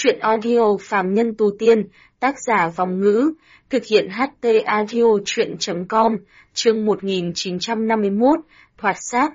Chuyện audio phàm nhân tu tiên, tác giả Vòng Ngữ, thực hiện HT audio chuyện.com, chương 1951, thoạt xác.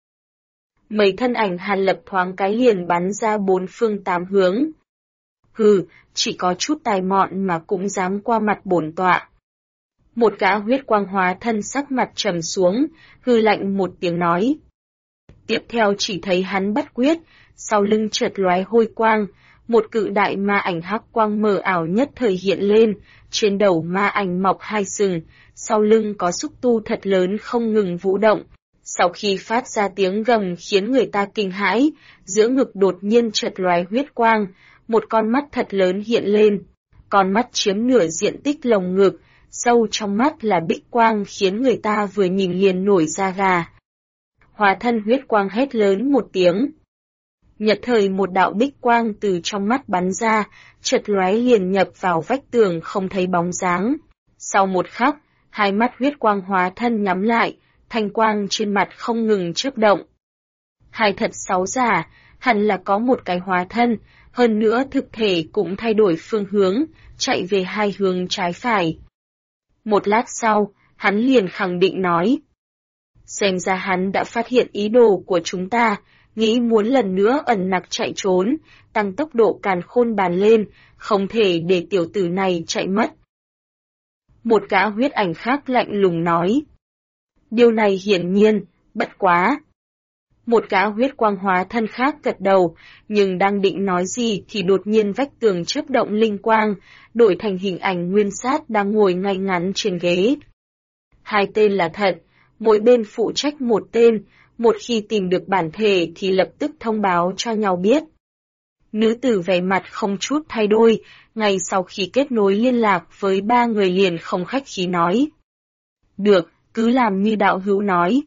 Mấy thân ảnh Hàn Lập thoáng cái liền bắn ra bốn phương tám hướng. Hừ, chỉ có chút tài mọn mà cũng dám qua mặt bổn tọa. Một gã huyết quang hóa thân sắc mặt trầm xuống, hừ lạnh một tiếng nói. Tiếp theo chỉ thấy hắn bắt quyết, sau lưng chợt lóe hôi quang, một cự đại ma ảnh hắc quang mờ ảo nhất thời hiện lên, trên đầu ma ảnh mọc hai sừng, sau lưng có xúc tu thật lớn không ngừng vũ động. Sau khi phát ra tiếng gầm khiến người ta kinh hãi, giữa ngực đột nhiên chợt lóe huyết quang, một con mắt thật lớn hiện lên. Con mắt chiếm nửa diện tích lồng ngực, sâu trong mắt là bích quang khiến người ta vừa nhìn liền nổi da gà. Hóa thân huyết quang hét lớn một tiếng. Nhật thời một đạo bích quang từ trong mắt bắn ra, chợt lóe liền nhập vào vách tường không thấy bóng dáng. Sau một khắc, hai mắt huyết quang hóa thân nhắm lại, thanh quang trên mặt không ngừng chớp động. Hai thật sáu giả, hẳn là có một cái hóa thân, hơn nữa thực thể cũng thay đổi phương hướng, chạy về hai hướng trái phải. Một lát sau, hắn liền khẳng định nói. Xem ra hắn đã phát hiện ý đồ của chúng ta, nghĩ muốn lần nữa ẩn nặc chạy trốn, tăng tốc độ càn khôn bàn lên, không thể để tiểu tử này chạy mất. Một gã huyết ảnh khác lạnh lùng nói. Điều này hiển nhiên, bất quá. Một gã huyết quang hóa thân khác gật đầu, nhưng đang định nói gì thì đột nhiên vách tường chớp động linh quang, đổi thành hình ảnh Nguyên Sát đang ngồi ngay ngắn trên ghế. Hai tên là thật, mỗi bên phụ trách một tên, một khi tìm được bản thể thì lập tức thông báo cho nhau biết. Nữ tử vẻ mặt không chút thay đổi, ngay sau khi kết nối liên lạc với ba người liền không khách khí nói. Được, cứ làm như đạo hữu nói.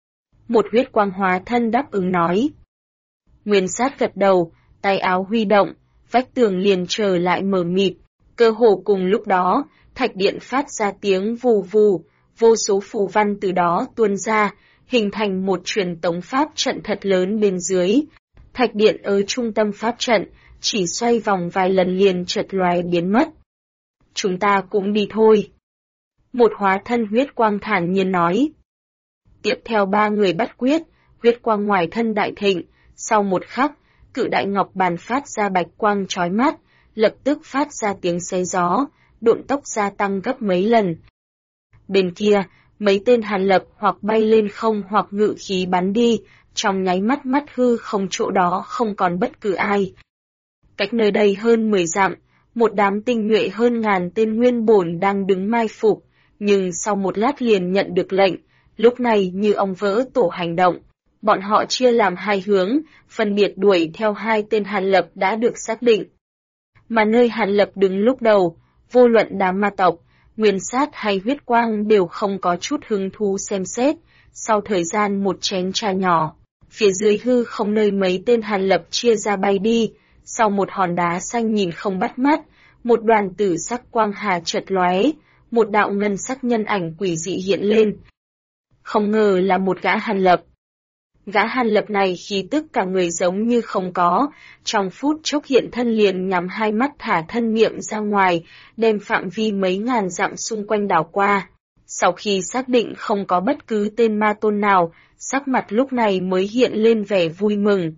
Một huyết quang hóa thân đáp ứng nói. Nguyên Sát gật đầu, tay áo huy động, vách tường liền trở lại mờ mịt, cơ hồ cùng lúc đó, thạch điện phát ra tiếng vù vù, vô số phù văn từ đó tuôn ra, hình thành một truyền tống pháp trận thật lớn bên dưới. Thạch điện ở trung tâm pháp trận, chỉ xoay vòng vài lần liền chợt lóe biến mất. Chúng ta cũng đi thôi. Một hóa thân huyết quang thản nhiên nói. Tiếp theo ba người bắt quyết, huyết quang ngoài thân đại thịnh, sau một khắc, cự đại ngọc bàn phát ra bạch quang chói mắt, lập tức phát ra tiếng xé gió, độn tốc gia tăng gấp mấy lần. Bên kia, mấy tên Hàn Lập hoặc bay lên không hoặc ngự khí bắn đi, trong nháy mắt mắt hư không chỗ đó không còn bất cứ ai. Cách nơi đây hơn 10 dặm, một đám tinh nhuệ hơn ngàn tên nguyên bổn đang đứng mai phục, nhưng sau một lát liền nhận được lệnh, lúc này như ong vỡ tổ hành động. Bọn họ chia làm hai hướng, phân biệt đuổi theo hai tên Hàn Lập đã được xác định. Mà nơi Hàn Lập đứng lúc đầu, vô luận đám ma tộc, Nguyên Sát hay huyết quang đều không có chút hứng thú xem xét, sau thời gian một chén trà nhỏ, phía dưới hư không nơi mấy tên Hàn Lập chia ra bay đi, sau một hòn đá xanh nhìn không bắt mắt, một đoàn tử sắc quang hà chợt lóe, một đạo ngân sắc nhân ảnh quỷ dị hiện lên. Không ngờ là một gã Hàn Lập. Gã Hàn Lập này khí tức cả người giống như không có, trong phút chốc hiện thân liền nhắm hai mắt thả thân miệng ra ngoài, đem phạm vi mấy ngàn dặm xung quanh đảo qua. Sau khi xác định không có bất cứ tên ma tôn nào, sắc mặt lúc này mới hiện lên vẻ vui mừng.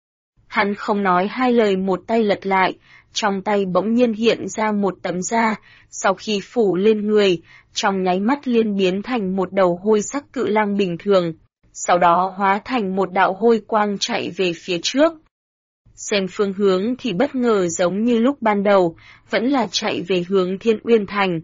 Hắn không nói hai lời một tay lật lại, trong tay bỗng nhiên hiện ra một tấm da, sau khi phủ lên người, trong nháy mắt liên biến thành một đầu hôi sắc cự lang bình thường. Sau đó hóa thành một đạo hôi quang chạy về phía trước. Xem phương hướng thì bất ngờ giống như lúc ban đầu, vẫn là chạy về hướng Thiên Uyên Thành.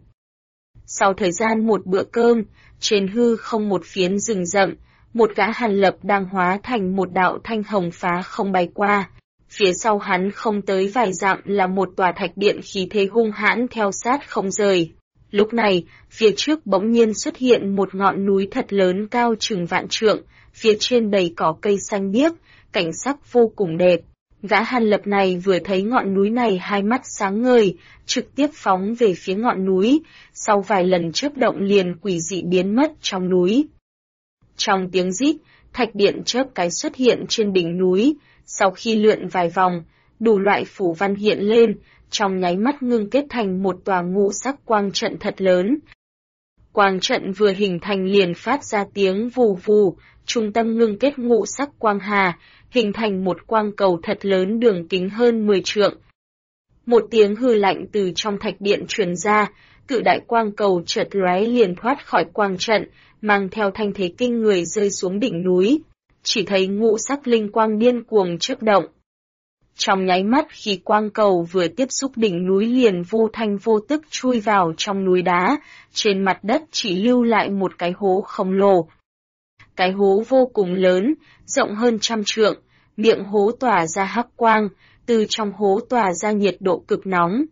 Sau thời gian một bữa cơm, trên hư không một phiến rừng rậm, một gã Hàn Lập đang hóa thành một đạo thanh hồng phá không bay qua. Phía sau hắn không tới vài dặm là một tòa thạch điện khí thế hung hãn theo sát không rời. Lúc này, phía trước bỗng nhiên xuất hiện một ngọn núi thật lớn cao chừng vạn trượng, phía trên đầy cỏ cây xanh biếc, cảnh sắc vô cùng đẹp. Gã Hàn Lập này vừa thấy ngọn núi này hai mắt sáng ngời, trực tiếp phóng về phía ngọn núi, sau vài lần chớp động liền quỷ dị biến mất trong núi. Trong tiếng rít, thạch điện chớp cái xuất hiện trên đỉnh núi, sau khi lượn vài vòng, đủ loại phủ văn hiện lên, trong nháy mắt ngưng kết thành một tòa ngũ sắc quang trận thật lớn. Quang trận vừa hình thành liền phát ra tiếng vù vù, trung tâm ngưng kết ngũ sắc quang hà, hình thành một quang cầu thật lớn đường kính hơn 10 trượng. Một tiếng hư lạnh từ trong thạch điện truyền ra, cự đại quang cầu chợt lóe liền thoát khỏi quang trận, mang theo thanh thế kinh người rơi xuống đỉnh núi. Chỉ thấy ngũ sắc linh quang điên cuồng chớp động. Trong nháy mắt khi quang cầu vừa tiếp xúc đỉnh núi liền vô thanh vô tức chui vào trong núi đá, trên mặt đất chỉ lưu lại một cái hố khổng lồ. Cái hố vô cùng lớn, rộng hơn 100 trượng, miệng hố tỏa ra hắc quang, từ trong hố tỏa ra nhiệt độ cực nóng.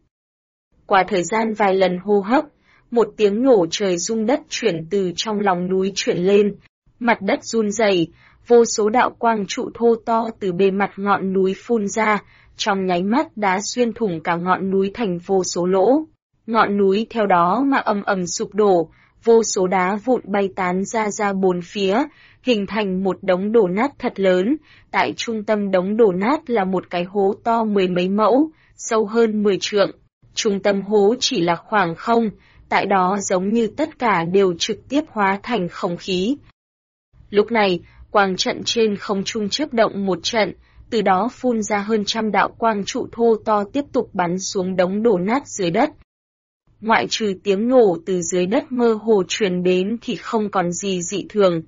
Qua thời gian vài lần hô hấp, một tiếng nổ trời rung đất chuyển từ trong lòng núi chuyển lên, mặt đất run rẩy, vô số đạo quang trụ thô to từ bề mặt ngọn núi phun ra, trong nháy mắt đã xuyên thủng cả ngọn núi thành vô số lỗ. Ngọn núi theo đó mà ầm ầm sụp đổ, vô số đá vụn bay tán ra bốn phía, hình thành một đống đổ nát thật lớn. Tại trung tâm đống đổ nát là một cái hố to 10 mấy mẫu, sâu hơn 10 trượng. Trung tâm hố chỉ là khoảng không, tại đó giống như tất cả đều trực tiếp hóa thành không khí. Lúc này, quang trận trên không trung chớp động một trận, từ đó phun ra hơn 100 đạo quang trụ thô to tiếp tục bắn xuống đống đổ nát dưới đất. Ngoại trừ tiếng nổ từ dưới đất mơ hồ truyền đến thì không còn gì dị thường.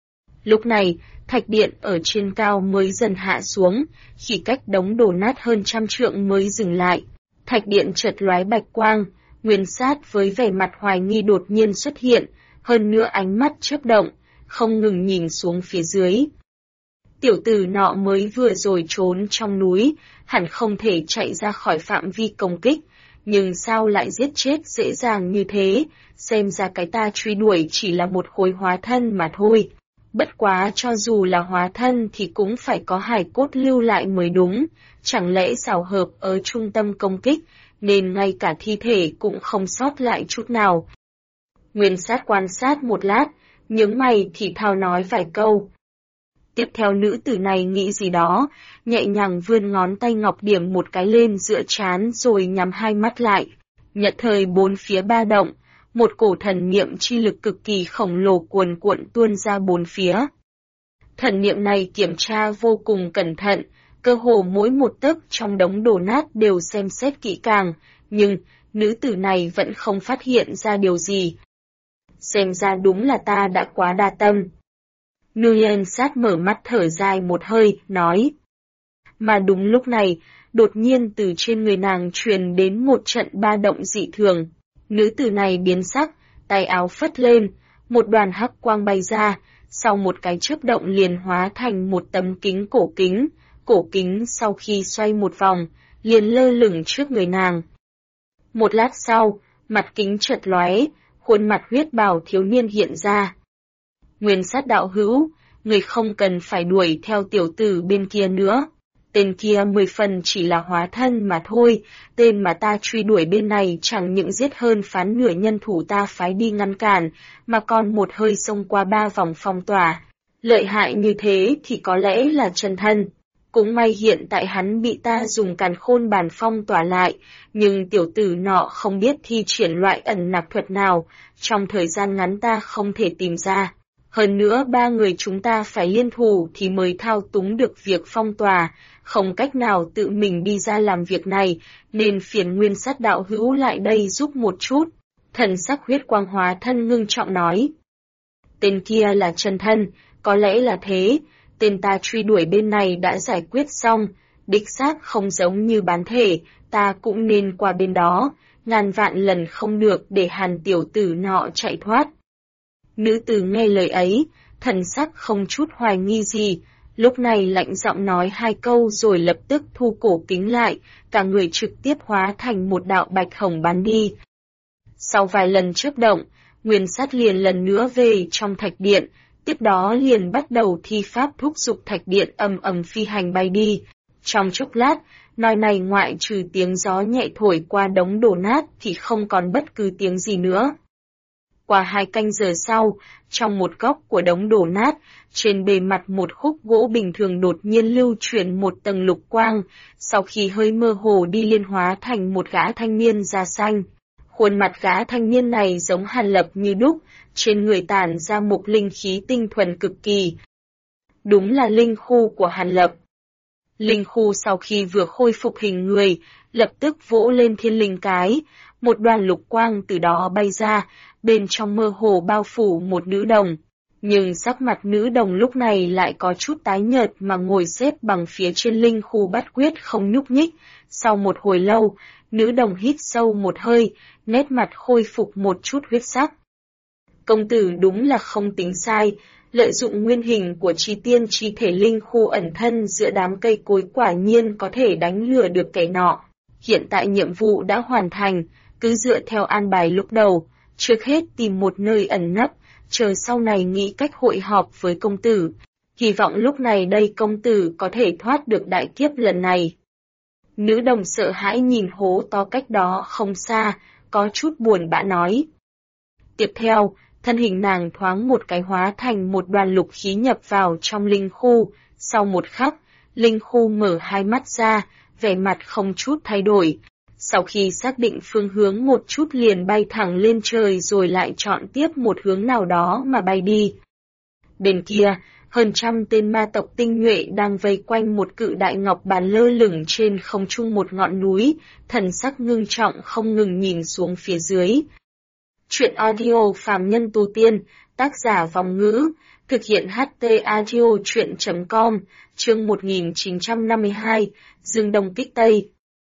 Lúc này, thạch điện ở trên cao mới dần hạ xuống, chỉ cách đống đổ nát hơn 100 trượng mới dừng lại. Thạch điện chợt lóe bạch quang, Nguyên Sát với vẻ mặt hoài nghi đột nhiên xuất hiện, hơn nữa ánh mắt chớp động, không ngừng nhìn xuống phía dưới. Tiểu tử nọ mới vừa rồi trốn trong núi, hẳn không thể chạy ra khỏi phạm vi công kích, nhưng sao lại giết chết dễ dàng như thế, xem ra cái ta truy đuổi chỉ là một khối hóa thân mà thôi. Bất quá cho dù là hóa thân thì cũng phải có hài cốt lưu lại mới đúng, chẳng lẽ xảo hợp ở trung tâm công kích, nên ngay cả thi thể cũng không sót lại chút nào. Nguyên Sát quan sát một lát, nhướng mày thì thào nói vài câu. Tiếp theo nữ tử này nghĩ gì đó, nhẹ nhàng vươn ngón tay ngọc điểm một cái lên giữa trán rồi nhắm hai mắt lại. Nhất thời bốn phía ba động, một cổ thần niệm chi lực cực kỳ khổng lồ cuồn cuộn tuôn ra bốn phía. Thần niệm này kiểm tra vô cùng cẩn thận, cơ hồ mỗi một tấc trong đống đổ nát đều xem xét kỹ càng, nhưng nữ tử này vẫn không phát hiện ra điều gì. Xem ra đúng là ta đã quá đa tâm. Nguyên Sát mở mắt thở dài một hơi, nói. Mà đúng lúc này, đột nhiên từ trên người nàng truyền đến một trận ba động dị thường. Nữ tử này biến sắc, tay áo phất lên, một đoàn hắc quang bay ra, sau một cái chớp động liền hóa thành một tấm kính cổ kính sau khi xoay một vòng, liền lơ lửng trước người nàng. Một lát sau, mặt kính chợt lóe, khuôn mặt huyết bào thiếu niên hiện ra. Nguyên Sát đạo hữu, người không cần phải đuổi theo tiểu tử bên kia nữa. Tên kia 10 phần chỉ là hóa thân mà thôi, tên mà ta truy đuổi bên này chẳng những giết hơn phán nửa nhân thủ ta phái đi ngăn cản, mà còn một hơi xông qua 3 vòng phong tỏa. Lợi hại như thế thì có lẽ là chân thân. Cũng may hiện tại hắn bị ta dùng càn khôn bản phong tỏa lại, nhưng tiểu tử nọ không biết thi triển loại ẩn nặc thuật nào, trong thời gian ngắn ta không thể tìm ra. Hơn nữa 3 người chúng ta phải liên thủ thì mới thao túng được việc phong tỏa, không cách nào tự mình đi ra làm việc này, nên phiền Nguyên Sát đạo hữu lại đây giúp một chút. Thần sắc huyết quang hóa thân ngưng trọng nói. Tên kia là chân thân, có lẽ là thế, tên ta truy đuổi bên này đã giải quyết xong, đích xác không giống như bán thể, ta cũng nên qua bên đó, ngàn vạn lần không được để Hàn tiểu tử nọ chạy thoát. Nữ tử nghe lời ấy, thần sắc không chút hoài nghi gì, lúc này lạnh giọng nói 2 câu rồi lập tức thu cổ kính lại, cả người trực tiếp hóa thành một đạo bạch hồng bắn đi. Sau vài lần chớp động, Nguyên Sát liền lần nữa về trong thạch điện, tiếp đó liền bắt đầu thi pháp thúc giục thạch điện ầm phi hành bay đi. Trong chốc lát, nơi này ngoại trừ tiếng gió nhẹ thổi qua đống đổ nát thì không còn bất cứ tiếng gì nữa. Qua 2 canh giờ sau, trong một góc của đống đổ nát, trên bề mặt một khúc gỗ bình thường đột nhiên lưu chuyển một tầng lục quang, sau khi hơi mơ hồ đi liên hóa thành một gã thanh niên da xanh. Khuôn mặt gã thanh niên này giống Hàn Lập như đúc, trên người tản ra một linh khí tinh thuần cực kỳ. Đúng là linh khu của Hàn Lập. Linh khu sau khi vừa khôi phục hình người, lập tức vỗ lên thiên linh cái, một đoàn lục quang từ đó bay ra, bên trong mơ hồ bao phủ một nữ đồng. Nhưng sắc mặt nữ đồng lúc này lại có chút tái nhợt mà ngồi xếp bằng phía trên linh khu bát quyết không nhúc nhích. Sau một hồi lâu, nữ đồng hít sâu một hơi, nét mặt khôi phục một chút huyết sắc. Công tử đúng là không tính sai, lợi dụng nguyên hình của chi tiên chi thể linh khu ẩn thân giữa đám cây cối quả nhiên có thể đánh lừa được kẻ nọ. Hiện tại nhiệm vụ đã hoàn thành, cứ dựa theo an bài lúc đầu, trước hết tìm một nơi ẩn nấp, chờ sau này nghĩ cách hội họp với công tử. Hy vọng lúc này đây công tử có thể thoát được đại kiếp lần này. Nữ đồng sợ hãi nhìn hố to cách đó không xa, có chút buồn bã nói. Tiếp theo, thân hình nàng thoáng một cái hóa thành một đoàn lục khí nhập vào trong linh khu, sau một khắc, linh khu mở hai mắt ra, vẻ mặt không chút thay đổi. Sau khi xác định phương hướng một chút liền bay thẳng lên trời rồi lại chọn tiếp một hướng nào đó mà bay đi. Bên kia, hơn 100 tên ma tộc tinh nhuệ đang vây quanh một cự đại ngọc bàn lơ lửng trên không trung một ngọn núi, thần sắc ngưng trọng không ngừng nhìn xuống phía dưới. Chuyện audio phàm nhân tu tiên, tác giả Vòng Ngữ, thực hiện HT Audio Chuyện.com, chương 1952, Dương Đông Kích Tây.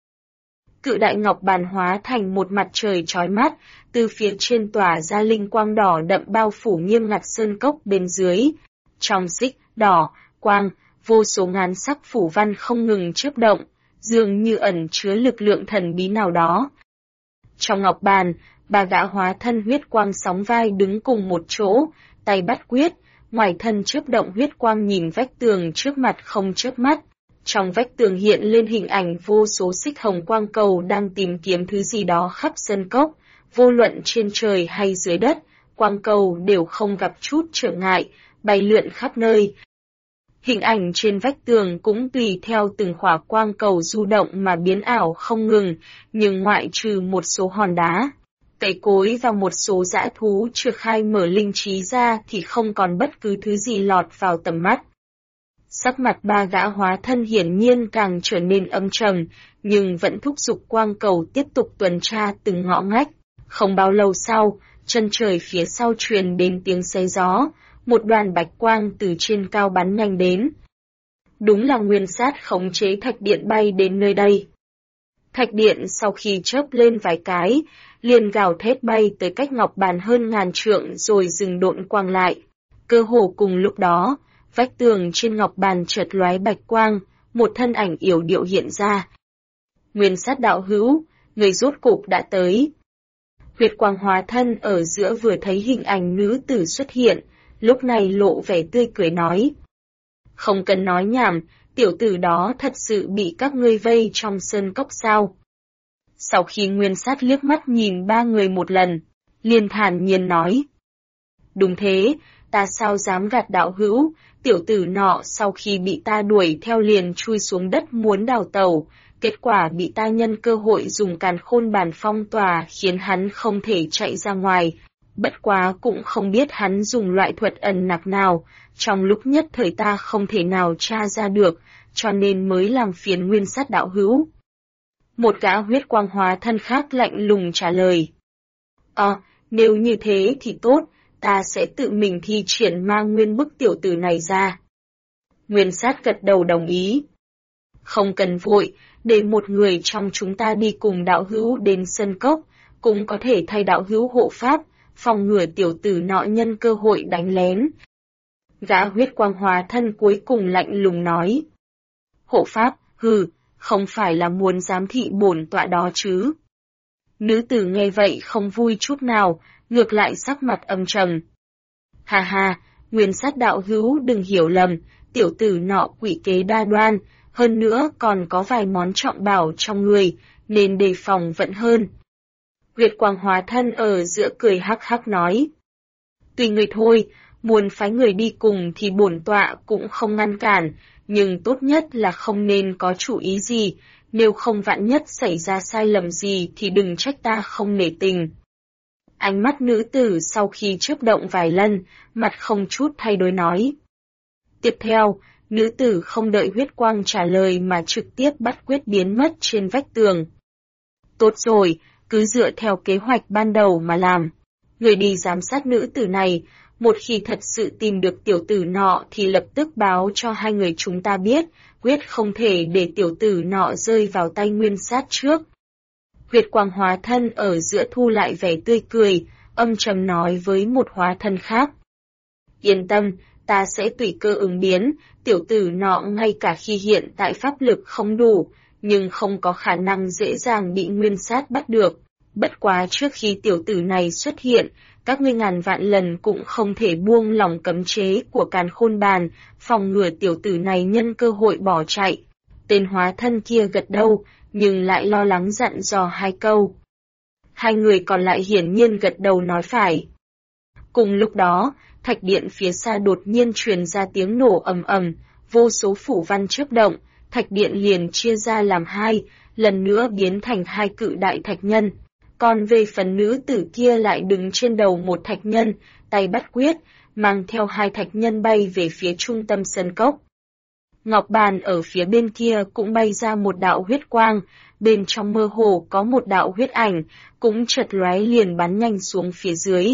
Cự đại ngọc bàn hóa thành một mặt trời chói mắt, từ phía trên tỏa ra linh quang đỏ đậm bao phủ nghiêm ngặt sơn cốc bên dưới. Trong xích, đỏ, quang, vô số ngàn sắc phủ văn không ngừng chớp động, dường như ẩn chứa lực lượng thần bí nào đó. Trong ngọc bàn, 3 gã hóa thân huyết quang sóng vai đứng cùng một chỗ, tay bắt quyết, ngoài thân chớp động huyết quang nhìn vách tường trước mặt không chớp mắt. Trong vách tường hiện lên hình ảnh vô số xích hồng quang cầu đang tìm kiếm thứ gì đó khắp sân cốc, vô luận trên trời hay dưới đất, quang cầu đều không gặp chút trở ngại, bay lượn khắp nơi. Hình ảnh trên vách tường cũng tùy theo từng khỏa quang cầu du động mà biến ảo không ngừng, nhưng ngoại trừ một số hòn đá, cây cối và một số dã thú chưa khai mở linh trí ra thì không còn bất cứ thứ gì lọt vào tầm mắt. Sắc mặt 3 gã hóa thân hiển nhiên càng trở nên âm trầm, nhưng vẫn thúc giục quang cầu tiếp tục tuần tra từng ngõ ngách. Không bao lâu sau, chân trời phía sau truyền đến tiếng xé gió, một đoàn bạch quang từ trên cao bắn nhanh đến. Đúng là Nguyên Sát khống chế thạch điện bay đến nơi đây. Thạch điện sau khi chớp lên vài cái, liền gào thét bay tới cách ngọc bàn hơn 1000 trượng rồi dừng độn quang lại. Cơ hồ cùng lúc đó, vách tường trên ngọc bàn chợt lóe bạch quang, một thân ảnh yểu điệu hiện ra. Nguyên Sát đạo hữu, người rốt cục đã tới. Huyết quang hóa thân ở giữa vừa thấy hình ảnh nữ tử xuất hiện, lúc này lộ vẻ tươi cười nói. Không cần nói nhảm, tiểu tử đó thật sự bị các ngươi vây trong sơn cốc sao. Sau khi Nguyên Sát liếc mắt nhìn 3 người một lần, liền thản nhiên nói. Đúng thế, ta sao dám gạt đạo hữu, tiểu tử nọ sau khi bị ta đuổi theo liền chui xuống đất muốn đào tẩu, kết quả bị ta nhân cơ hội dùng càn khôn bản phong tỏa khiến hắn không thể chạy ra ngoài. Bất quá cũng không biết hắn dùng loại thuật ẩn nặc nào, trong lúc nhất thời ta không thể nào tra ra được, cho nên mới làm phiền Nguyên Sát đạo hữu. Một gã huyết quang hóa thân khác lạnh lùng trả lời. Nếu như thế thì tốt, ta sẽ tự mình thi triển ma nguyên bức tiểu tử này ra. Nguyên Sát gật đầu đồng ý. Không cần vội, để một người trong chúng ta đi cùng đạo hữu đến sân cốc, cũng có thể thay đạo hữu hộ pháp, phòng ngừa tiểu tử nọ nhân cơ hội đánh lén. Gã huyết quang hóa thân cuối cùng lạnh lùng nói. Hộ pháp, không phải là muốn giám thị bổn tọa đó chứ. Nữ tử nghe vậy không vui chút nào, ngược lại sắc mặt âm trầm. Ha, Nguyên Sát đạo hữu đừng hiểu lầm, tiểu tử nọ quỷ kế đa đoan, hơn nữa còn có vài món trọng bảo trong người, nên đề phòng vẫn hơn. Nguyệt Quang hóa thân ở giữa cười hắc hắc nói. Tùy người thôi, muốn phái người đi cùng thì bổn tọa cũng không ngăn cản, nhưng tốt nhất là không nên có chủ ý gì, nếu không vạn nhất xảy ra sai lầm gì thì đừng trách ta không nể tình. Ánh mắt nữ tử sau khi chớp động vài lần, mặt không chút thay đổi nói. Tiếp theo, nữ tử không đợi huyết quang trả lời mà trực tiếp bắt quyết biến mất trên vách tường. Tốt rồi, cứ dựa theo kế hoạch ban đầu mà làm. Người đi giám sát nữ tử này, một khi thật sự tìm được tiểu tử nọ thì lập tức báo cho hai người chúng ta biết, quyết không thể để tiểu tử nọ rơi vào tay Nguyên Sát trước. Nguyệt Quang hóa thân ở giữa thu lại vẻ tươi cười, âm trầm nói với một hóa thân khác. Yên tâm, ta sẽ tùy cơ ứng biến, tiểu tử nọ ngay cả khi hiện tại pháp lực không đủ, nhưng không có khả năng dễ dàng bị Nguyên Sát bắt được. Bất quá trước khi tiểu tử này xuất hiện, các ngươi ngàn vạn lần cũng không thể buông lỏng cấm chế của Càn Khôn Bàn, phòng ngừa tiểu tử này nhân cơ hội bỏ chạy. Tên hóa thân kia gật đầu, nhưng lại lo lắng dặn dò hai câu. Hai người còn lại hiển nhiên gật đầu nói phải. Cùng lúc đó, thạch điện phía xa đột nhiên truyền ra tiếng nổ ầm ầm, vô số phủ văn chớp động, thạch điện liền chia ra làm hai, lần nữa biến thành hai cự đại thạch nhân. Còn về phần nữ tử kia lại đứng trên đầu một thạch nhân, tay bắt quyết, mang theo hai thạch nhân bay về phía trung tâm sân cốc. Ngọc bàn ở phía bên kia cũng bay ra một đạo huyết quang, bên trong mơ hồ có một đạo huyết ảnh, cũng chợt lóe liền bắn nhanh xuống phía dưới.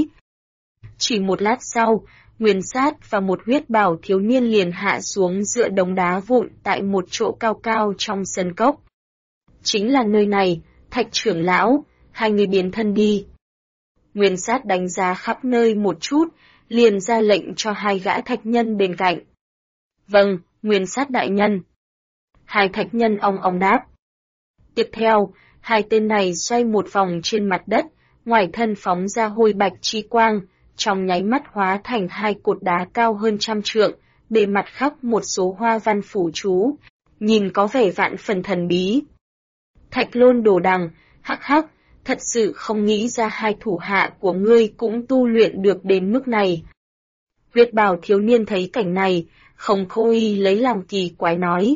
Chỉ một lát sau, Nguyên Sát và một huyết bào thiếu niên liền hạ xuống giữa đống đá vụn tại một chỗ cao cao trong sân cốc. Chính là nơi này, Thạch trưởng lão, hai người biến thân đi. Nguyên Sát đánh giá khắp nơi một chút, liền ra lệnh cho hai gã thạch nhân bên cạnh. Vâng, Nguyên Sát đại nhân. Hai thạch nhân ong đáp. Tiếp theo, hai tên này xoay một vòng trên mặt đất, ngoài thân phóng ra hôi bạch chi quang, trong nháy mắt hóa thành hai cột đá cao hơn 100 trượng, bề mặt khắc một số hoa văn phủ chú, nhìn có vẻ vạn phần thần bí. Thạch Lôn Đồ Đằng, hắc hắc, thật sự không nghĩ ra hai thủ hạ của ngươi cũng tu luyện được đến mức này. Huyết bào thiếu niên thấy cảnh này, không khôi lấy làm kỳ quái nói.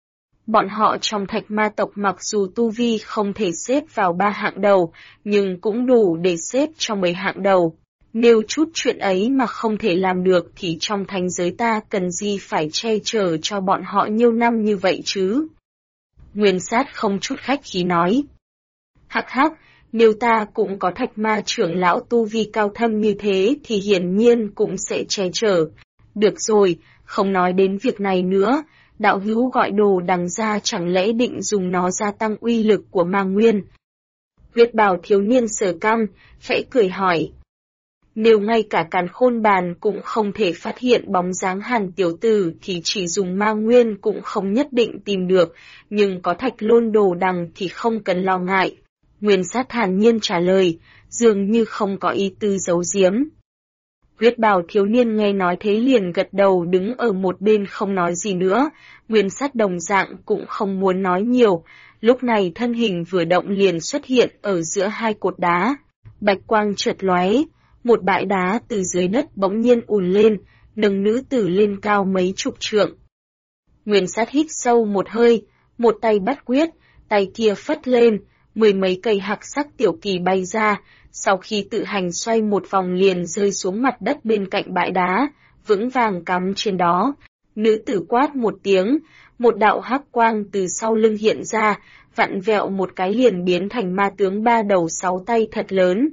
Bọn họ trong Thạch Ma tộc mặc dù tu vi không thể xếp vào 3 hạng đầu, nhưng cũng đủ để xếp trong 10 hạng đầu. Nếu chút chuyện ấy mà không thể làm được thì trong thánh giới ta cần gì phải che chở cho bọn họ nhiều năm như vậy chứ? Nguyên Sát không chút khách khí nói. Hắc hắc, nếu ta cũng có Thạch Ma trưởng lão tu vi cao thâm như thế thì hiển nhiên cũng sẽ che chở. Được rồi, không nói đến việc này nữa, đạo hữu gọi Đồ Đằng ra chẳng lẽ định dùng nó gia tăng uy lực của Ma Nguyên? Huyết bào thiếu niên sờ cằm, khẽ cười hỏi. Nếu ngay cả Càn Khôn Bàn cũng không thể phát hiện bóng dáng Hàn tiểu tử thì chỉ dùng Ma Nguyên cũng không nhất định tìm được, nhưng có Thạch Lôn Đồ Đằng thì không cần lo ngại. Nguyên Sát thản nhiên trả lời, dường như không có ý tư giấu giếm. Huyết bào thiếu niên nghe nói thế liền gật đầu đứng ở một bên không nói gì nữa, Nguyên Sát đồng dạng cũng không muốn nói nhiều, lúc này thân hình vừa động liền xuất hiện ở giữa hai cột đá. Bạch quang chợt lóe, một bãi đá từ dưới đất bỗng nhiên ùn lên, nâng nữ tử lên cao mấy chục trượng. Nguyên Sát hít sâu một hơi, một tay bắt quyết, tay kia phất lên, 10 mấy cây hạc sắc tiểu kỳ bay ra, sau khi tự hành xoay một vòng liền rơi xuống mặt đất bên cạnh bãi đá, vững vàng cắm trên đó. Nữ tử quát một tiếng, một đạo hắc quang từ sau lưng hiện ra, vặn vẹo một cái liền biến thành ma tướng 3 đầu 6 tay thật lớn.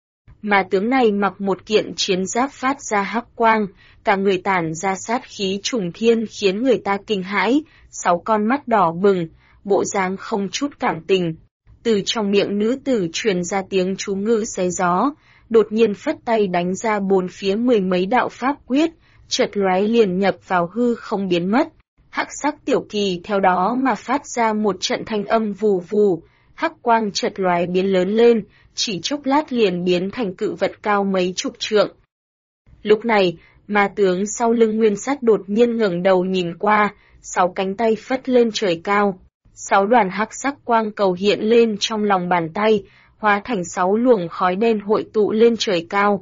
Ma tướng này mặc một kiện chiến giáp phát ra hắc quang, cả người tản ra sát khí trùng thiên khiến người ta kinh hãi, 6 con mắt đỏ bừng, bộ dáng không chút cảm tình. Từ trong miệng nữ tử truyền ra tiếng chú ngữ xé gió, đột nhiên phất tay đánh ra bốn phía 10 mấy đạo pháp quyết, chợt lóe liền nhập vào hư không biến mất. Hắc sắc tiểu kỳ theo đó mà phát ra một trận thanh âm vù vù, hắc quang chợt lóe biến lớn lên, chỉ chốc lát liền biến thành cự vật cao mấy chục trượng. Lúc này, ma tướng sau lưng Nguyên Sát đột nhiên ngẩng đầu nhìn qua, 6 cánh tay phất lên trời cao. 6 đoàn hắc sắc quang cầu hiện lên trong lòng bàn tay, hóa thành 6 luồng khói đen hội tụ lên trời cao.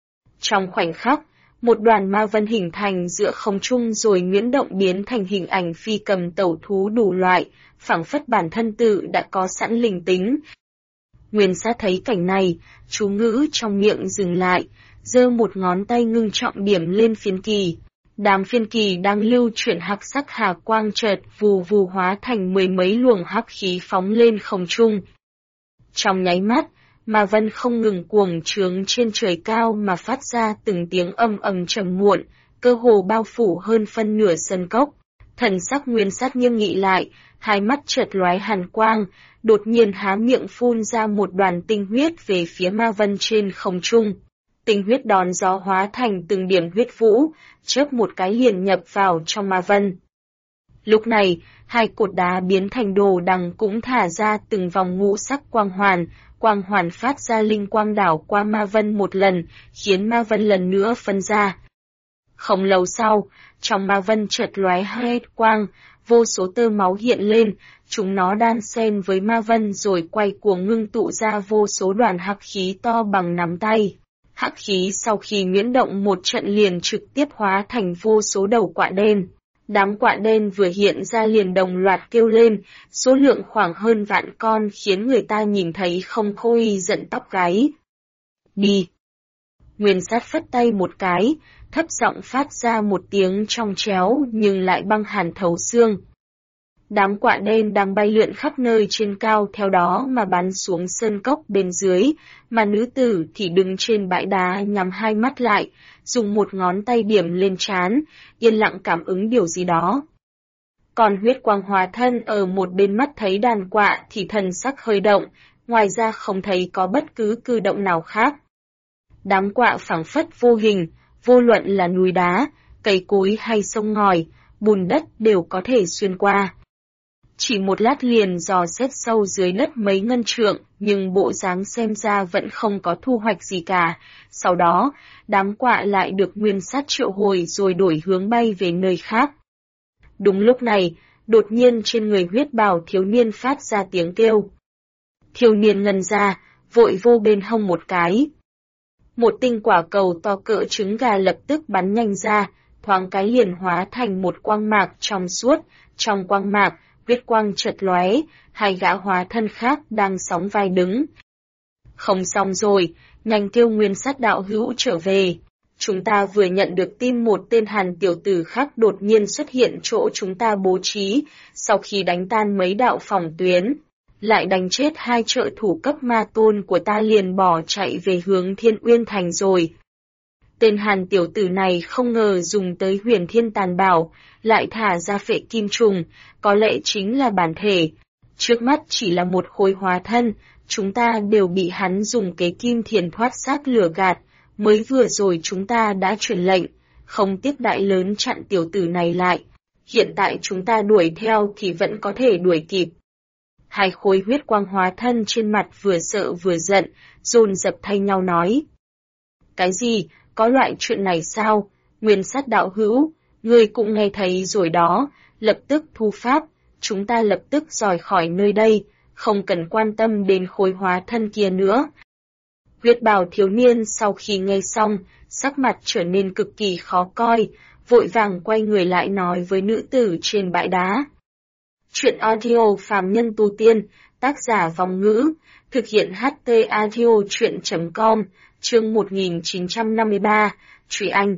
Trong khoảnh khắc, một đoàn ma vân hình thành giữa không trung rồi nhuyễn động biến thành hình ảnh phi cầm tẩu thú đủ loại, phảng phất bản thân tự đã có sẵn linh tính. Nguyên Sát thấy cảnh này, chú ngữ trong miệng dừng lại, giơ một ngón tay ngưng trọng điểm lên phiến kỳ. Đám phiên kỳ đang lưu chuyển hắc sắc hà quang chợt vù vù hóa thành 10 mấy luồng hắc khí phóng lên không trung. Trong nháy mắt, ma vân không ngừng cuồng trướng trên trời cao mà phát ra từng tiếng âm ầm trầm muộn, cơ hồ bao phủ hơn phân nửa sân cốc. Thần sắc Nguyên Sát nghiêm nghị lại, hai mắt chợt lóe hàn quang, đột nhiên há miệng phun ra một đoàn tinh huyết về phía ma vân trên không trung. Tinh huyết đón gió hóa thành từng điểm huyết vũ, chớp một cái liền nhập vào trong ma vân. Lúc này, hai cột đá biến thành đồ đằng cũng thả ra từng vòng ngũ sắc quang hoàn phát ra linh quang đảo qua ma vân một lần, khiến ma vân lần nữa phân ra. Không lâu sau, trong ma vân chợt lóe hết quang, vô số tơ máu hiện lên, chúng nó đan xen với ma vân rồi quay cuồng ngưng tụ ra vô số đoàn hắc khí to bằng nắm tay. Hắc khí sau khi nhuyễn động một trận liền trực tiếp hóa thành vô số đầu quạ đen. Đám quạ đen vừa hiện ra liền đồng loạt kêu lên, số lượng khoảng hơn vạn con khiến người ta nhìn thấy không thôi giận tóc gáy. Đi! Nguyên Sát phất tay một cái, thấp giọng phát ra một tiếng trong tréo nhưng lại băng hàn thấu xương. Đám quạ đen đang bay lượn khắp nơi trên cao theo đó mà bắn xuống sơn cốc bên dưới, mà nữ tử thì đứng trên bãi đá nhắm hai mắt lại, dùng một ngón tay điểm lên trán, yên lặng cảm ứng điều gì đó. Còn huyết quang hóa thân ở một bên mắt thấy đàn quạ thì thần sắc hơi động, ngoài ra không thấy có bất cứ cử động nào khác. Đám quạ phảng phất vô hình, vô luận là núi đá, cây cối hay sông ngòi, bùn đất đều có thể xuyên qua. Chỉ một lát liền dò xét sâu dưới đất mấy ngân trượng, nhưng bộ dáng xem ra vẫn không có thu hoạch gì cả. Sau đó, đám quạ lại được Nguyên Sát triệu hồi rồi đổi hướng bay về nơi khác. Đúng lúc này, đột nhiên trên người huyết bào thiếu niên phát ra tiếng kêu. Thiếu niên ngần ra, vội vô bên hông một cái. Một tinh quả cầu to cỡ trứng gà lập tức bắn nhanh ra, thoáng cái liền hóa thành một quang mạc trong suốt, trong quang mạc, huyết quang chợt lóe, hai gã hóa thân khác đang sóng vai đứng. Không xong rồi, nhanh kêu Nguyên Sát đạo hữu trở về. Chúng ta vừa nhận được tin một tên Hàn tiểu tử khác đột nhiên xuất hiện chỗ chúng ta bố trí, sau khi đánh tan mấy đạo phòng tuyến, lại đánh chết hai trợ thủ cấp ma tôn của ta liền bỏ chạy về hướng Thiên Uyên Thành rồi. Tên Hàn tiểu tử này không ngờ dùng tới Huyền Thiên Tàn Bảo, lại thả ra phệ kim trùng, có lẽ chính là bản thể. Trước mắt chỉ là một khối hóa thân, chúng ta đều bị hắn dùng kế kim thiền thoát xác lừa gạt, mới vừa rồi chúng ta đã truyền lệnh, không tiếp đại lớn chặn tiểu tử này lại. Hiện tại chúng ta đuổi theo thì vẫn có thể đuổi kịp. Hai khối huyết quang hóa thân trên mặt vừa sợ vừa giận, dồn dập thay nhau nói. Cái gì, có loại chuyện này sao? Nguyên Sát đạo hữu, ngươi cũng nghe thấy rồi đó, lập tức thu pháp, chúng ta lập tức rời khỏi nơi đây, không cần quan tâm đến khối hóa thân kia nữa. Huyết bào thiếu niên sau khi nghe xong, sắc mặt trở nên cực kỳ khó coi, vội vàng quay người lại nói với nữ tử trên bãi đá. Chuyện audio phàm nhân tu tiên, tác giả Vong Ngữ, thực hiện HT audio chuyện.com, chương 1953, Truy Anh.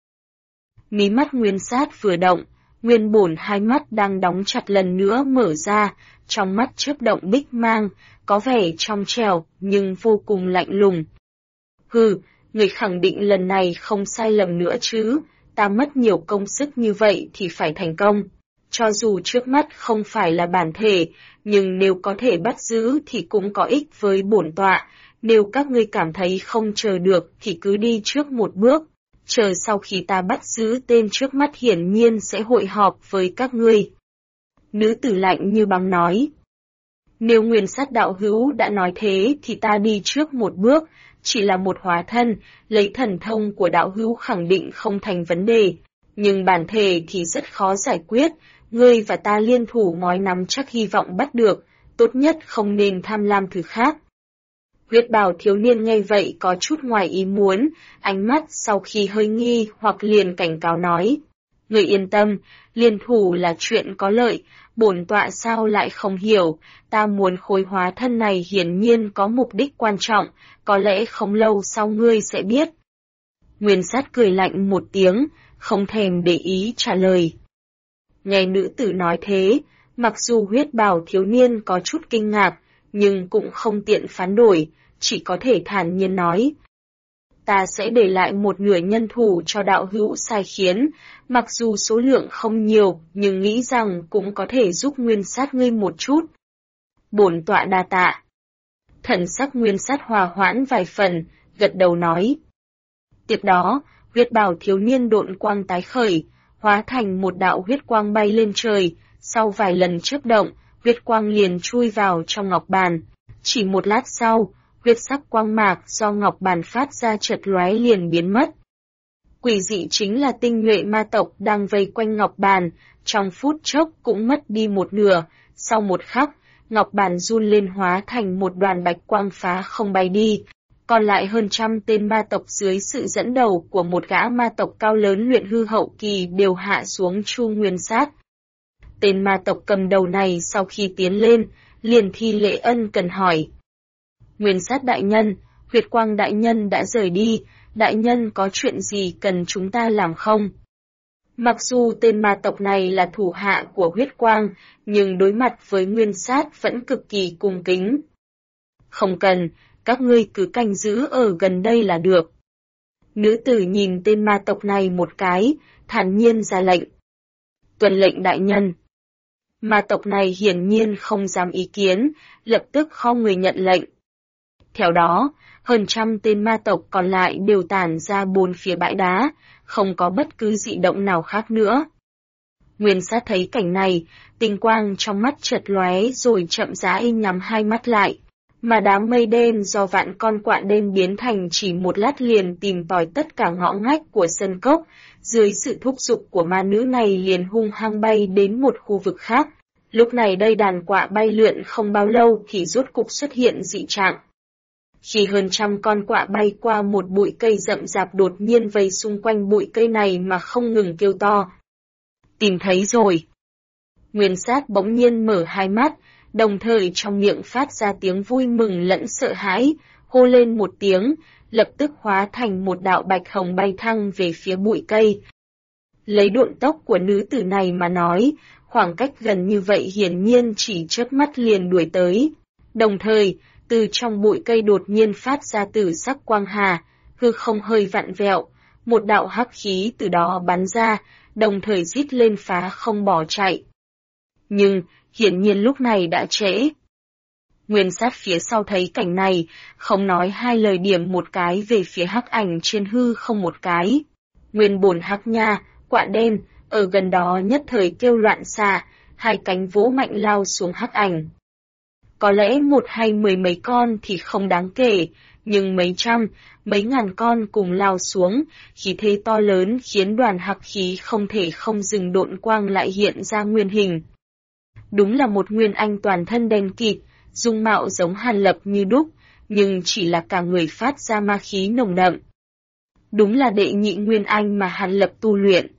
Mí mắt Nguyên Sát vừa động, nguyên bổn hai mắt đang đóng chặt lần nữa mở ra, trong mắt chớp động bích mang, có vẻ trong trẻo nhưng vô cùng lạnh lùng. Hừ, người khẳng định lần này không sai lầm nữa chứ, ta mất nhiều công sức như vậy thì phải thành công. Cho dù trước mắt không phải là bản thể, nhưng nếu có thể bắt giữ thì cũng có ích với bổn tọa, nếu các ngươi cảm thấy không chờ được thì cứ đi trước một bước, chờ sau khi ta bắt giữ tên trước mắt hiển nhiên sẽ hội họp với các ngươi. Nữ tử lạnh như băng nói. Nếu Nguyên Sát đạo hữu đã nói thế thì ta đi trước một bước, chỉ là một hóa thân, lấy thần thông của đạo hữu khẳng định không thành vấn đề, nhưng bản thể thì rất khó giải quyết, ngươi và ta liên thủ nói nắm chắc hy vọng bắt được, tốt nhất không nên tham lam thứ khác. Huyết bào thiếu niên nghe vậy có chút ngoài ý muốn, ánh mắt sau khi hơi nghi hoặc liền cảnh cáo nói. Người yên tâm, liên thủ là chuyện có lợi, bổn tọa sao lại không hiểu, ta muốn khối hóa thân này hiển nhiên có mục đích quan trọng, có lẽ không lâu sau ngươi sẽ biết. Nguyên sát cười lạnh một tiếng, không thèm để ý trả lời. Nghe nữ tử nói thế, mặc dù huyết bào thiếu niên có chút kinh ngạc, nhưng cũng không tiện phán đổi, chỉ có thể thản nhiên nói. Ta sẽ để lại một nửa nhân thủ cho đạo hữu sai khiến, mặc dù số lượng không nhiều, nhưng nghĩ rằng cũng có thể giúp nguyên sát ngươi một chút. Bổn tọa đa tạ. Thần sắc nguyên sát hòa hoãn vài phần, gật đầu nói. Tiếp đó, huyết bào thiếu niên độn quang tái khởi, hóa thành một đạo huyết quang bay lên trời, sau vài lần chớp động, huyết quang liền chui vào trong ngọc bàn. Chỉ một lát sau, huyết sắc quang mạc do ngọc bàn phát ra chợt lóe liền biến mất. Quỷ dị chính là tinh nhuệ ma tộc đang vây quanh ngọc bàn, trong phút chốc cũng mất đi một nửa, sau một khắc, ngọc bàn run lên hóa thành một đoàn bạch quang phá không bay đi. Còn lại hơn 100 tên ma tộc dưới sự dẫn đầu của một gã ma tộc cao lớn luyện hư hậu kỳ đều hạ xuống Chu Nguyên Sát. Tên ma tộc cầm đầu này sau khi tiến lên, liền thi lễ ân cần hỏi. Nguyên Sát đại nhân, huyết quang đại nhân đã rời đi, đại nhân có chuyện gì cần chúng ta làm không? Mặc dù tên ma tộc này là thủ hạ của huyết quang, nhưng đối mặt với Nguyên Sát vẫn cực kỳ cung kính. Không cần, các ngươi cứ canh giữ ở gần đây là được. Nữ tử nhìn tên ma tộc này một cái, thản nhiên ra lệnh. Tuân lệnh đại nhân. Ma tộc này hiển nhiên không dám ý kiến, lập tức khom người nhận lệnh. Theo đó, hơn 100 tên ma tộc còn lại đều tản ra bốn phía bãi đá, không có bất cứ dị động nào khác nữa. Nguyên Sát thấy cảnh này, tinh quang trong mắt chợt lóe rồi chậm rãi nhắm hai mắt lại. Mà đám mây đen do vạn con quạ đen biến thành chỉ một lát liền tìm tòi tất cả ngõ ngách của sân cốc, dưới sự thúc giục của ma nữ này liền hung hăng bay đến một khu vực khác. Lúc này đây đàn quạ bay lượn không bao lâu thì rốt cục xuất hiện dị trạng. Khi hơn 100 con quạ bay qua một bụi cây rậm rạp đột nhiên vây xung quanh bụi cây này mà không ngừng kêu to. Tìm thấy rồi. Nguyên Sát bỗng nhiên mở hai mắt, đồng thời trong miệng phát ra tiếng vui mừng lẫn sợ hãi, hô lên một tiếng, lập tức hóa thành một đạo bạch hồng bay thăng về phía bụi cây. Lấy độn tốc của nữ tử này mà nói, khoảng cách gần như vậy hiển nhiên chỉ chớp mắt liền đuổi tới. Đồng thời, từ trong bụi cây đột nhiên phát ra tử sắc quang hà, hư không hơi vặn vẹo, một đạo hắc khí từ đó bắn ra, đồng thời rít lên phá không bỏ chạy. Nhưng, hiển nhiên lúc này đã trễ. Nguyên Sát phía sau thấy cảnh này, không nói hai lời điểm một cái về phía hắc ảnh trên hư không một cái. Nguyên bổn hắc nha, quạ đen, ở gần đó nhất thời kêu loạn xạ, hai cánh vỗ mạnh lao xuống hắc ảnh. Có lẽ một hay mười mấy con thì không đáng kể, nhưng mấy trăm, mấy ngàn con cùng lao xuống, khí thế to lớn khiến đoàn hắc khí không thể không dừng độn quang lại hiện ra nguyên hình. Đúng là một nguyên anh toàn thân đen kịt, dung mạo giống Hàn Lập như đúc, nhưng chỉ là cả người phát ra ma khí nồng đậm. Đúng là đệ nhị nguyên anh mà Hàn Lập tu luyện.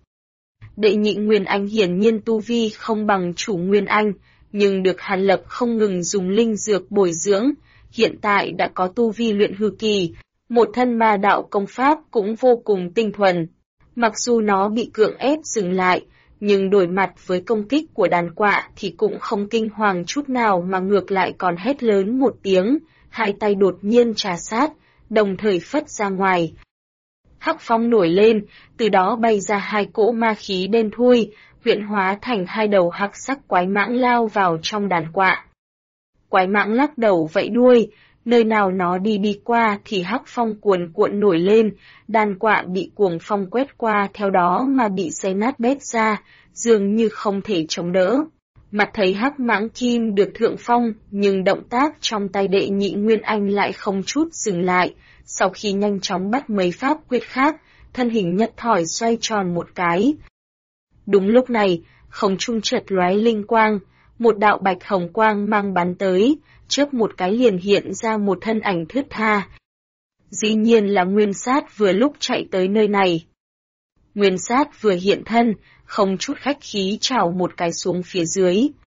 Đệ nhị nguyên anh hiển nhiên tu vi không bằng chủ nguyên anh, nhưng được Hàn Lập không ngừng dùng linh dược bồi dưỡng, hiện tại đã có tu vi luyện hư kỳ, một thân ma đạo công pháp cũng vô cùng tinh thuần. Mặc dù nó bị cưỡng ép dừng lại, nhưng đối mặt với công kích của đàn quạ thì cũng không kinh hoàng chút nào mà ngược lại còn hét lớn một tiếng, hai tay đột nhiên trà sát, đồng thời phất ra ngoài. Hắc phong nổi lên, từ đó bay ra hai cỗ ma khí đen thui, huyễn hóa thành hai đầu hắc sắc quái mãng lao vào trong đàn quạ. Quái mãng lắc đầu vẫy đuôi, nơi nào nó đi qua thì hắc phong cuồn cuộn nổi lên, đàn quạ bị cuồng phong quét qua theo đó mà bị xé nát bét ra, dường như không thể chống đỡ. Mặt thấy hắc mãng kim được thượng phong, nhưng động tác trong tay đệ nhị nguyên anh lại không chút dừng lại, sau khi nhanh chóng bắt mấy pháp quyết khác, thân hình nhất thỏi xoay tròn một cái. Đúng lúc này, không trung chợt lóe linh quang, một đạo bạch hồng quang mang bắn tới, chớp một cái liền hiện ra một thân ảnh thướt tha. Dĩ nhiên là Nguyên Sát vừa lúc chạy tới nơi này. Nguyên Sát vừa hiện thân, không chút khách khí chào một cái xuống phía dưới.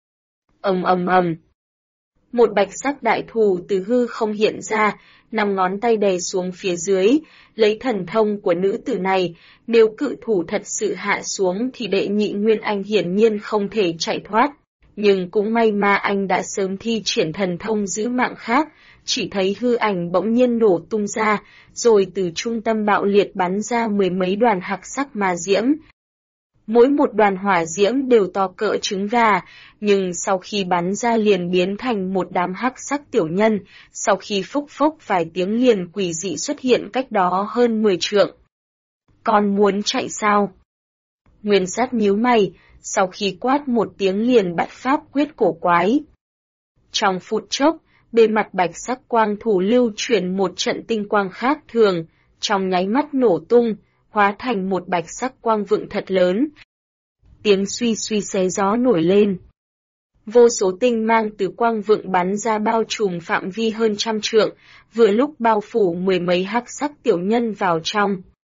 Ầm ầm ầm. Một bạch sắc đại thù từ hư không hiện ra, 5 ngón tay đè xuống phía dưới, lấy thần thông của nữ tử này, nếu cự thủ thật sự hạ xuống thì đệ nhị Nguyên Anh hiển nhiên không thể chạy thoát. Nhưng cũng may mà anh đã sớm thi triển thần thông giữ mạng khác, chỉ thấy hư ảnh bỗng nhiên nổ tung ra, rồi từ trung tâm bạo liệt bắn ra 10 mấy đoàn hắc sắc ma diễm. Mỗi một đoàn hỏa diễm đều to cỡ trứng gà, nhưng sau khi bắn ra liền biến thành một đám hắc sắc tiểu nhân, sau khi phốc phốc vài tiếng liền quỷ dị xuất hiện cách đó hơn 10 trượng. Còn muốn chạy sao? Nguyên Sát nhíu mày, sau khi quát một tiếng liền bắt pháp quyết cổ quái. Trong phút chốc, bề mặt bạch sắc quang thủ lưu chuyển một trận tinh quang khác thường, trong nháy mắt nổ tung, hóa thành một bạch sắc quang vựng thật lớn. Tiếng suy suy xé gió nổi lên. Vô số tinh mang từ quang vựng bắn ra bao trùm phạm vi hơn 100 trượng, vừa lúc bao phủ 10 mấy hắc sắc tiểu nhân vào trong.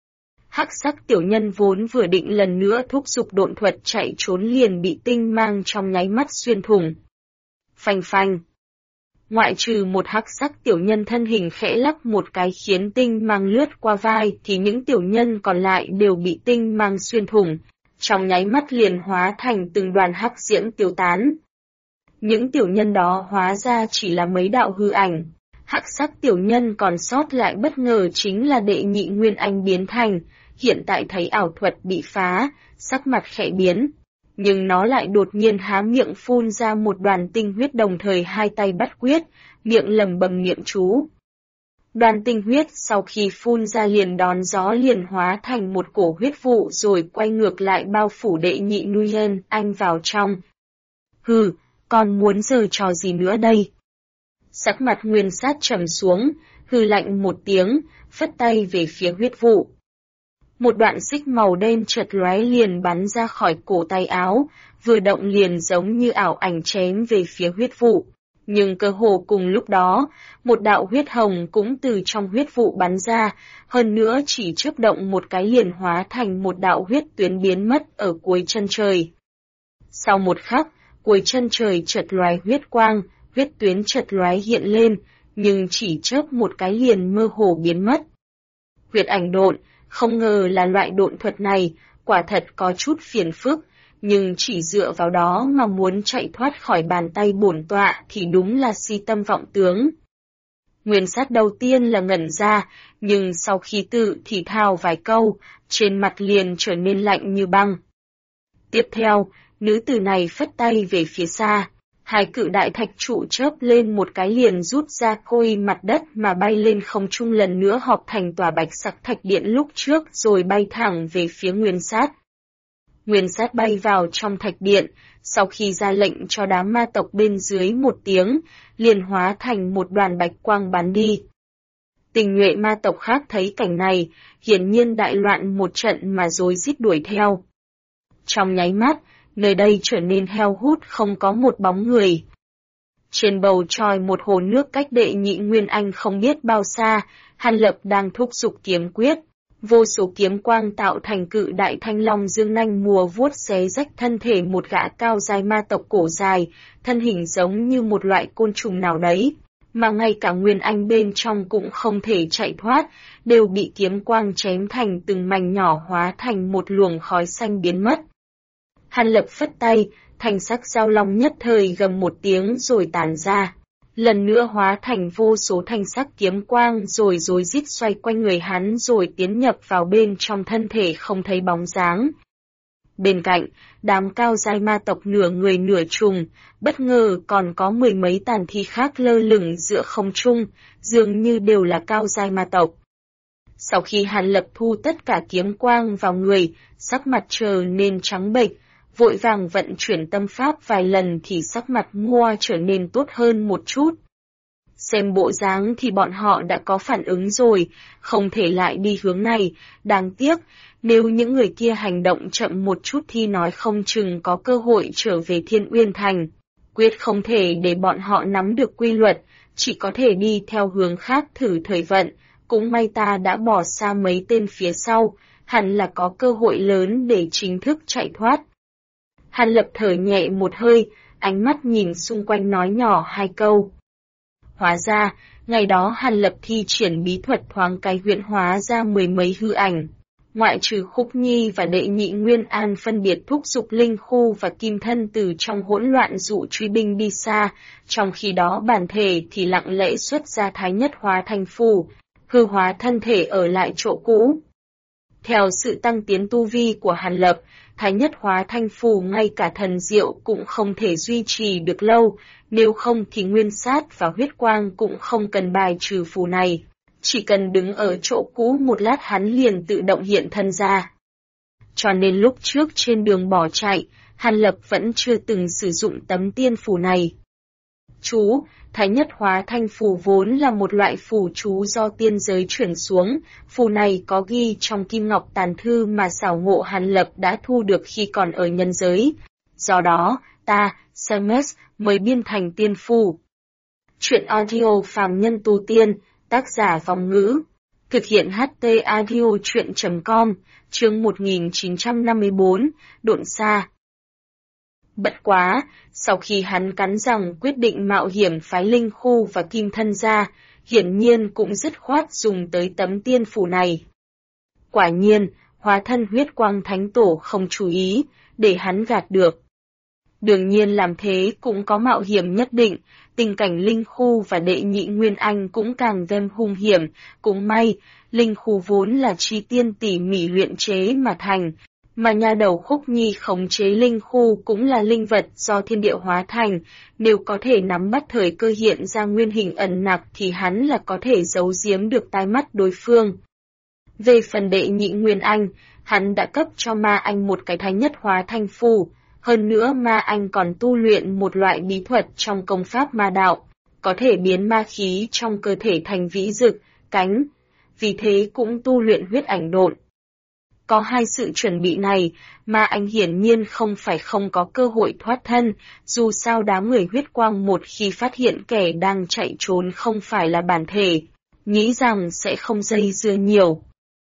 Hắc sắc tiểu nhân vốn vừa định lần nữa thúc giục độn thuật chạy trốn liền bị tinh mang trong nháy mắt xuyên thủng. Phanh phanh. Ngoại trừ một hắc sắc tiểu nhân thân hình khẽ lắc một cái khiến tinh mang lướt qua vai thì những tiểu nhân còn lại đều bị tinh mang xuyên thủng, trong nháy mắt liền hóa thành từng đoàn hắc diễm tiêu tán. Những tiểu nhân đó hóa ra chỉ là mấy đạo hư ảnh. Hắc sắc tiểu nhân còn sót lại bất ngờ chính là đệ nhị Nguyên Anh biến thành, hiện tại thấy ảo thuật bị phá, sắc mặt khẽ biến. Nhưng nó lại đột nhiên há miệng phun ra một đoàn tinh huyết đồng thời hai tay bắt quyết, miệng lầm bầm niệm chú. Đoàn tinh huyết sau khi phun ra liền đón gió liền hóa thành một cổ huyết vụ rồi quay ngược lại bao phủ đệ nhị Nguyen Anh vào trong. Hừ, còn muốn giở trò gì nữa đây? Sắc mặt Nguyên Sát trầm xuống, hừ lạnh một tiếng, phất tay về phía huyết vụ. Một đoạn xích màu đen chợt lóe liền bắn ra khỏi cổ tay áo, vừa động liền giống như ảo ảnh chém về phía huyết vụ. Nhưng cơ hồ cùng lúc đó, một đạo huyết hồng cũng từ trong huyết vụ bắn ra, hơn nữa chỉ chớp động một cái liền hóa thành một đạo huyết tuyến biến mất ở cuối chân trời. Sau một khắc, cuối chân trời chợt lóe huyết quang, huyết tuyến chợt lóe hiện lên, nhưng chỉ chớp một cái liền mơ hồ biến mất. Huyết ảnh độn, không ngờ là loại độn thuật này, quả thật có chút phiền phức, nhưng chỉ dựa vào đó mà muốn chạy thoát khỏi bàn tay bổn tọa thì đúng là si tâm vọng tướng. Nguyên Sát đầu tiên là ngẩn ra, nhưng sau khi tự thì thào vài câu, trên mặt liền trở nên lạnh như băng. Tiếp theo, nữ tử này phất tay về phía xa, hai cự đại thạch trụ chớp lên một cái liền rút ra côi mặt đất mà bay lên không trung lần nữa họp thành tòa bạch sắc thạch điện lúc trước rồi bay thẳng về phía Nguyên Sát. Nguyên Sát bay vào trong thạch điện, sau khi ra lệnh cho đám ma tộc bên dưới một tiếng, liền hóa thành một đoàn bạch quang bắn đi. Tình nhuệ ma tộc khác thấy cảnh này, hiển nhiên đại loạn một trận mà rối rít đuổi theo. Trong nháy mắt, nơi đây trở nên heo hút không có một bóng người. Trên bầu trời một hồ nước cách đệ nhị Nguyên Anh không biết bao xa, Hàn Lập đang thúc giục kiếm quyết. Vô số kiếm quang tạo thành cự đại thanh long dương nanh mùa vuốt xé rách thân thể một gã cao dài ma tộc cổ dài, thân hình giống như một loại côn trùng nào đấy, mà ngay cả Nguyên Anh bên trong cũng không thể chạy thoát, đều bị kiếm quang chém thành từng mảnh nhỏ hóa thành một luồng khói xanh biến mất. Hàn Lập phất tay, thanh sắc giao long nhất thời gầm một tiếng rồi tản ra. Lần nữa hóa thành vô số thanh sắc kiếm quang rồi rối rít xoay quanh người hắn rồi tiến nhập vào bên trong thân thể không thấy bóng dáng. Bên cạnh, đám cao giai ma tộc nửa người nửa trùng, bất ngờ còn có 10 mấy tàn thi khác lơ lửng giữa không trung, dường như đều là cao giai ma tộc. Sau khi Hàn Lập thu tất cả kiếm quang vào người, sắc mặt trở nên trắng bệch, vội vàng vận chuyển tâm pháp vài lần thì sắc mặt Ngoa trở nên tốt hơn một chút. Xem bộ dáng thì bọn họ đã có phản ứng rồi, không thể lại đi hướng này, đáng tiếc, nếu những người kia hành động chậm một chút thì nói không chừng có cơ hội trở về Thiên Uyên Thành. quyết không thể để bọn họ nắm được quy luật, chỉ có thể đi theo hướng khác thử thời vận, cũng may ta đã bỏ xa mấy tên phía sau, hẳn là có cơ hội lớn để chính thức chạy thoát. Hàn Lập thở nhẹ một hơi, ánh mắt nhìn xung quanh nói nhỏ hai câu. Hóa ra, ngày đó Hàn Lập thi triển bí thuật thoáng cái huyễn hóa ra mười mấy hư ảnh. Ngoại trừ Khúc Nhi và đệ nhị Nguyên An phân biệt thúc giục Linh Khu và Kim Thân từ trong hỗn loạn dụ truy binh đi xa, trong khi đó bản thể thì lặng lẽ xuất ra thái nhất hóa thành phù, hư hóa thân thể ở lại chỗ cũ. Theo sự tăng tiến tu vi của Hàn Lập, thái nhất hóa thanh phù ngay cả thần diệu cũng không thể duy trì được lâu, nếu không thì nguyên sát và huyết quang cũng không cần bài trừ phù này. Chỉ cần đứng ở chỗ cũ một lát hắn liền tự động hiện thân ra. Cho nên lúc trước trên đường bỏ chạy, Hàn Lập vẫn chưa từng sử dụng tấm tiên phù này. Chú, thái nhất hóa thanh phù vốn là một loại phù chú do tiên giới chuyển xuống, phù này có ghi trong Kim Ngọc Tàn Thư mà xảo ngộ Hàn Lập đã thu được khi còn ở nhân giới. Do đó, ta, Semes, mới biên thành tiên phù. Chuyện audio phàm nhân tu tiên, tác giả Vong Ngữ. Thực hiện HT audio chuyện.com, chương 1954, Độn Xa. Bất quá, sau khi hắn cắn răng quyết định mạo hiểm phái Linh Khu và Kim Thân ra, hiển nhiên cũng dứt khoát dùng tới tấm tiên phù này. Quả nhiên, hóa thân huyết quang thánh tổ không chú ý, để hắn gạt được. Đương nhiên làm thế cũng có mạo hiểm nhất định, tình cảnh Linh Khu và đệ nhị Nguyên Anh cũng càng thêm hung hiểm, cũng may, Linh Khu vốn là chi tiên tỉ mỉ luyện chế mà thành, mà nhà đầu Khúc Nhi khống chế Linh Khu cũng là linh vật do thiên địa hóa thành, nếu có thể nắm bắt thời cơ hiện ra nguyên hình ẩn nặc thì hắn là có thể giấu giếm được tai mắt đối phương. Về phần đệ nhị Nguyên Anh, hắn đã cấp cho Ma Anh một cái thái nhất hóa thanh phù. Hơn nữa Ma Anh còn tu luyện một loại bí thuật trong công pháp ma đạo, có thể biến ma khí trong cơ thể thành vĩ dực, cánh, vì thế cũng tu luyện huyết ảnh độn. Có hai sự chuẩn bị này, Ma Anh hiển nhiên không phải không có cơ hội thoát thân, dù sao đám người huyết quang một khi phát hiện kẻ đang chạy trốn không phải là bản thể, nghĩ rằng sẽ không dây dưa nhiều.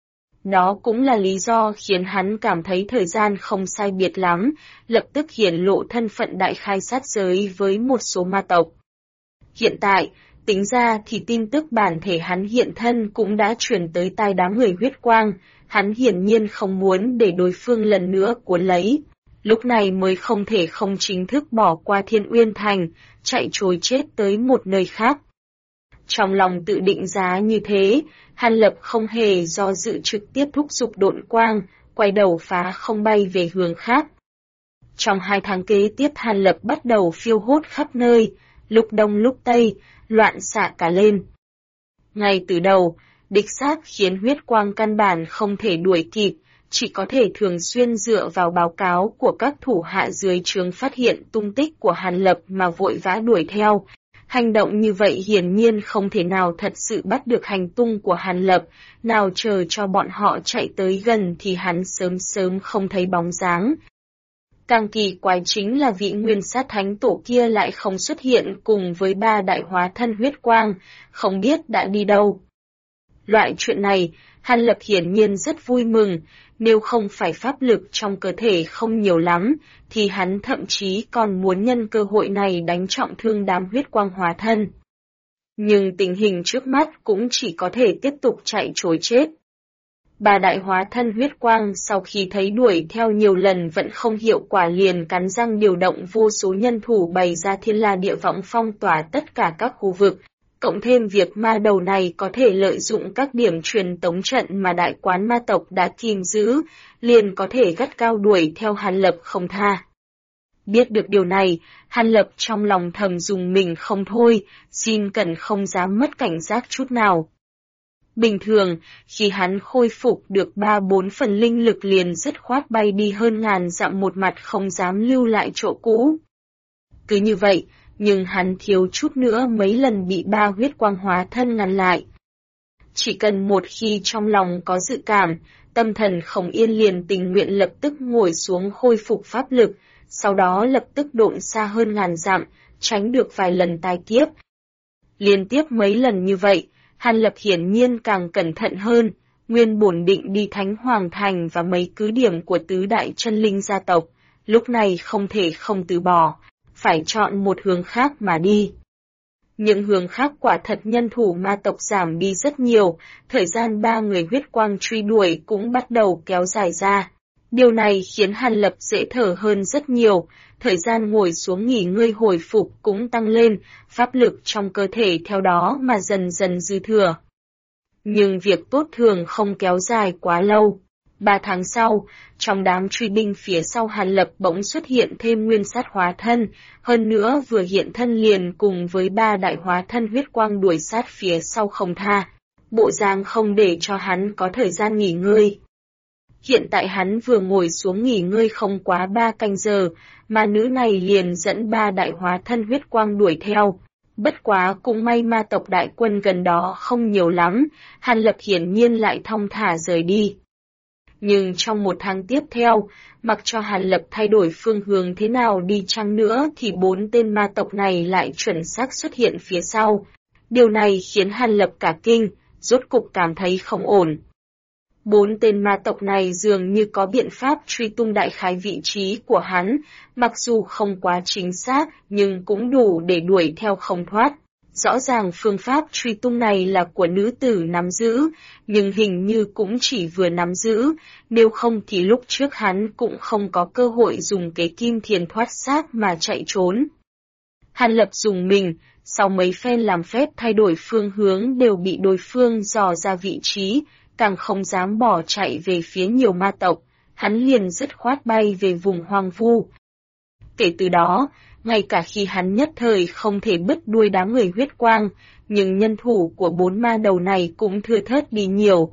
Đó cũng là lý do khiến hắn cảm thấy thời gian không sai biệt lắm, lập tức hiển lộ thân phận đại khai sát giới với một số ma tộc. Hiện tại, tính ra thì tin tức bản thể hắn hiện thân cũng đã truyền tới tai đám người huyết quang, hắn hiển nhiên không muốn để đối phương lần nữa cuốn lấy. Lúc này mới không thể không chính thức bỏ qua Thiên Uyên Thành, chạy trối chết tới một nơi khác. Trong lòng tự định giá như thế, Hàn Lập không hề do dự trực tiếp thúc giục độn quang, quay đầu phá không bay về hướng khác. Trong 2 tháng kế tiếp Hàn Lập bắt đầu phiêu hốt khắp nơi, lúc đông lúc tây, loạn xạ cả lên. Ngay từ đầu, địch sát khiến huyết quang căn bản không thể đuổi kịp, chỉ có thể thường xuyên dựa vào báo cáo của các thủ hạ dưới trướng phát hiện tung tích của Hàn Lập mà vội vã đuổi theo. Hành động như vậy hiển nhiên không thể nào thật sự bắt được hành tung của Hàn Lập, nào chờ cho bọn họ chạy tới gần thì hắn sớm không thấy bóng dáng. Càng kỳ quái chính là vị nguyên sát thánh tổ kia lại không xuất hiện cùng với 3 đại hóa thân huyết quang, không biết đã đi đâu. Loại chuyện này, Hàn Lập hiển nhiên rất vui mừng, nếu không phải pháp lực trong cơ thể không nhiều lắm, thì hắn thậm chí còn muốn nhân cơ hội này đánh trọng thương đám huyết quang hóa thân. Nhưng tình hình trước mắt cũng chỉ có thể tiếp tục chạy trối chết. 3 đại hóa thân huyết quang sau khi thấy đuổi theo nhiều lần vẫn không hiệu quả liền cắn răng điều động vô số nhân thủ bày ra thiên la địa võng phong tỏa tất cả các khu vực. Cộng thêm việc ma đầu này có thể lợi dụng các điểm truyền tống trận mà đại quán ma tộc đã kìm giữ, liền có thể gắt cao đuổi theo Hàn Lập không tha. Biết được điều này, Hàn Lập trong lòng thầm dùng mình không thôi, xin cẩn không dám mất cảnh giác chút nào. Bình thường, khi hắn khôi phục được 3-4 phần linh lực liền dứt khoát bay đi hơn ngàn dặm một mặt không dám lưu lại chỗ cũ. Cứ như vậy, nhưng hắn thiếu chút nữa mấy lần bị 3 huyết quang hóa thân ngăn lại. Chỉ cần một khi trong lòng có dự cảm, tâm thần không yên liền tình nguyện lập tức ngồi xuống khôi phục pháp lực, sau đó lập tức độn xa hơn ngàn dặm, tránh được vài lần tai kiếp. Liên tiếp mấy lần như vậy, Hàn Lập hiển nhiên càng cẩn thận hơn, nguyên bổn định đi Thánh Hoàng Thành và mấy cứ điểm của tứ đại chân linh gia tộc, lúc này không thể không từ bỏ, phải chọn một hướng khác mà đi. Những hướng khác quả thật nhân thủ ma tộc giảm đi rất nhiều, thời gian 3 người huyết quang truy đuổi cũng bắt đầu kéo dài ra. Điều này khiến Hàn Lập dễ thở hơn rất nhiều, thời gian ngồi xuống nghỉ ngơi hồi phục cũng tăng lên, pháp lực trong cơ thể theo đó mà dần dần dư thừa. Nhưng việc tốt thường không kéo dài quá lâu. 3 tháng sau, trong đám truy binh phía sau Hàn Lập bỗng xuất hiện thêm nguyên sát hóa thân, hơn nữa vừa hiện thân liền cùng với 3 đại hóa thân huyết quang đuổi sát phía sau không tha, bộ dáng không để cho hắn có thời gian nghỉ ngơi. Hiện tại hắn vừa ngồi xuống nghỉ ngơi không quá 3 canh giờ, mà nữ này liền dẫn 3 đại hóa thân huyết quang đuổi theo. Bất quá cũng may ma tộc đại quân gần đó không nhiều lắm, Hàn Lập hiển nhiên lại thong thả rời đi. Nhưng trong 1 tháng tiếp theo, mặc cho Hàn Lập thay đổi phương hướng thế nào đi chăng nữa thì 4 tên ma tộc này lại chuẩn xác xuất hiện phía sau. Điều này khiến Hàn Lập cả kinh, rốt cục cảm thấy không ổn. 4 tên ma tộc này dường như có biện pháp truy tung đại khái vị trí của hắn, mặc dù không quá chính xác nhưng cũng đủ để đuổi theo không thoát. Rõ ràng phương pháp truy tung này là của nữ tử nắm giữ, nhưng hình như cũng chỉ vừa nắm giữ, nếu không thì lúc trước hắn cũng không có cơ hội dùng kế kim thiền thoát xác mà chạy trốn. Hàn Lập dùng mình, sau mấy phen làm phép thay đổi phương hướng đều bị đối phương dò ra vị trí, càng không dám bỏ chạy về phía nhiều ma tộc, hắn liền dứt khoát bay về vùng hoang vu. Kể từ đó, ngay cả khi hắn nhất thời không thể bứt đuôi đám người huyết quang, nhưng nhân thủ của 4 ma đầu này cũng thưa thớt đi nhiều.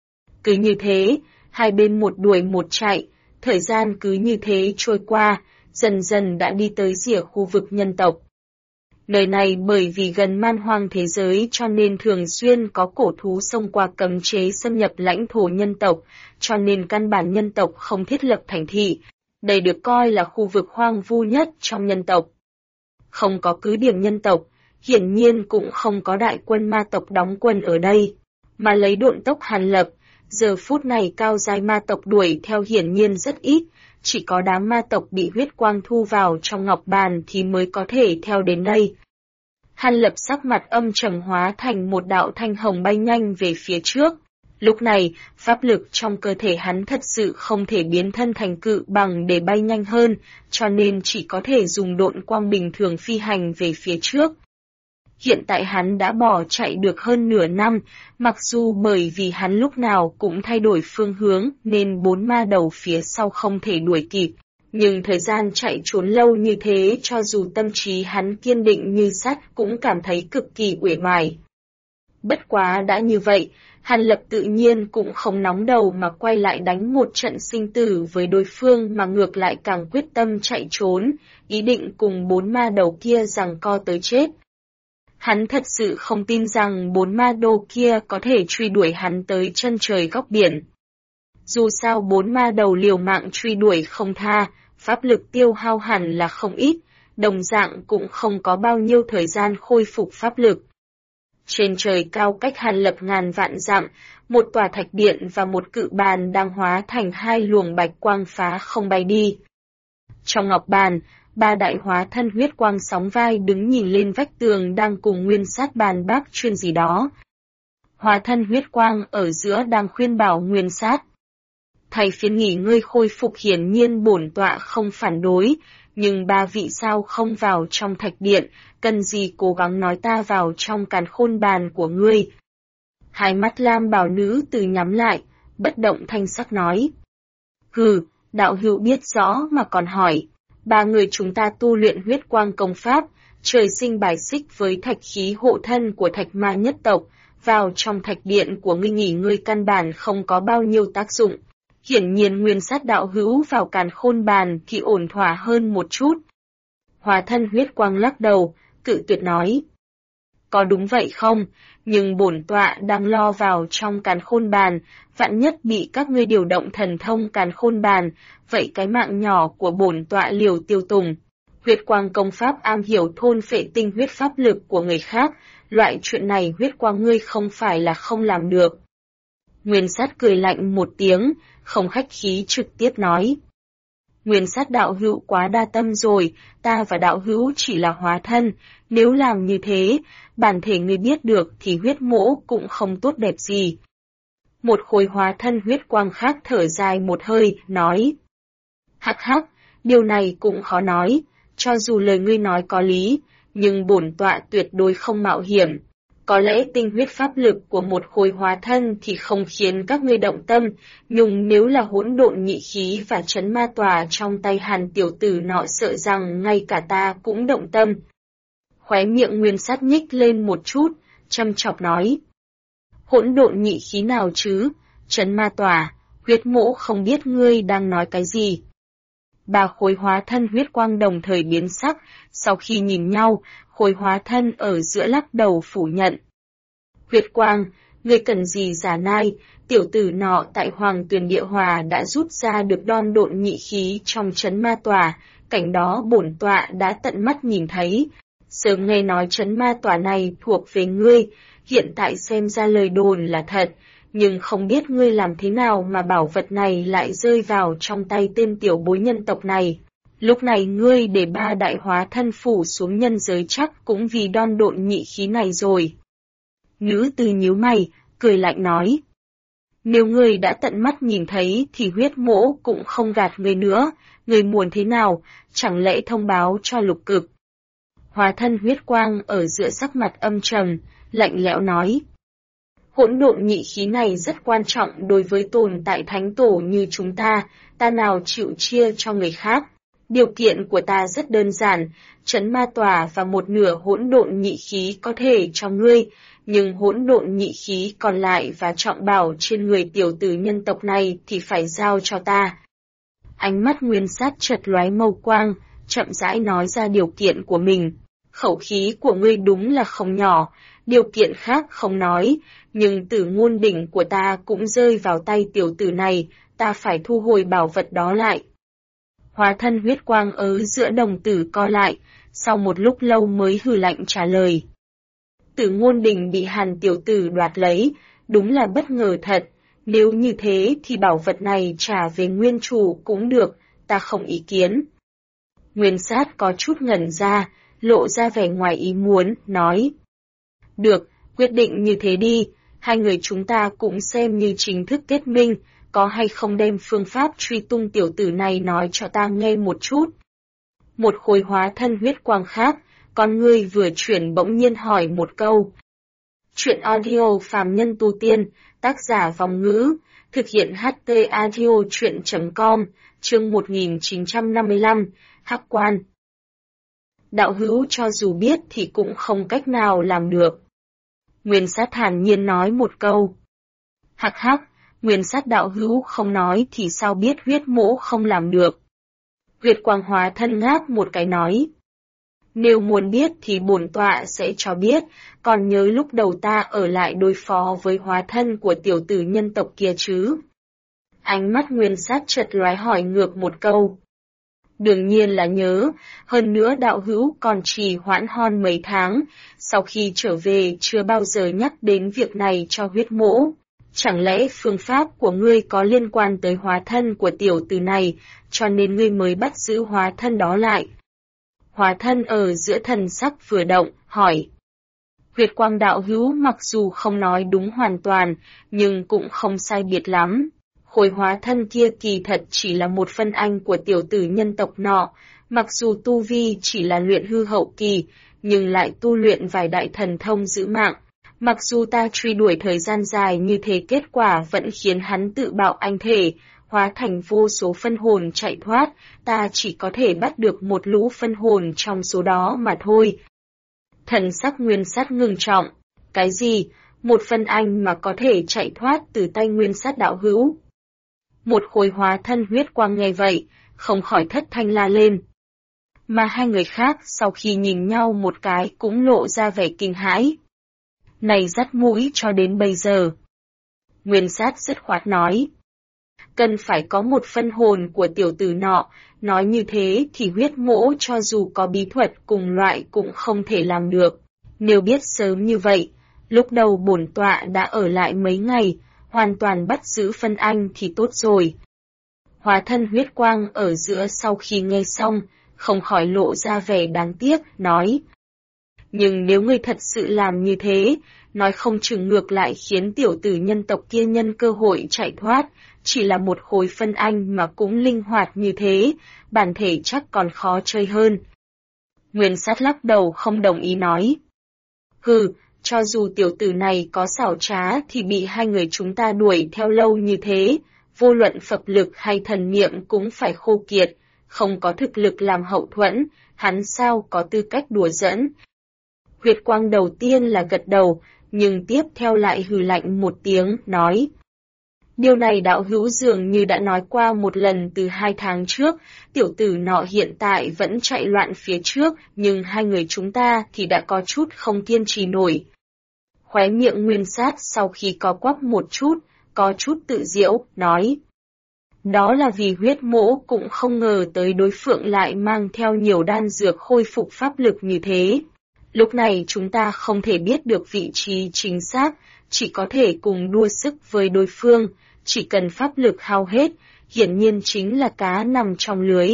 Cứ như thế, hai bên một đuổi một chạy, thời gian cứ như thế trôi qua, dần dần đã đi tới rìa khu vực nhân tộc. Nơi này bởi vì gần man hoang thế giới cho nên thường xuyên có cổ thú xông qua cấm chế xâm nhập lãnh thổ nhân tộc, cho nên căn bản nhân tộc không thiết lập thành thị. Đây được coi là khu vực hoang vu nhất trong nhân tộc. Không có cứ điểm nhân tộc, hiển nhiên cũng không có đại quân ma tộc đóng quân ở đây, mà lấy độn tốc Hàn Lập, giờ phút này cao giai ma tộc đuổi theo hiển nhiên rất ít, chỉ có đám ma tộc bị huyết quang thu vào trong ngọc bàn thì mới có thể theo đến đây. Hàn Lập sắc mặt âm trầm hóa thành một đạo thanh hồng bay nhanh về phía trước. Lúc này, pháp lực trong cơ thể hắn thật sự không thể biến thân thành cự bằng để bay nhanh hơn, cho nên chỉ có thể dùng độn quang bình thường phi hành về phía trước. Hiện tại hắn đã bỏ chạy được hơn nửa năm, mặc dù bởi vì hắn lúc nào cũng thay đổi phương hướng nên 4 ma đầu phía sau không thể đuổi kịp. Nhưng thời gian chạy trốn lâu như thế cho dù tâm trí hắn kiên định như sắt cũng cảm thấy cực kỳ uể oải. Bất quá đã như vậy, Hàn Lập tự nhiên cũng không nóng đầu mà quay lại đánh một trận sinh tử với đối phương mà ngược lại càng quyết tâm chạy trốn, ý định cùng 4 ma đầu kia giằng co tới chết. Hắn thật sự không tin rằng 4 ma đầu kia có thể truy đuổi hắn tới chân trời góc biển. Dù sao 4 ma đầu liều mạng truy đuổi không tha, pháp lực tiêu hao hẳn là không ít, đồng dạng cũng không có bao nhiêu thời gian khôi phục pháp lực. Trên trời cao cách Hàn Lập ngàn vạn dặm, một tòa thạch điện và một cự bàn đang hóa thành 2 luồng bạch quang phá không bay đi. Trong ngọc bàn, 3 đại hóa thân huyết quang sóng vai đứng nhìn lên vách tường đang cùng nguyên sát bàn bác chuyên gì đó. Hóa thân huyết quang ở giữa đang khuyên bảo nguyên sát. Thầy phiến nghỉ ngơi khôi phục hiển nhiên bổn tọa không phản đối, nhưng 3 vị sao không vào trong thạch điện, cần gì cố gắng nói ta vào trong càn khôn bàn của ngươi. Hai mắt lam bào nữ từ nhắm lại, bất động thanh sắc nói. Hừ, đạo hữu biết rõ mà còn hỏi, 3 người chúng ta tu luyện huyết quang công pháp, trời sinh bài xích với thạch khí hộ thân của thạch ma nhất tộc, vào trong thạch điện của ngươi nghỉ ngơi căn bản không có bao nhiêu tác dụng. Hiển nhiên nguyên sát đạo hữu vào càn khôn bàn thì ổn thỏa hơn một chút. Hóa thân huyết quang lắc đầu, cự tuyệt nói. Có đúng vậy không, nhưng bổn tọa đang lo vào trong càn khôn bàn, vạn nhất bị các ngươi điều động thần thông càn khôn bàn, vậy cái mạng nhỏ của bổn tọa liều tiêu tùng. Huyết quang công pháp am hiểu thôn phệ tinh huyết pháp lực của người khác, loại chuyện này huyết quang ngươi không phải là không làm được. Nguyên sát cười lạnh một tiếng, không khách khí trực tiếp nói. Nguyên sát đạo hữu quá đa tâm rồi, ta và đạo hữu chỉ là hóa thân, nếu làm như thế, bản thể ngươi biết được thì huyết mỗ cũng không tốt đẹp gì. Một khối hóa thân huyết quang khác thở dài một hơi, nói. Hắc hắc, điều này cũng khó nói, cho dù lời ngươi nói có lý, nhưng bổn tọa tuyệt đối không mạo hiểm. Có lẽ tinh huyết pháp lực của một khối hóa thân thì không khiến các ngươi động tâm, nhưng nếu là hỗn độn nhị khí và chấn ma tòa trong tay Hàn tiểu tử nọ sợ rằng ngay cả ta cũng động tâm. Khóe miệng Nguyên sát nhích lên một chút, châm chọc nói. Hỗn độn nhị khí nào chứ, chấn ma tòa, huyết mỗ không biết ngươi đang nói cái gì. Ba khối hóa thân huyết quang đồng thời biến sắc, sau khi nhìn nhau, khối hóa thân ở giữa lắc đầu phủ nhận. Huyết quang, ngươi cần gì giả nai, tiểu tử nọ tại Hoàng Tuyền Địa Hòa đã rút ra được đon độn nhị khí trong chấn ma tòa, cảnh đó bổn tọa đã tận mắt nhìn thấy. Sớm nghe nói chấn ma tòa này thuộc về ngươi, hiện tại xem ra lời đồn là thật, nhưng không biết ngươi làm thế nào mà bảo vật này lại rơi vào trong tay tên tiểu bối nhân tộc này. Lúc này ngươi để ba đại hóa thân phủ xuống nhân giới chắc cũng vì đon độn nhị khí này rồi. Nữ tử nhíu mày, cười lạnh nói. Nếu ngươi đã tận mắt nhìn thấy thì huyết mỗ cũng không gạt ngươi nữa, ngươi muốn thế nào, chẳng lẽ thông báo cho lục cực. Hóa thân huyết quang ở giữa sắc mặt âm trầm, lạnh lẽo nói. Hỗn độn nhị khí này rất quan trọng đối với tồn tại thánh tổ như chúng ta nào chịu chia cho người khác. Điều kiện của ta rất đơn giản, chấn ma tòa và một nửa hỗn độn nhị khí có thể cho ngươi, nhưng hỗn độn nhị khí còn lại và trọng bảo trên người tiểu tử nhân tộc này thì phải giao cho ta. Ánh mắt Nguyên sát chợt lóe mâu quang, chậm rãi nói ra điều kiện của mình. Khẩu khí của ngươi đúng là không nhỏ, điều kiện khác không nói, nhưng tử ngôn đỉnh của ta cũng rơi vào tay tiểu tử này, ta phải thu hồi bảo vật đó lại. Hóa thân huyết quang ở giữa đồng tử co lại, sau một lúc lâu mới hừ lạnh trả lời. Tử ngôn đỉnh bị Hàn tiểu tử đoạt lấy, đúng là bất ngờ thật, nếu như thế thì bảo vật này trả về nguyên chủ cũng được, ta không ý kiến. Nguyên sát có chút ngẩn ra, lộ ra vẻ ngoài ý muốn, nói. Được, quyết định như thế đi, hai người chúng ta cũng xem như chính thức kết minh, có hay không đem phương pháp truy tung tiểu tử này nói cho ta nghe một chút. Một khối hóa thân huyết quang khác, con ngươi vừa chuyển bỗng nhiên hỏi một câu. Chuyện audio phàm nhân tu tiên, tác giả Vòng Ngữ, thực hiện HT audio chuyện.com, chương 1955, Hắc Quan. Đạo hữu cho dù biết thì cũng không cách nào làm được. Nguyên sát thản nhiên nói một câu. Hắc hắc, Nguyên sát đạo hữu không nói thì sao biết huyết mỗ không làm được. Huyết quang hóa thân ngáp một cái nói. Nếu muốn biết thì bổn tọa sẽ cho biết, còn nhớ lúc đầu ta ở lại đối phó với hóa thân của tiểu tử nhân tộc kia chứ. Ánh mắt Nguyên sát chợt lóe hỏi ngược một câu. Đương nhiên là nhớ, hơn nữa đạo hữu còn trì hoãn hon mấy tháng, sau khi trở về chưa bao giờ nhắc đến việc này cho huyết mỗ. Chẳng lẽ phương pháp của ngươi có liên quan tới hóa thân của tiểu tử này, cho nên ngươi mới bắt giữ hóa thân đó lại? Hóa thân ở giữa thần sắc vừa động, hỏi. Huyết quang đạo hữu mặc dù không nói đúng hoàn toàn, nhưng cũng không sai biệt lắm. Khối hóa thân kia kỳ thật chỉ là một phân anh của tiểu tử nhân tộc nọ, mặc dù tu vi chỉ là luyện hư hậu kỳ, nhưng lại tu luyện vài đại thần thông giữ mạng. Mặc dù ta truy đuổi thời gian dài như thế kết quả vẫn khiến hắn tự bạo anh thể, hóa thành vô số phân hồn chạy thoát, ta chỉ có thể bắt được một lũ phân hồn trong số đó mà thôi. Thần sắc Nguyên sát ngưng trọng. Cái gì? Một phân anh mà có thể chạy thoát từ tay Nguyên sát đạo hữu? Một khối hóa thân huyết quang nghe vậy, không khỏi thất thanh la lên. Mà hai người khác sau khi nhìn nhau một cái cũng lộ ra vẻ kinh hãi. Này dắt mũi cho đến bây giờ. Nguyên sát dứt khoát nói. Cần phải có một phân hồn của tiểu tử nọ, nói như thế thì huyết mỗ cho dù có bí thuật cùng loại cũng không thể làm được. Nếu biết sớm như vậy, lúc đầu bổn tọa đã ở lại mấy ngày, hoàn toàn bắt giữ phân anh thì tốt rồi. Hóa thân huyết quang ở giữa sau khi nghe xong, không khỏi lộ ra vẻ đáng tiếc, nói. Nhưng nếu ngươi thật sự làm như thế, nói không chừng ngược lại khiến tiểu tử nhân tộc kia nhân cơ hội chạy thoát, chỉ là một khối phân anh mà cũng linh hoạt như thế, bản thể chắc còn khó chơi hơn. Nguyên Sát lắc đầu không đồng ý nói. Hừ, cho dù tiểu tử này có xảo trá thì bị hai người chúng ta đuổi theo lâu như thế, vô luận phập lực hay thần niệm cũng phải khô kiệt, không có thực lực làm hậu thuẫn, hắn sao có tư cách đùa giỡn. Huyết quang đầu tiên là gật đầu, nhưng tiếp theo lại hừ lạnh một tiếng, nói. Điều này đạo hữu dường như đã nói qua một lần từ 2 tháng trước, tiểu tử nọ hiện tại vẫn chạy loạn phía trước, nhưng hai người chúng ta thì đã có chút không kiên trì nổi. Khóe miệng Nguyên Sát sau khi có quắp một chút, có chút tự giễu, nói. Đó là vì huyết mỗ cũng không ngờ tới đối phương lại mang theo nhiều đan dược khôi phục pháp lực như thế. Lúc này chúng ta không thể biết được vị trí chính xác, chỉ có thể cùng đua sức với đối phương, chỉ cần pháp lực hao hết, hiển nhiên chính là cá nằm trong lưới.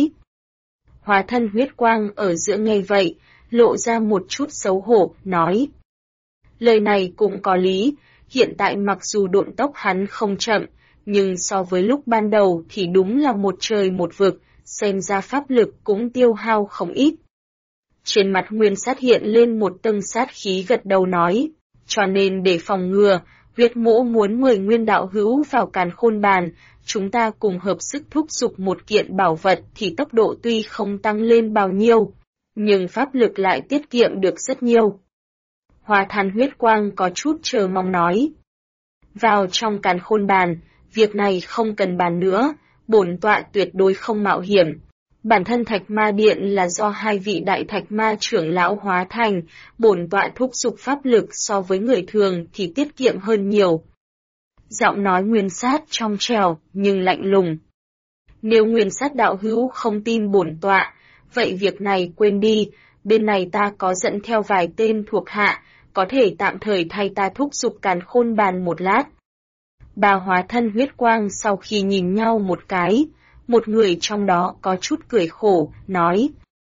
Hóa thân huyết quang ở giữa nghe vậy, lộ ra một chút xấu hổ, nói. Lời này cũng có lý, hiện tại mặc dù độn tốc hắn không chậm, nhưng so với lúc ban đầu thì đúng là một trời một vực, xem ra pháp lực cũng tiêu hao không ít. Trên mặt Nguyên Sát hiện lên một tầng sát khí gật đầu nói, cho nên để phòng ngừa, huyết mỗ muốn mời Nguyên đạo hữu vào Càn Khôn Bàn, chúng ta cùng hợp sức thúc giục một kiện bảo vật thì tốc độ tuy không tăng lên bao nhiêu, nhưng pháp lực lại tiết kiệm được rất nhiều. Hoa Than huyết quang có chút chờ mong nói. Vào trong Càn Khôn Bàn, việc này không cần bàn nữa, bổn tọa tuyệt đối không mạo hiểm. Bản thân Thạch Ma Điện là do hai vị đại Thạch Ma trưởng lão hóa thành, bổn tọa thúc giục pháp lực so với người thường thì tiết kiệm hơn nhiều. Giọng nói Nguyên Sát trong trẻo nhưng lạnh lùng. Nếu Nguyên Sát đạo hữu không tin bổn tọa, vậy việc này quên đi, bên này ta có dẫn theo vài tên thuộc hạ, có thể tạm thời thay ta thúc giục Càn Khôn Bàn một lát. Bà hóa thân huyết quang sau khi nhìn nhau một cái, một người trong đó có chút cười khổ, nói.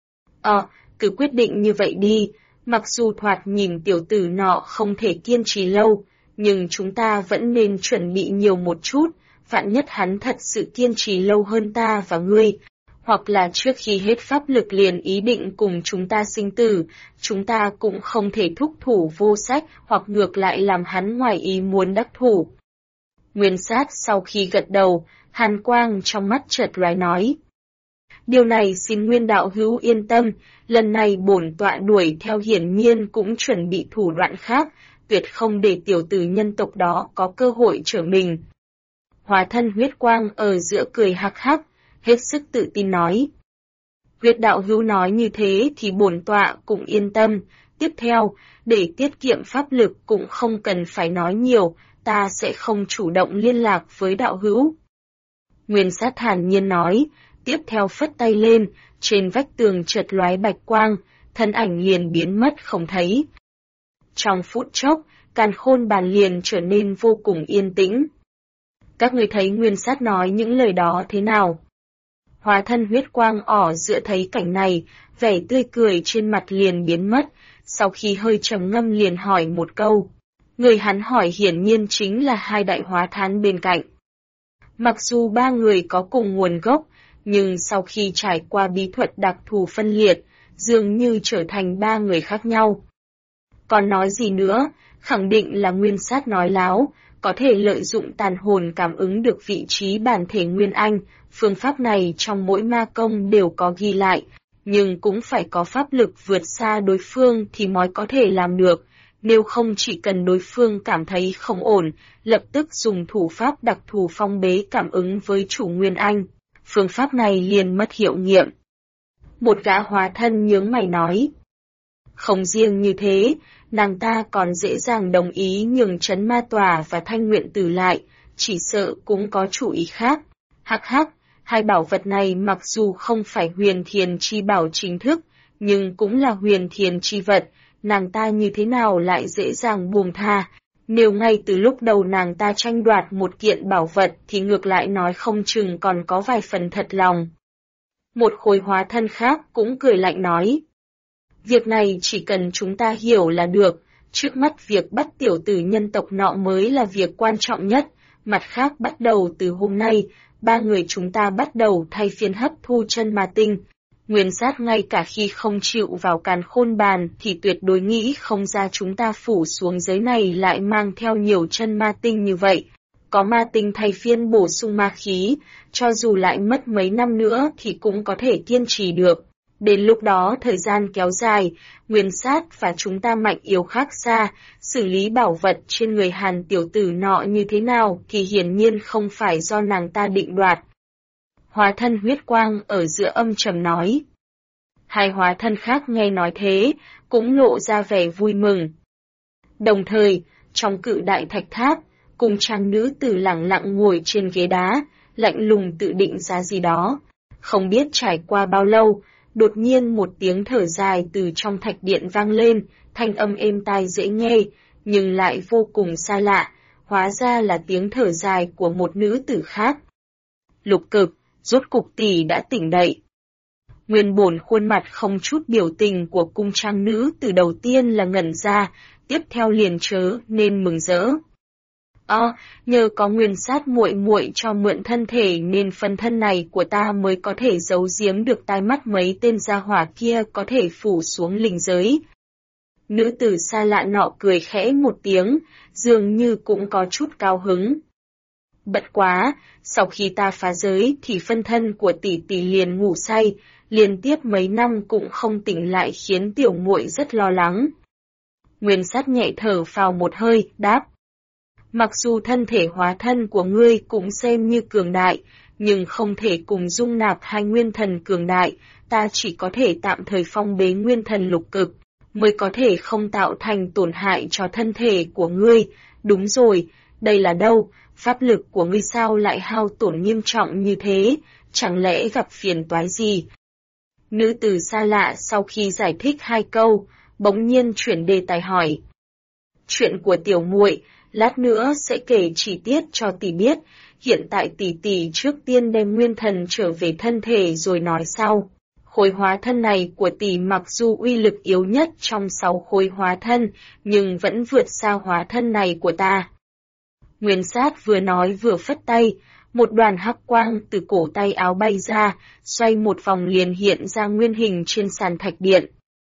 Cứ quyết định như vậy đi, mặc dù thoạt nhìn tiểu tử nọ không thể kiên trì lâu, nhưng chúng ta vẫn nên chuẩn bị nhiều một chút, vạn nhất hắn thật sự kiên trì lâu hơn ta và ngươi, hoặc là trước khi hết pháp lực liền ý định cùng chúng ta sinh tử, chúng ta cũng không thể thúc thủ vô sách hoặc ngược lại làm hắn ngoài ý muốn đắc thủ. Nguyên Sát sau khi gật đầu, hàn quang trong mắt chợt lóe nói. Điều này xin Nguyên đạo hữu yên tâm, lần này bổn tọa đuổi theo hiển nhiên cũng chuẩn bị thủ đoạn khác, tuyệt không để tiểu tử nhân tộc đó có cơ hội trở mình. Hóa thân huyết quang ở giữa cười hắc hắc, hết sức tự tin nói. Huyết đạo hữu nói như thế thì bổn tọa cũng yên tâm, tiếp theo, để tiết kiệm pháp lực cũng không cần phải nói nhiều, ta sẽ không chủ động liên lạc với đạo hữu. Nguyên Sát thản nhiên nói, tiếp theo phất tay lên, trên vách tường chợt lóe bạch quang, thân ảnh liền biến mất không thấy. Trong phút chốc, Càn Khôn Bàn liền trở nên vô cùng yên tĩnh. Các người thấy Nguyên Sát nói những lời đó thế nào? Hóa thân huyết quang ỏ giữa thấy cảnh này, vẻ tươi cười trên mặt liền biến mất, sau khi hơi trầm ngâm liền hỏi một câu. Người hắn hỏi hiển nhiên chính là hai đại hóa thán bên cạnh. Mặc dù ba người có cùng nguồn gốc, nhưng sau khi trải qua bí thuật đặc thù phân liệt, dường như trở thành ba người khác nhau. Còn nói gì nữa, khẳng định là Nguyên Sát nói láo, có thể lợi dụng tàn hồn cảm ứng được vị trí bản thể Nguyên Anh, phương pháp này trong mỗi ma công đều có ghi lại, nhưng cũng phải có pháp lực vượt xa đối phương thì mới có thể làm được. Nếu không chỉ cần đối phương cảm thấy không ổn, lập tức dùng thủ pháp đặc thù phong bế cảm ứng với chủ Nguyên Anh. Phương pháp này liền mất hiệu nghiệm. Một gã hóa thân nhướng mày nói. Không riêng như thế, nàng ta còn dễ dàng đồng ý nhường Trấn Ma Tòa và Thanh Nguyện Tử lại, chỉ sợ cũng có chủ ý khác. Hắc hắc, hai bảo vật này mặc dù không phải huyền thiền chi bảo chính thức, nhưng cũng là huyền thiền chi vật, nàng ta như thế nào lại dễ dàng buông tha. Nếu ngay từ lúc đầu nàng ta tranh đoạt một kiện bảo vật thì ngược lại nói không chừng còn có vài phần thật lòng. Một khối hóa thân khác cũng cười lạnh nói. Việc này chỉ cần chúng ta hiểu là được, trước mắt việc bắt tiểu tử nhân tộc nọ mới là việc quan trọng nhất, mặt khác bắt đầu từ hôm nay, ba người chúng ta bắt đầu thay phiên hấp thu chân ma tinh. Nguyên Sát ngay cả khi không chịu vào càn khôn bàn thì tuyệt đối nghĩ không ra chúng ta phủ xuống giới này lại mang theo nhiều chân ma tinh như vậy. Có ma tinh thay phiên bổ sung ma khí, cho dù lại mất mấy năm nữa thì cũng có thể kiên trì được. Đến lúc đó thời gian kéo dài, Nguyên Sát và chúng ta mạnh yếu khác xa, xử lý bảo vật trên người Hàn tiểu tử nọ như thế nào thì hiển nhiên không phải do nàng ta định đoạt. Hóa thân huyết quang ở giữa âm trầm nói. Hai hóa thân khác nghe nói thế, cũng lộ ra vẻ vui mừng. Đồng thời, trong cự đại thạch tháp, cùng trang nữ tử lẳng lặng ngồi trên ghế đá, lạnh lùng tự định ra gì đó. Không biết trải qua bao lâu, đột nhiên một tiếng thở dài từ trong thạch điện vang lên, thanh âm êm tai dễ nghe, nhưng lại vô cùng xa lạ, hóa ra là tiếng thở dài của một nữ tử khác. Lục Cực, rốt cục tỷ đã tỉnh dậy. Nguyên bổn khuôn mặt không chút biểu tình của cung trang nữ từ đầu tiên là ngẩn ra, tiếp theo liền chớ nên mừng rỡ. Nhờ có Nguyên Sát muội muội cho mượn thân thể nên phần thân này của ta mới có thể giấu giếm được tai mắt mấy tên gia hỏa kia có thể phủ xuống linh giới. Nữ tử xa lạ nọ cười khẽ một tiếng, dường như cũng có chút cao hứng. Bất quá, sau khi ta phá giới thì phân thân của tỷ tỷ liền ngủ say, liên tiếp mấy năm cũng không tỉnh lại khiến tiểu muội rất lo lắng. Nguyên Sát nhẹ thở phào một hơi, đáp. Mặc dù thân thể hóa thân của ngươi cũng xem như cường đại, nhưng không thể cùng dung nạp hai nguyên thần cường đại, ta chỉ có thể tạm thời phong bế nguyên thần Lục Cực, mới có thể không tạo thành tổn hại cho thân thể của ngươi. Đúng rồi, đây là đâu? Pháp lực của ngươi sao lại hao tổn nghiêm trọng như thế, chẳng lẽ gặp phiền toái gì? Nữ tử xa lạ sau khi giải thích hai câu, bỗng nhiên chuyển đề tài hỏi. Chuyện của tiểu muội, lát nữa sẽ kể chi tiết cho tỷ biết, hiện tại tỷ trước tiên đem nguyên thần trở về thân thể rồi nói sau. Khối hóa thân này của tỷ mặc dù uy lực yếu nhất trong 6 khối hóa thân, nhưng vẫn vượt xa hóa thân này của ta. Nguyên Sát vừa nói vừa phất tay, một đoàn hắc quang từ cổ tay áo bay ra, xoay một vòng liền hiện ra nguyên hình trên sàn thạch điện.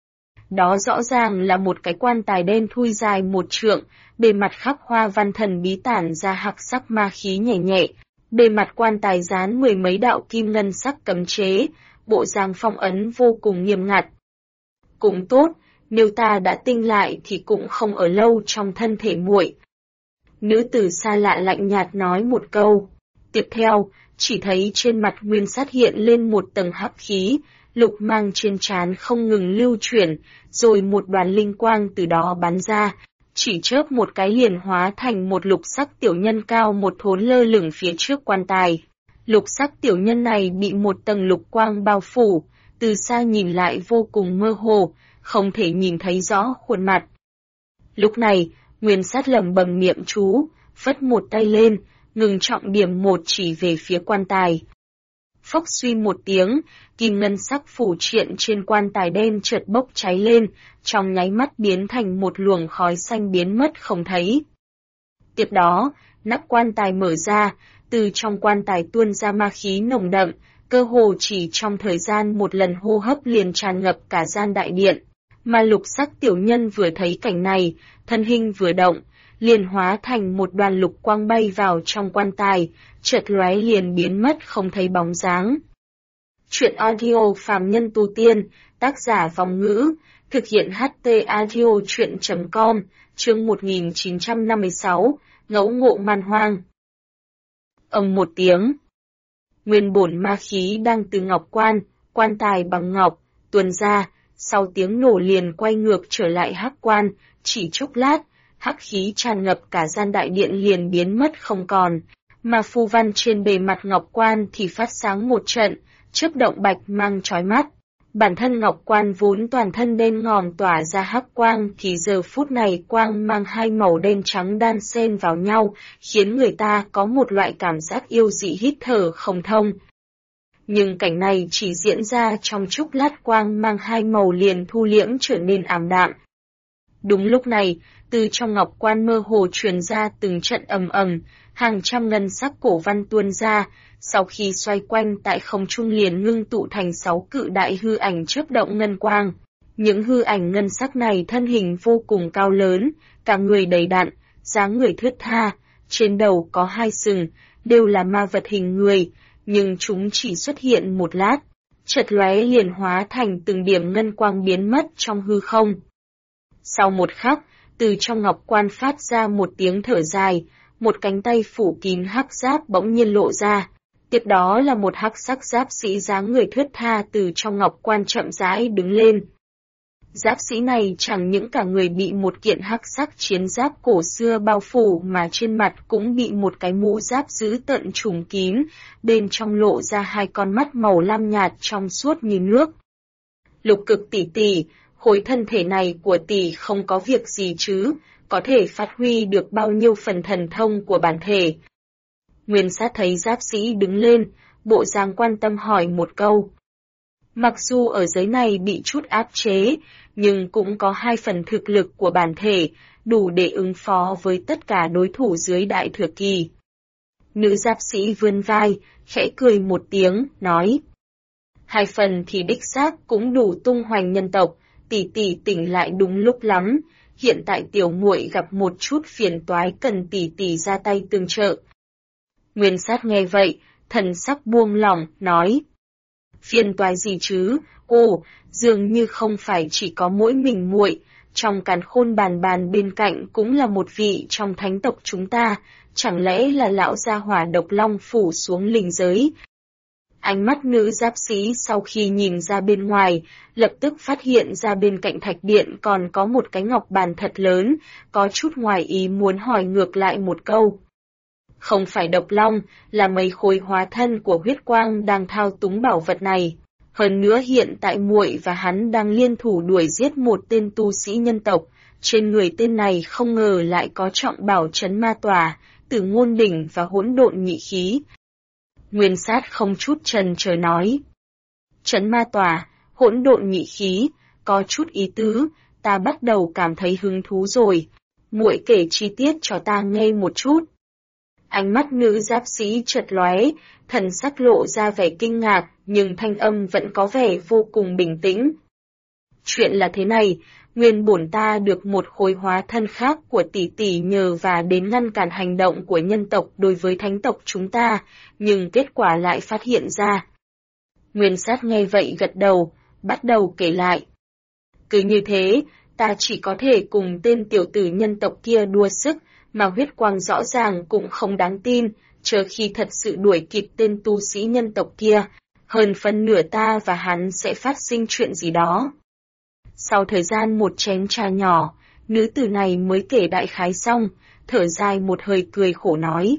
Đó rõ ràng là một cái quan tài đen thui dài 1 trượng, bề mặt khắc hoa văn thần bí tản ra hắc sắc ma khí nhẹ nhẹ, bề mặt quan tài dán 10 mấy đạo kim ngân sắc cấm chế, bộ dáng phong ấn vô cùng nghiêm ngặt. Cũng tốt, nếu ta đã tinh lại thì cũng không ở lâu trong thân thể muội. Nữ tử xa lạ lạnh nhạt nói một câu. Tiếp theo, chỉ thấy trên mặt Nguyên Sát hiện lên một tầng hắc khí, lục mang trên trán không ngừng lưu chuyển, rồi một đoàn linh quang từ đó bắn ra, chỉ chớp một cái liền hóa thành một lục sắc tiểu nhân cao 1 thốn lơ lửng phía trước quan tài. Lục sắc tiểu nhân này bị một tầng lục quang bao phủ, từ xa nhìn lại vô cùng mơ hồ, không thể nhìn thấy rõ khuôn mặt. Lúc này, Nguyên Sát lẩm bẩm niệm chú, phất một tay lên, ngừng trọng điểm một chỉ về phía quan tài. Phốc suy một tiếng, kim ngân sắc phủ triện trên quan tài đen chợt bốc cháy lên, trong nháy mắt biến thành một luồng khói xanh biến mất không thấy. Tiếp đó, nắp quan tài mở ra, từ trong quan tài tuôn ra ma khí nồng đậm, cơ hồ chỉ trong thời gian một lần hô hấp liền tràn ngập cả gian đại điện. Mà lục sắc tiểu nhân vừa thấy cảnh này, thân hình vừa động, liền hóa thành một đoàn lục quang bay vào trong quan tài, chợt lóe liền biến mất không thấy bóng dáng. Chuyện audio phàm nhân tu tiên, tác giả Vong Ngữ, thực hiện HT audio chuyện.com, chương 1956, ngẫu ngộ man hoang. Một tiếng. Nguyên bổn ma khí đang từ ngọc quan tài bằng ngọc, tuôn ra, sau tiếng nổ liền quay ngược trở lại hắc quan, chỉ chốc lát, hắc khí tràn ngập cả gian đại điện liền biến mất không còn, mà phù văn trên bề mặt ngọc quan thì phát sáng một trận, chớp động bạch mang chói mắt. Bản thân ngọc quan vốn toàn thân đen ngòm tỏa ra hắc quang thì giờ phút này quang mang hai màu đen trắng đan xen vào nhau, khiến người ta có một loại cảm giác yêu dị hít thở không thông. Nhưng cảnh này chỉ diễn ra trong chốc lát, quang mang hai màu liền thu liễm trở nên ảm đạm. Đúng lúc này, từ trong ngọc quan mơ hồ truyền ra từng trận ầm ầm, hàng trăm ngân sắc cổ văn tuôn ra, sau khi xoay quanh tại không trung liền ngưng tụ thành 6 cự đại hư ảnh chớp động ngân quang. Những hư ảnh ngân sắc này thân hình vô cùng cao lớn, cả người đầy đặn, dáng người thướt tha, trên đầu có 2 sừng, đều là ma vật hình người, nhưng chúng chỉ xuất hiện một lát, chợt lóe liền hóa thành từng điểm ngân quang biến mất trong hư không. Sau một khắc, từ trong ngọc quan phát ra một tiếng thở dài, một cánh tay phủ kín hắc giáp bỗng nhiên lộ ra. Tiếp đó là một hắc sắc giáp sĩ dáng người thướt tha từ trong ngọc quan chậm rãi đứng lên. Giáp sĩ này chẳng những cả người bị một kiện hắc sắc chiến giáp cổ xưa bao phủ mà trên mặt cũng bị một cái mũ giáp dữ tợn trùm kín, bên trong lộ ra 2 con mắt màu lam nhạt trong suốt như nước. Lục Cực tỷ tỷ, khối thân thể này của tỷ không có việc gì chứ, có thể phát huy được bao nhiêu phần thần thông của bản thể? Nguyên Sát thấy giáp sĩ đứng lên, bộ dáng quan tâm hỏi một câu. Mặc dù ở giới này bị chút áp chế, nhưng cũng có 2 phần thực lực của bản thể, đủ để ứng phó với tất cả đối thủ dưới đại thừa kỳ. Nữ giáp sĩ vươn vai, khẽ cười một tiếng, nói. 2 phần thì đích xác cũng đủ tung hoành nhân tộc, tỷ tỷ tỉnh lại đúng lúc lắm, hiện tại tiểu muội gặp một chút phiền toái cần tỷ tỷ ra tay tương trợ. Nguyên Sát nghe vậy, thần sắc buông lỏng, nói. Phiền toái gì chứ, dường như không phải chỉ có mỗi mình muội, trong càn khôn bàn bàn bên cạnh cũng là một vị trong thánh tộc chúng ta, chẳng lẽ là lão gia hỏa độc long phủ xuống linh giới. Ánh mắt nữ giáp sĩ sau khi nhìn ra bên ngoài, lập tức phát hiện ra bên cạnh thạch điện còn có một cái ngọc bàn thật lớn, có chút ngoài ý muốn hỏi ngược lại một câu. Không phải độc long, là mấy khối hóa thân của huyết quang đang thao túng bảo vật này. Hơn nữa hiện tại muội và hắn đang liên thủ đuổi giết một tên tu sĩ nhân tộc, trên người tên này không ngờ lại có trọng bảo trấn ma tòa, tử ngôn đỉnh và hỗn độn nhị khí. Nguyên Sát không chút chần chờ nói. Trấn ma tòa, hỗn độn nhị khí, có chút ý tứ, ta bắt đầu cảm thấy hứng thú rồi. Muội kể chi tiết cho ta nghe một chút. Ánh mắt nữ giáp sĩ chợt lóe, thần sắc lộ ra vẻ kinh ngạc, nhưng thanh âm vẫn có vẻ vô cùng bình tĩnh. Chuyện là thế này, nguyên bổn ta được một khối hóa thân khác của tỷ tỷ nhờ và đến ngăn cản hành động của nhân tộc đối với thánh tộc chúng ta, nhưng kết quả lại phát hiện ra. Nguyên Sát nghe vậy gật đầu, bắt đầu kể lại. Cứ như thế, ta chỉ có thể cùng tên tiểu tử nhân tộc kia đua sức, mà huyết quang rõ ràng cũng không đáng tin, chờ khi thật sự đuổi kịp tên tu sĩ nhân tộc kia, hơn phân nửa ta và hắn sẽ phát sinh chuyện gì đó. Sau thời gian một chén trà nhỏ, nữ tử này mới kể đại khái xong, thở dài một hơi cười khổ nói.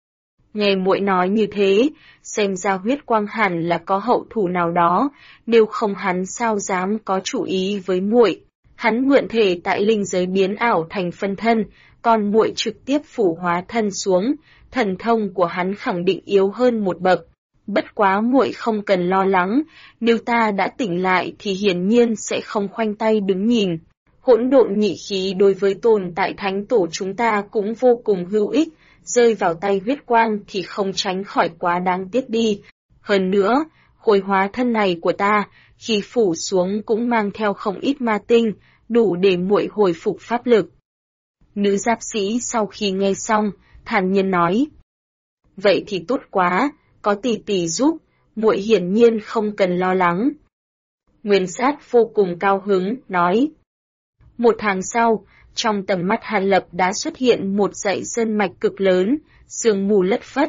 Nghe muội nói như thế, xem ra huyết quang hẳn là có hậu thủ nào đó, nếu không hắn sao dám có chủ ý với muội. Hắn mượn thể tại linh giới biến ảo thành phân thân, còn muội trực tiếp phủ hóa thân xuống, thần thông của hắn khẳng định yếu hơn một bậc. Bất quá muội không cần lo lắng, nếu ta đã tỉnh lại thì hiển nhiên sẽ không khoanh tay đứng nhìn. Hỗn độn nhị khí đối với tồn tại thánh tổ chúng ta cũng vô cùng hữu ích, rơi vào tay huyết quang thì không tránh khỏi quá đáng tiếc đi. Hơn nữa, khối hóa thân này của ta, khi phủ xuống cũng mang theo không ít ma tinh, đủ để muội hồi phục pháp lực. Nữ giáp sĩ sau khi nghe xong, thản nhiên nói. Vậy thì tốt quá, có tỷ tỷ giúp, muội hiển nhiên không cần lo lắng. Nguyên Sát vô cùng cao hứng, nói. Một tháng sau, trong tầm mắt Hàn Lập đã xuất hiện một dãy sơn mạch cực lớn, sương mù lất phất.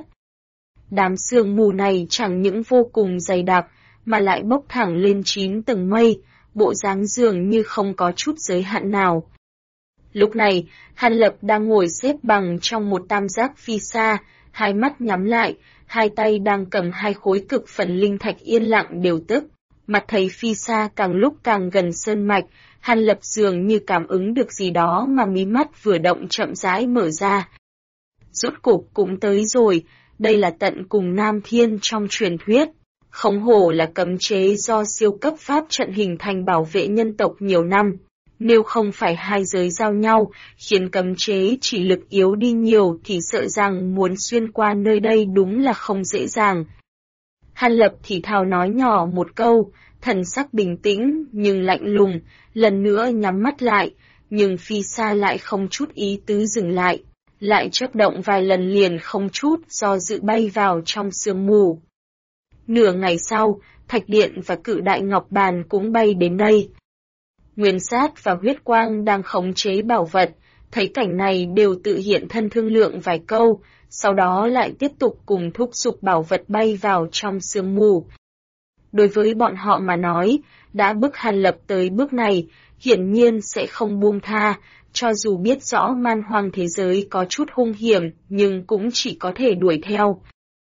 Đám sương mù này chẳng những vô cùng dày đặc, mà lại bốc thẳng lên 9 tầng mây, bộ dáng dường như không có chút giới hạn nào. Lúc này, Hàn Lập đang ngồi xếp bằng trong một tam giác phi xa, hai mắt nhắm lại, hai tay đang cầm hai khối cực phần linh thạch yên lặng điều tức. Mặt thầy Phi Sa càng lúc càng gần sơn mạch, Hàn Lập dường như cảm ứng được gì đó mà mí mắt vừa động chậm rãi mở ra. Rốt cục cũng tới rồi, đây là tận cùng Nam Thiên trong truyền thuyết. Không hổ là cấm chế do siêu cấp pháp trận hình thành bảo vệ nhân tộc nhiều năm. Nếu không phải hai giới giao nhau, khiến cấm chế chỉ lực yếu đi nhiều thì sợ rằng muốn xuyên qua nơi đây đúng là không dễ dàng. Hàn Lập thì thào nói nhỏ một câu, thần sắc bình tĩnh nhưng lạnh lùng, lần nữa nhắm mắt lại, nhưng Phi Sa lại không chút ý tứ dừng lại, lại chớp động vài lần liền không chút do dự bay vào trong sương mù. Nửa ngày sau, Thạch Điện và Cự Đại Ngọc Bàn cũng bay đến đây. Nguyên Sát và Huyết Quang đang khống chế bảo vật, thấy cảnh này đều tự hiện thân thương lượng vài câu, sau đó lại tiếp tục cùng thúc giục bảo vật bay vào trong sương mù. Đối với bọn họ mà nói, đã bức Hàn Lập tới bước này, hiển nhiên sẽ không buông tha, cho dù biết rõ man hoang thế giới có chút hung hiểm, nhưng cũng chỉ có thể đuổi theo.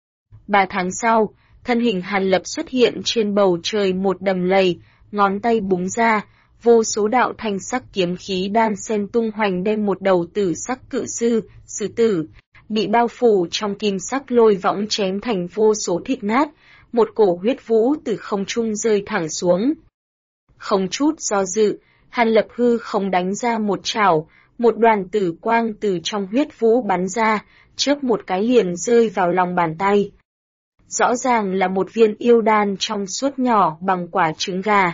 3 tháng sau, thân hình Hàn Lập xuất hiện trên bầu trời một đầm lầy, ngón tay búng ra, vô số đạo thanh sắc kiếm khí đan xen tung hoành đem một đầu tử sắc cự sư tử, bị bao phủ trong kim sắc lôi võng chém thành vô số thịt nát, một cổ huyết vũ từ không trung rơi thẳng xuống. Không chút do dự, Hàn Lập hư không đánh ra một chảo, một đoàn tử quang từ trong huyết vũ bắn ra, chớp một cái liền rơi vào lòng bàn tay. Rõ ràng là một viên yêu đan trong suốt nhỏ bằng quả trứng gà.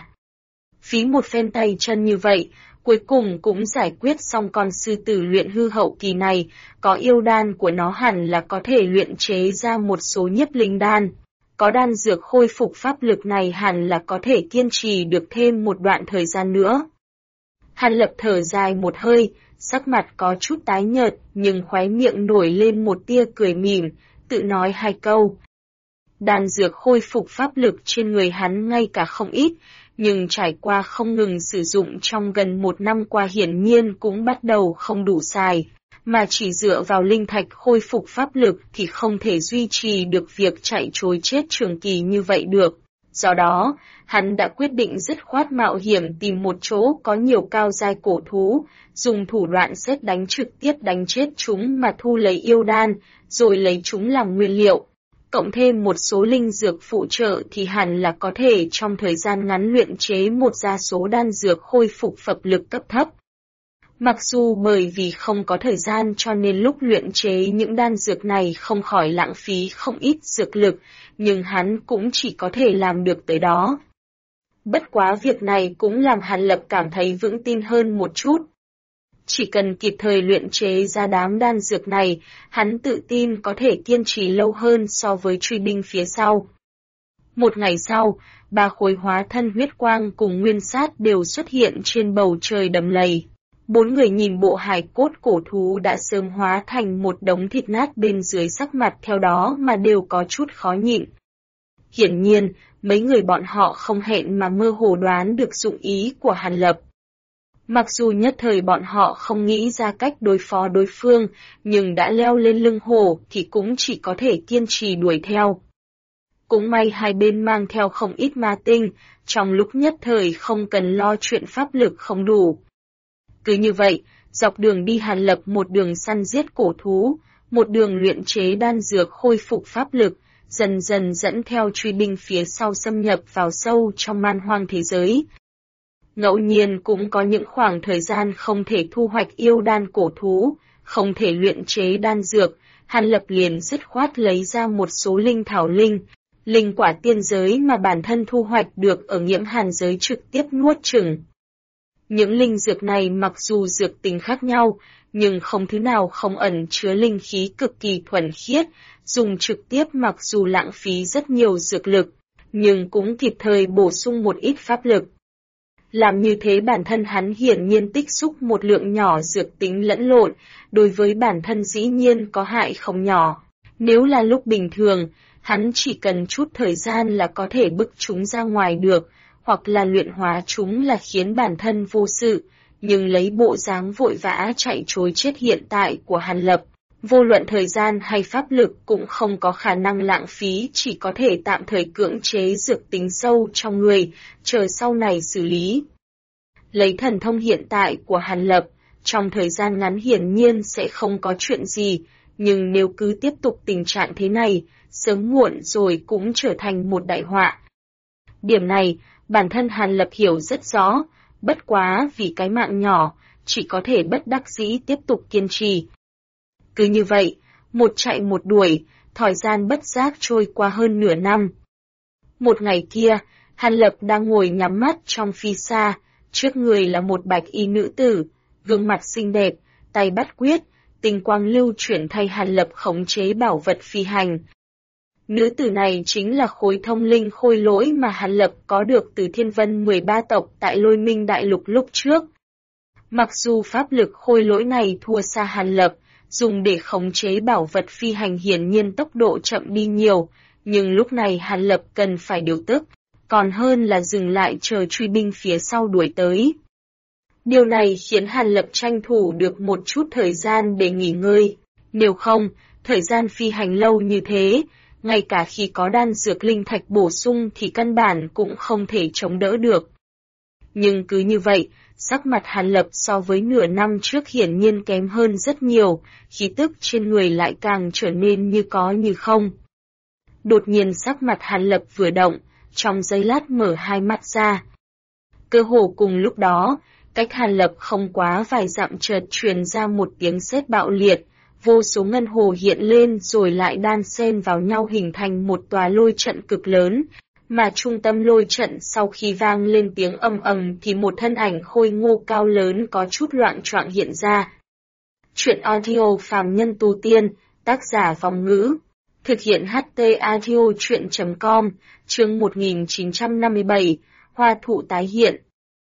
Phí một phen tay chân như vậy, cuối cùng cũng giải quyết xong con sư tử luyện hư hậu kỳ này, có yêu đan của nó hẳn là có thể luyện chế ra một số nhiếp linh đan. Có đan dược khôi phục pháp lực này hẳn là có thể kiên trì được thêm một đoạn thời gian nữa. Hàn Lập thở dài một hơi, sắc mặt có chút tái nhợt nhưng khóe miệng nổi lên một tia cười mỉm, tự nói hai câu. Đan dược khôi phục pháp lực trên người hắn ngay cả không ít, nhưng trải qua không ngừng sử dụng trong gần 1 năm qua hiển nhiên cũng bắt đầu không đủ xài, mà chỉ dựa vào linh thạch khôi phục pháp lực thì không thể duy trì được việc chạy trối chết trường kỳ như vậy được. Do đó, hắn đã quyết định dứt khoát mạo hiểm tìm một chỗ có nhiều cao giai cổ thú, dùng thủ đoạn sét đánh trực tiếp đánh chết chúng mà thu lấy yêu đan, rồi lấy chúng làm nguyên liệu. Cộng thêm một số linh dược phụ trợ thì hẳn là có thể trong thời gian ngắn luyện chế một gia số đan dược khôi phục pháp lực cấp thấp. Mặc dù bởi vì không có thời gian cho nên lúc luyện chế những đan dược này không khỏi lãng phí không ít dược lực, nhưng hắn cũng chỉ có thể làm được tới đó. Bất quá việc này cũng làm Hàn Lập cảm thấy vững tin hơn một chút. Chỉ cần kịp thời luyện chế ra đám đan dược này, hắn tự tin có thể kiên trì lâu hơn so với truy binh phía sau. Một ngày sau, 3 khối hóa thân huyết quang cùng nguyên sát đều xuất hiện trên bầu trời đầm lầy. 4 người nhìn bộ hài cốt cổ thú đã sớm hóa thành một đống thịt nát bên dưới, sắc mặt theo đó mà đều có chút khó nhịn. Hiển nhiên, mấy người bọn họ không hẹn mà mơ hồ đoán được dụng ý của Hàn Lập. Mặc dù nhất thời bọn họ không nghĩ ra cách đối phó đối phương, nhưng đã leo lên lưng hổ thì cũng chỉ có thể kiên trì đuổi theo. Cũng may hai bên mang theo không ít ma tinh, trong lúc nhất thời không cần lo chuyện pháp lực không đủ. Cứ như vậy, dọc đường đi Hàn Lập một đường săn giết cổ thú, một đường luyện chế đan dược khôi phục pháp lực, dần dần dẫn theo truy binh phía sau xâm nhập vào sâu trong man hoang thế giới. Ngẫu nhiên cũng có những khoảng thời gian không thể thu hoạch yêu đan cổ thú, không thể luyện chế đan dược, Hàn Lập liền dứt khoát lấy ra một số linh thảo linh quả tiên giới mà bản thân thu hoạch được ở Nhiễm Hàn giới trực tiếp nuốt chửng. Những linh dược này mặc dù dược tính khác nhau, nhưng không thứ nào không ẩn chứa linh khí cực kỳ thuần khiết, dùng trực tiếp mặc dù lãng phí rất nhiều dược lực, nhưng cũng kịp thời bổ sung một ít pháp lực. Làm như thế bản thân hắn hiển nhiên tích xúc một lượng nhỏ dược tính lẫn lộn, đối với bản thân dĩ nhiên có hại không nhỏ. Nếu là lúc bình thường, hắn chỉ cần chút thời gian là có thể bức chúng ra ngoài được, hoặc là luyện hóa chúng là khiến bản thân vô sự, nhưng lấy bộ dáng vội vã chạy trối chết hiện tại của Hàn Lập, Vô luận thời gian hay pháp lực cũng không có khả năng lãng phí, chỉ có thể tạm thời cưỡng chế dược tính sâu trong người, chờ sau này xử lý. Lấy thần thông hiện tại của Hàn Lập, trong thời gian ngắn hiển nhiên sẽ không có chuyện gì, nhưng nếu cứ tiếp tục tình trạng thế này, sớm muộn rồi cũng trở thành một đại họa. Điểm này, bản thân Hàn Lập hiểu rất rõ, bất quá vì cái mạng nhỏ, chỉ có thể bất đắc dĩ tiếp tục kiên trì. Cứ như vậy, một chạy một đuổi, thời gian bất giác trôi qua hơn nửa năm. Một ngày kia, Hàn Lập đang ngồi nhắm mắt trong phi xa, trước người là một bạch y nữ tử, gương mặt xinh đẹp, tay bắt quyết, tinh quang lưu chuyển thay Hàn Lập khống chế bảo vật phi hành. Nữ tử này chính là khối thông linh khôi lỗi mà Hàn Lập có được từ Thiên Vân 13 tộc tại Lôi Minh Đại Lục lúc trước. Mặc dù pháp lực khôi lỗi này thua xa Hàn Lập, dùng để khống chế bảo vật phi hành hiển nhiên tốc độ chậm đi nhiều, nhưng lúc này Hàn Lập cần phải điều tức, còn hơn là dừng lại chờ truy binh phía sau đuổi tới. Điều này khiến Hàn Lập tranh thủ được một chút thời gian để nghỉ ngơi, nếu không, thời gian phi hành lâu như thế, ngay cả khi có đan dược linh thạch bổ sung thì căn bản cũng không thể chống đỡ được. Nhưng cứ như vậy, sắc mặt Hàn Lập so với nửa năm trước hiển nhiên kém hơn rất nhiều, khí tức trên người lại càng trở nên như có như không. Đột nhiên sắc mặt Hàn Lập vừa động, trong giây lát mở hai mắt ra. Cơ hồ cùng lúc đó, cách Hàn Lập không quá vài dặm chợt truyền ra một tiếng sét bạo liệt, vô số ngân hồ hiện lên rồi lại đan xen vào nhau hình thành một tòa lôi trận cực lớn, mà trung tâm lôi trận sau khi vang lên tiếng ầm ầm thì một thân ảnh khôi ngô cao lớn có chút loạng choạng hiện ra. Truyện audio phàm nhân tu tiên, tác giả Vong Ngữ, thực hiện HT audio truyện.com, chương 1957, hoa thụ tái hiện.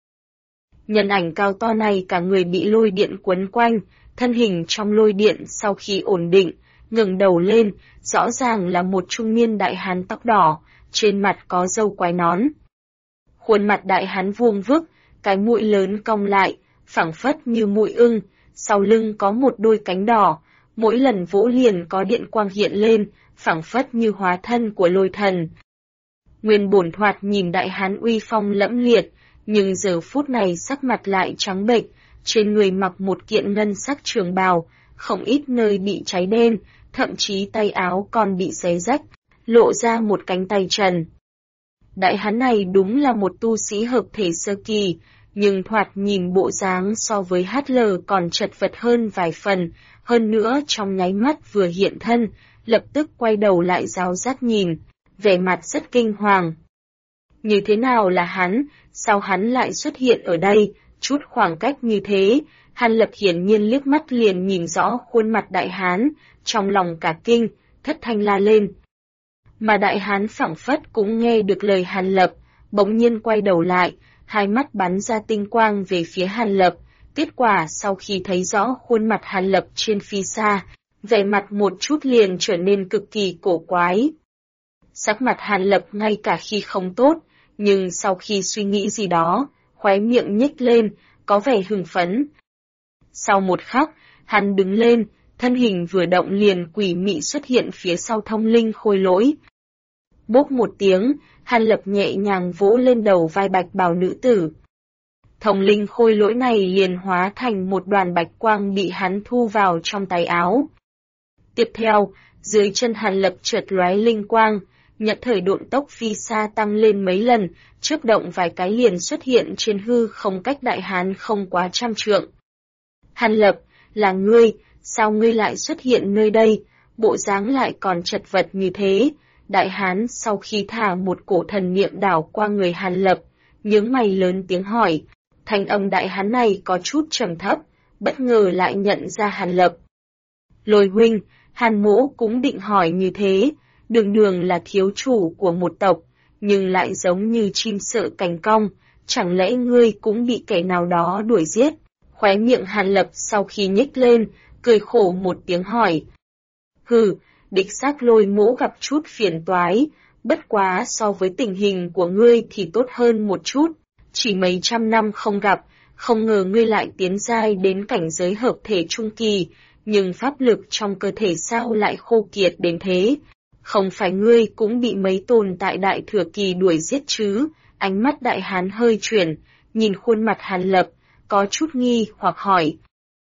Nhân ảnh cao to này cả người bị lôi điện quấn quanh, thân hình trong lôi điện sau khi ổn định, ngẩng đầu lên, rõ ràng là một trung niên đại hán tóc đỏ, trên mặt có râu quai nón. Khuôn mặt đại hán vuông vức, cái mũi lớn cong lại, phảng phất như mũi ưng, sau lưng có một đôi cánh đỏ, mỗi lần vỗ liền có điện quang hiện lên, phảng phất như hóa thân của lôi thần. Nguyên bổn thoạt nhìn đại hán uy phong lẫm liệt, nhưng giờ phút này sắc mặt lại trắng bệch, trên người mặc một kiện ngân sắc trường bào, không ít nơi bị cháy đen, thậm chí tay áo còn bị xé rách, lộ ra một cánh tay trần. Đại hán này đúng là một tu sĩ hợp thể sơ kỳ, nhưng thoạt nhìn bộ dáng so với HL còn chật vật hơn vài phần, hơn nữa trong nháy mắt vừa hiện thân, lập tức quay đầu lại ráo rát nhìn, vẻ mặt rất kinh hoàng. Như thế nào là hắn, sao hắn lại xuất hiện ở đây, chút khoảng cách như thế, Hàn Lập hiển nhiên liếc mắt liền nhìn rõ khuôn mặt đại hán, trong lòng cả kinh, thất thanh la lên. Mà đại hán phảng phất cũng nghe được lời Hàn Lập, bỗng nhiên quay đầu lại, hai mắt bắn ra tinh quang về phía Hàn Lập, kết quả sau khi thấy rõ khuôn mặt Hàn Lập trên phi xa, vẻ mặt một chút liền trở nên cực kỳ cổ quái. Sắc mặt Hàn Lập ngay cả khi không tốt, nhưng sau khi suy nghĩ gì đó, khóe miệng nhếch lên, có vẻ hưng phấn. Sau một khắc, hắn đứng lên, thân hình vừa động liền quỷ mị xuất hiện phía sau thông linh khôi lỗi. Bốp một tiếng, Hàn Lập nhẹ nhàng vỗ lên đầu vai bạch bào nữ tử. Thông linh khôi lỗi này liền hóa thành một đoàn bạch quang bị hắn thu vào trong tay áo. Tiếp theo, dưới chân Hàn Lập chợt lóe linh quang, nhận thời độn tốc phi xa tăng lên mấy lần, chớp động vài cái liền xuất hiện trên hư không cách đại hán không quá trăm trượng. Hàn Lập, là ngươi, sao ngươi lại xuất hiện nơi đây, bộ dáng lại còn chật vật như thế? Đại hán sau khi thả một cổ thần niệm đảo qua người Hàn Lập, nhướng mày lớn tiếng hỏi, thanh âm đại hán này có chút trầm thấp, bất ngờ lại nhận ra Hàn Lập. Lôi huynh, Hàn mỗ cũng định hỏi như thế, đường đường là thiếu chủ của một tộc, nhưng lại giống như chim sợ cành cong, chẳng lẽ ngươi cũng bị kẻ nào đó đuổi giết? Khóe miệng Hàn Lập sau khi nhếch lên, cười khổ một tiếng hỏi. Hừ, đích xác Lôi mỗ gặp chút phiền toái, bất quá so với tình hình của ngươi thì tốt hơn một chút, chỉ mấy trăm năm không gặp, không ngờ ngươi lại tiến giai đến cảnh giới hợp thể trung kỳ, nhưng pháp lực trong cơ thể sao lại khô kiệt đến thế? Không phải ngươi cũng bị mấy tồn tại đại thừa kỳ đuổi giết chứ? Ánh mắt đại hán hơi chuyển, nhìn khuôn mặt Hàn Lập, có chút nghi hoặc hỏi.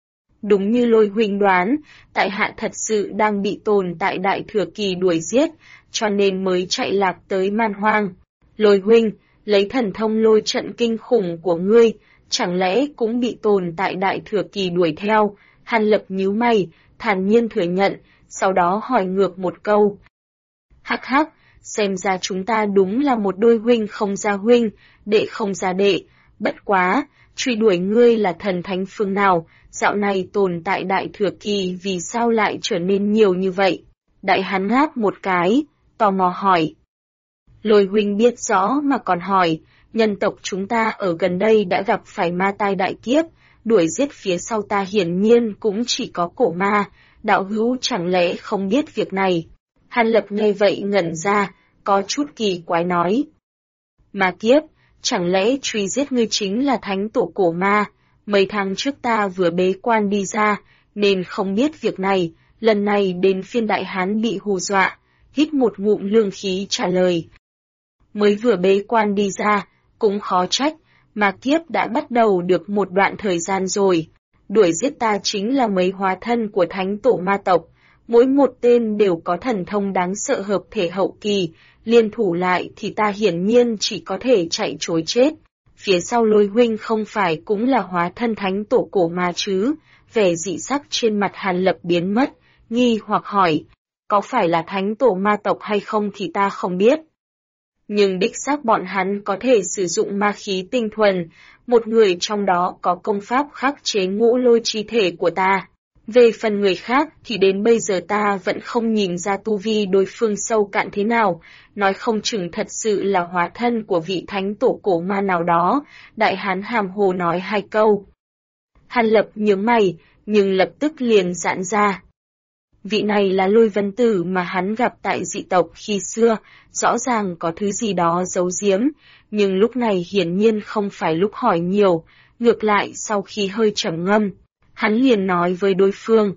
Đúng như Lôi huynh đoán, tại hạ thật sự đang bị tồn tại đại thừa kỳ đuổi giết, cho nên mới chạy lạc tới man hoang. Lôi huynh, lấy thần thông lôi trận kinh khủng của ngươi, chẳng lẽ cũng bị tồn tại đại thừa kỳ đuổi theo? Hàn Lập nhíu mày, thản nhiên thừa nhận, sau đó hỏi ngược một câu. Hắc hắc, xem ra chúng ta đúng là một đôi huynh không ra huynh, đệ không ra đệ. Bất quá, truy đuổi ngươi là thần thánh phương nào, dạo này tồn tại đại thừa kỳ vì sao lại trở nên nhiều như vậy? Đại hán ngáp một cái, tò mò hỏi. Lôi huynh biết rõ mà còn hỏi, nhân tộc chúng ta ở gần đây đã gặp phải ma tai đại kiếp, đuổi giết phía sau ta hiển nhiên cũng chỉ có cổ ma, đạo hữu chẳng lẽ không biết việc này? Hàn Lập nghe vậy ngẩn ra, có chút kỳ quái nói. Ma kiếp, chẳng lẽ truy giết ngươi chính là thánh tổ cổ ma? Mấy tháng trước ta vừa bế quan đi ra, nên không biết việc này, lần này đến phiên đại hán bị hù dọa, hít một ngụm lương khí trả lời. Mới vừa bế quan đi ra, cũng khó trách, ma kiếp đã bắt đầu được một đoạn thời gian rồi. Đuổi giết ta chính là mấy hóa thân của thánh tổ ma tộc, mỗi một tên đều có thần thông đáng sợ hợp thể hậu kỳ, liên thủ lại thì ta hiển nhiên chỉ có thể chạy trối chết. Phía sau Lôi huynh không phải cũng là hóa thân thánh tổ cổ ma chứ? Vẻ dị sắc trên mặt Hàn Lập biến mất, nghi hoặc hỏi, có phải là thánh tổ ma tộc hay không thì ta không biết. Nhưng đích xác bọn hắn có thể sử dụng ma khí tinh thuần, một người trong đó có công pháp khắc chế ngũ lôi chi thể của ta. Về phần người khác thì đến bây giờ ta vẫn không nhìn ra tu vi đối phương sâu cạn thế nào, nói không chừng thật sự là hóa thân của vị thánh tổ cổ ma nào đó, đại hán hàm hồ nói hai câu. Hàn Lập nhướng mày, nhưng lập tức liền giãn ra. Vị này là Lôi Vân Tử mà hắn gặp tại dị tộc khi xưa, rõ ràng có thứ gì đó giấu giếm, nhưng lúc này hiển nhiên không phải lúc hỏi nhiều, ngược lại sau khi hơi trầm ngâm, hắn liền nói với đối phương.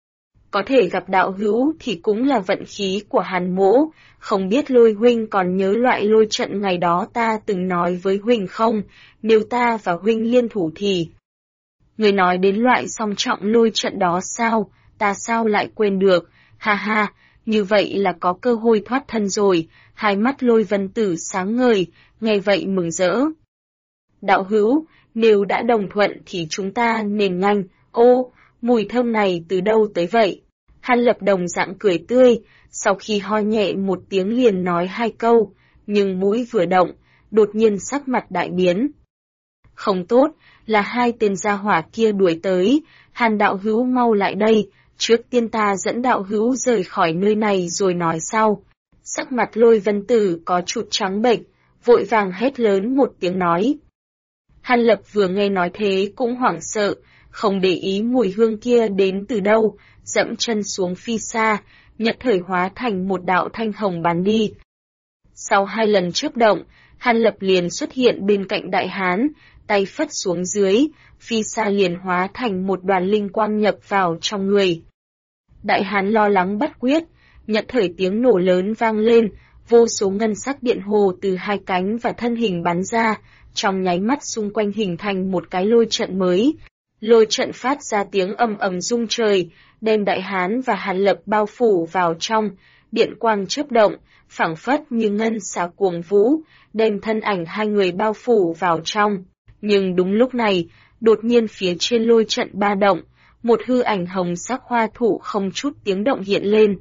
Có thể gặp đạo hữu thì cũng là vận khí của Hàn mỗ, không biết Lôi huynh còn nhớ loại lôi trận ngày đó ta từng nói với huynh không, nếu ta và huynh liên thủ thì. Người nói đến loại song trọng lôi trận đó sao, ta sao lại quên được, ha ha, như vậy là có cơ hội thoát thân rồi, hai mắt Lôi Vân Tử sáng ngời, nghe vậy mừng rỡ. Đạo hữu, nếu đã đồng thuận thì chúng ta nên nhanh, ô, mùi thơm này từ đâu tới vậy? Hàn Lập đồng dạng cười tươi, sau khi ho nhẹ một tiếng liền nói hai câu, nhưng mũi vừa động, đột nhiên sắc mặt đại biến. Không tốt, là hai tên gia hỏa kia đuổi tới, Hàn đạo hữu mau lại đây, trước tiên ta dẫn đạo hữu rời khỏi nơi này rồi nói sau. Sắc mặt Lôi Vân Tử có chút trắng bệch, vội vàng hét lớn một tiếng nói. Hàn Lập vừa nghe nói thế cũng hoảng sợ, không để ý mùi hương kia đến từ đâu, dẫm chân xuống phi xa, nhất thời hóa thành một đạo thanh hồng bắn đi. Sau hai lần chớp động, Hàn Lập liền xuất hiện bên cạnh đại hán, tay phất xuống dưới, phi xa liền hóa thành một đoàn linh quang nhập vào trong người. Đại hán lo lắng bắt quyết, nhất thời tiếng nổ lớn vang lên, vô số ngân sắc điện hồ từ hai cánh và thân hình bắn ra, trong nháy mắt xung quanh hình thành một cái lôi trận mới. Lôi trận phát ra tiếng ầm ầm rung trời, đem đại hán và Hàn Lập bao phủ vào trong, điện quang chớp động, phảng phất như ngân xà cuồng vũ, đem thân ảnh hai người bao phủ vào trong. Nhưng đúng lúc này, đột nhiên phía trên lôi trận ba động, một hư ảnh hồng sắc hoa thụ không chút tiếng động hiện lên.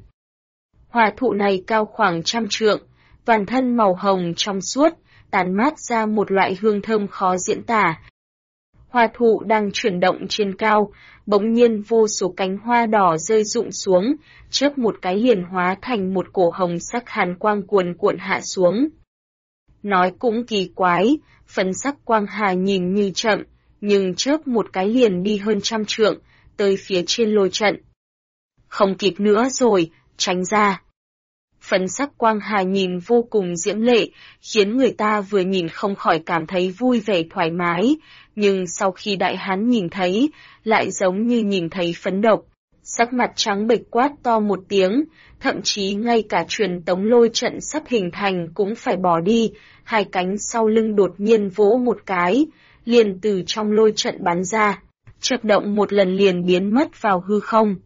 Hoa thụ này cao khoảng 100 trượng, toàn thân màu hồng trong suốt, tản mát ra một loại hương thơm khó diễn tả. Hoa thụ đang chuyển động trên cao, bỗng nhiên vô số cánh hoa đỏ rơi rụng xuống, chớp một cái liền hóa thành một cổ hồng sắc hàn quang cuồn cuộn hạ xuống. Nói cũng kỳ quái, phấn sắc quang hà nhìn như chậm, nhưng chớp một cái liền đi hơn 100 trượng, tới phía trên lôi trận. Không kịp nữa rồi, tránh ra. Phấn sắc quang hà nhìn vô cùng diễm lệ, khiến người ta vừa nhìn không khỏi cảm thấy vui vẻ thoải mái, nhưng sau khi đại hán nhìn thấy, lại giống như nhìn thấy phấn độc. Sắc mặt trắng bệch quát to một tiếng, thậm chí ngay cả truyền tống lôi trận sắp hình thành cũng phải bỏ đi, hai cánh sau lưng đột nhiên vỗ một cái, liền từ trong lôi trận bắn ra, chớp động một lần liền biến mất vào hư không.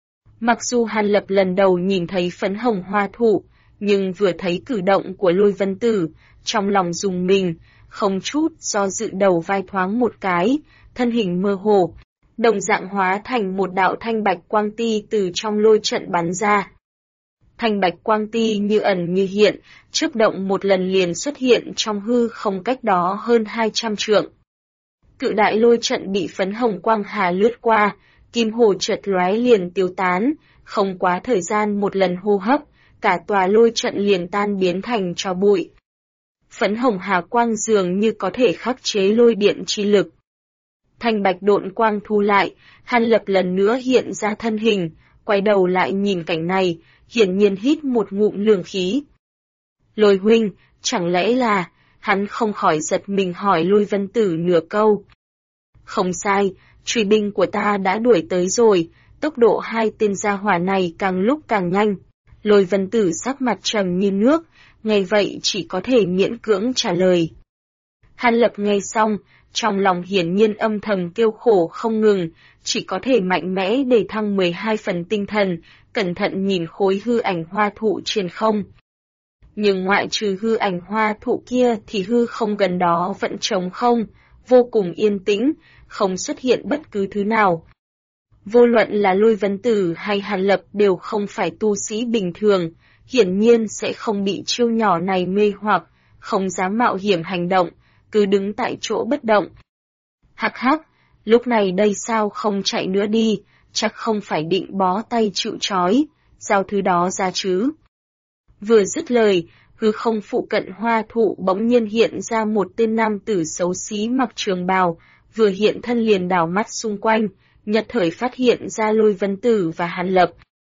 Mặc dù Hàn Lập lần đầu nhìn thấy phấn hồng hoa thụ, nhưng vừa thấy cử động của Lôi Vân Tử, trong lòng rùng mình, không chút do dự đầu vai thoáng một cái, thân hình mơ hồ, đồng dạng hóa thành một đạo thanh bạch quang ti từ trong lôi trận bắn ra. Thanh bạch quang ti như ẩn như hiện, chớp động một lần liền xuất hiện trong hư không cách đó hơn 200 trượng. Cự đại lôi trận bị phấn hồng quang hà lướt qua, kim hồ chợt lóe liền tiêu tán, không quá thời gian một lần hô hấp, cả tòa lôi trận liền tan biến thành tro bụi. Phấn hồng hà quang dường như có thể khắc chế lôi điện chi lực. Thanh bạch độn quang thu lại, Hàn Lập lần nữa hiện ra thân hình, quay đầu lại nhìn cảnh này, hiển nhiên hít một ngụm lường khí. Lôi huynh, chẳng lẽ là, hắn không khỏi giật mình hỏi Lôi Vân Tử nửa câu. Không sai, truy binh của ta đã đuổi tới rồi, tốc độ hai tên gia hỏa này càng lúc càng nhanh. Lôi Vân Tử sắc mặt trầm như nước, nghe vậy chỉ có thể miễn cưỡng trả lời. Hàn Lập nghe xong, trong lòng hiển nhiên âm thầm kêu khổ không ngừng, chỉ có thể mạnh mẽ để thăng 12 phần tinh thần, cẩn thận nhìn khối hư ảnh hoa thụ trên không. Nhưng ngoại trừ hư ảnh hoa thụ kia thì hư không gần đó vẫn trống không, vô cùng yên tĩnh, không xuất hiện bất cứ thứ nào. Vô luận là Lôi Vân Tử hay Hàn Lập đều không phải tu sĩ bình thường, hiển nhiên sẽ không bị chiêu nhỏ này mê hoặc, không dám mạo hiểm hành động, cứ đứng tại chỗ bất động. Hắc hắc, lúc này đây sao không chạy nữa đi, chắc không phải định bó tay chịu trói, giao thứ đó ra chứ. Vừa dứt lời, hư không phụ cận hoa thụ bỗng nhiên hiện ra một tên nam tử xấu xí mặc trường bào, vừa hiện thân liền đảo mắt xung quanh, nhất thời phát hiện ra Lôi Vân Tử và Hàn Lập.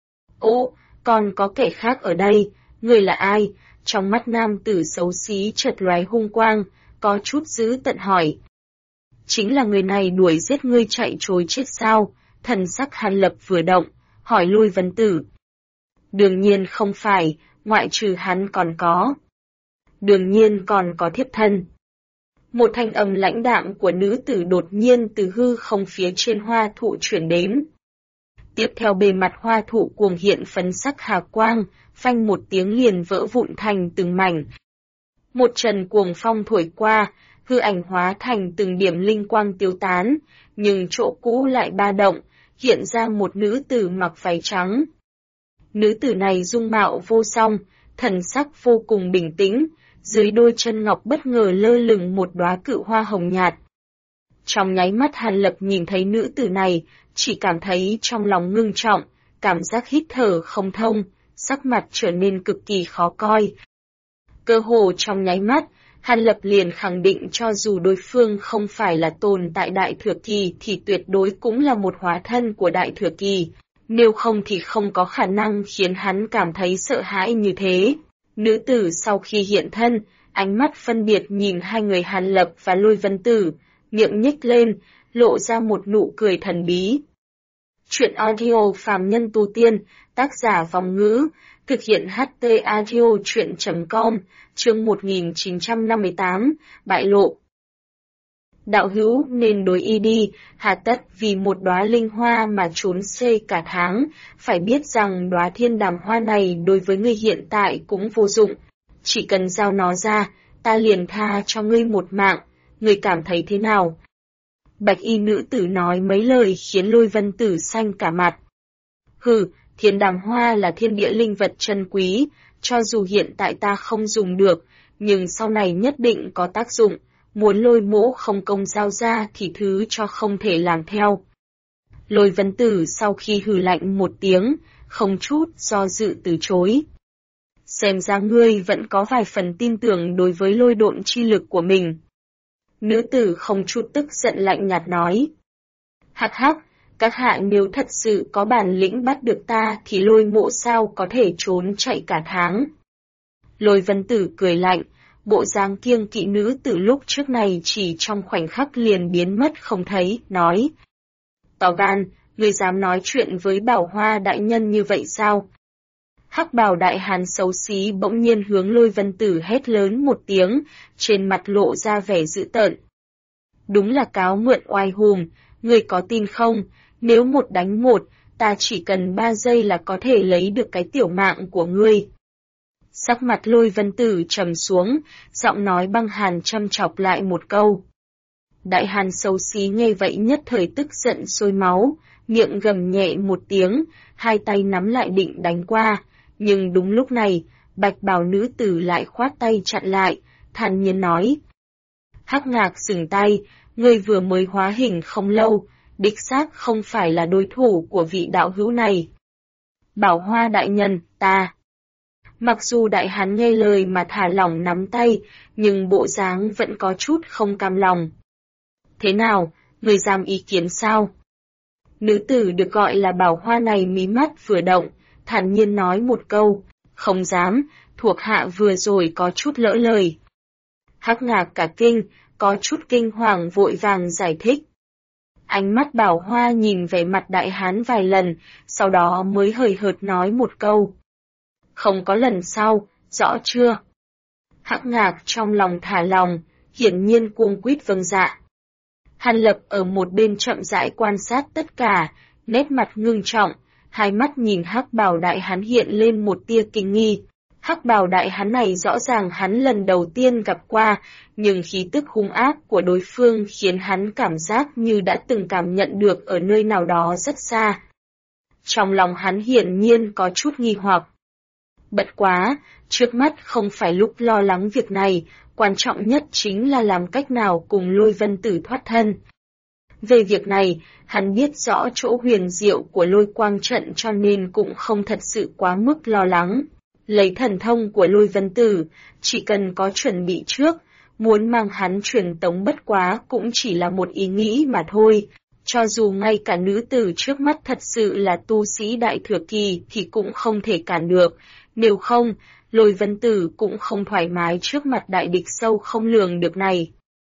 Ô, còn có kẻ khác ở đây, người là ai? Trong mắt nam tử xấu xí chợt lóe hung quang, có chút dữ tợn hỏi. Chính là người này đuổi giết ngươi chạy trối chết sao? Thần sắc Hàn Lập vừa động, hỏi Lôi Vân Tử. Đương nhiên không phải, ngoại trừ hắn còn có. Đương nhiên còn có thiếp thân. Một thanh âm lãnh đạm của nữ tử đột nhiên từ hư không phía trên hoa thụ chuyển đến. Tiếp theo bề mặt hoa thụ cuồng hiện phấn sắc hà quang, phanh một tiếng liền vỡ vụn thành từng mảnh. Một trận cuồng phong thổi qua, hư ảnh hóa thành từng điểm linh quang tiêu tán, nhưng chỗ cũ lại ba động, hiện ra một nữ tử mặc váy trắng. Nữ tử này dung mạo vô song, thần sắc vô cùng bình tĩnh, dưới đôi chân ngọc bất ngờ lơ lửng một đóa cự hoa hồng nhạt. Trong nháy mắt Hàn Lập nhìn thấy nữ tử này, chỉ cảm thấy trong lòng ngưng trọng, cảm giác hít thở không thông, sắc mặt trở nên cực kỳ khó coi. Cơ hồ trong nháy mắt, Hàn Lập liền khẳng định cho dù đối phương không phải là tồn tại Đại Thừa Kỳ thì tuyệt đối cũng là một hóa thân của Đại Thừa Kỳ, nếu không thì không có khả năng khiến hắn cảm thấy sợ hãi như thế. Nữ tử sau khi hiện thân, ánh mắt phân biệt nhìn hai người Hàn Lập và Lôi Vân Tử, miệng nhếch lên, lộ ra một nụ cười thần bí. Chuyện audio phàm nhân tu tiên, tác giả Vòng Ngữ, thực hiện HT audio chuyện.com, chương 1958, bại lộ. Đạo hữu nên đối y đi, hà tất vì một đóa linh hoa mà trốn xê cả tháng, phải biết rằng đóa thiên đàm hoa này đối với ngươi hiện tại cũng vô dụng. Chỉ cần giao nó ra, ta liền tha cho ngươi một mạng, ngươi cảm thấy thế nào? Bạch y nữ tử nói mấy lời khiến Lôi Vân Tử xanh cả mặt. Hừ, thiên đàm hoa là thiên địa linh vật chân quý, cho dù hiện tại ta không dùng được, nhưng sau này nhất định có tác dụng. Muốn Lôi mỗ không công giao ra thì thứ cho không thể làm theo. Lôi Vân Tử sau khi hừ lạnh một tiếng, không chút do dự từ chối. Xem ra ngươi vẫn có vài phần tin tưởng đối với lôi độn chi lực của mình. Nữ tử không chút tức giận lạnh nhạt nói. Hắc hắc, các hạ nếu thật sự có bản lĩnh bắt được ta thì Lôi mỗ sao có thể trốn chạy cả tháng. Lôi Vân Tử cười lạnh. Bộ dáng kiêng kỵ nữ từ lúc trước này chỉ trong khoảnh khắc liền biến mất không thấy, nói. To gan, Ngươi dám nói chuyện với Bảo Hoa đại nhân như vậy sao? Hắc bào đại hán xấu xí bỗng nhiên hướng Lôi Vân Tử hét lớn một tiếng, trên mặt lộ ra vẻ dữ tợn. Đúng là cáo mượn oai hùm, ngươi có tin không? Nếu 1 đánh 1, ta chỉ cần 3 giây là có thể lấy được cái tiểu mạng của ngươi. Sắc mặt Lôi Vân Tử trầm xuống, giọng nói băng hàn châm chọc lại một câu. Đại hàn xấu xí nghe vậy nhất thời tức giận sôi máu, miệng gầm nhẹ một tiếng, hai tay nắm lại định đánh qua, nhưng đúng lúc này, bạch bào nữ tử lại khoát tay chặn lại, thản nhiên nói. Hắc Ngạc dừng tay, ngươi vừa mới hóa hình không lâu, đích xác không phải là đối thủ của vị đạo hữu này. Bảo Hoa đại nhân, ta. Mặc dù đại hán nghe lời mà thả lỏng nắm tay, nhưng bộ dáng vẫn có chút không cam lòng. Thế nào, người dám ý kiến sao? Nữ tử được gọi là Bảo Hoa này mí mắt vừa động, thản nhiên nói một câu, không dám, thuộc hạ vừa rồi có chút lỡ lời. Hắc Ngạc cả kinh, có chút kinh hoàng vội vàng giải thích. Ánh mắt Bảo Hoa nhìn về mặt đại hán vài lần, sau đó mới hời hợt nói một câu. Không có lần sau, rõ chưa? Hắc Ngạc trong lòng thả lòng, hiển nhiên cuống quýt vâng dạ. Hàn Lập ở một bên chậm rãi quan sát tất cả, nét mặt ngưng trọng, hai mắt nhìn Hắc Bào đại hán hiện lên một tia kinh nghi. Hắc Bào đại hán này rõ ràng hắn lần đầu tiên gặp qua, nhưng khí tức hung ác của đối phương khiến hắn cảm giác như đã từng cảm nhận được ở nơi nào đó rất xa. Trong lòng hắn hiển nhiên có chút nghi hoặc. Bất quá, trước mắt không phải lúc lo lắng việc này, quan trọng nhất chính là làm cách nào cùng Lôi Vân Tử thoát thân. Về việc này, hắn biết rõ chỗ huyền diệu của lôi quang trận cho nên cũng không thật sự quá mức lo lắng. Lấy thần thông của Lôi Vân Tử, chỉ cần có chuẩn bị trước, muốn mang hắn truyền tống bất quá cũng chỉ là một ý nghĩ mà thôi. Cho dù ngay cả nữ tử trước mắt thật sự là tu sĩ đại thừa kỳ thì cũng không thể cản được, nếu không, Lôi Vân Tử cũng không thoải mái trước mặt đại địch sâu không lường được này.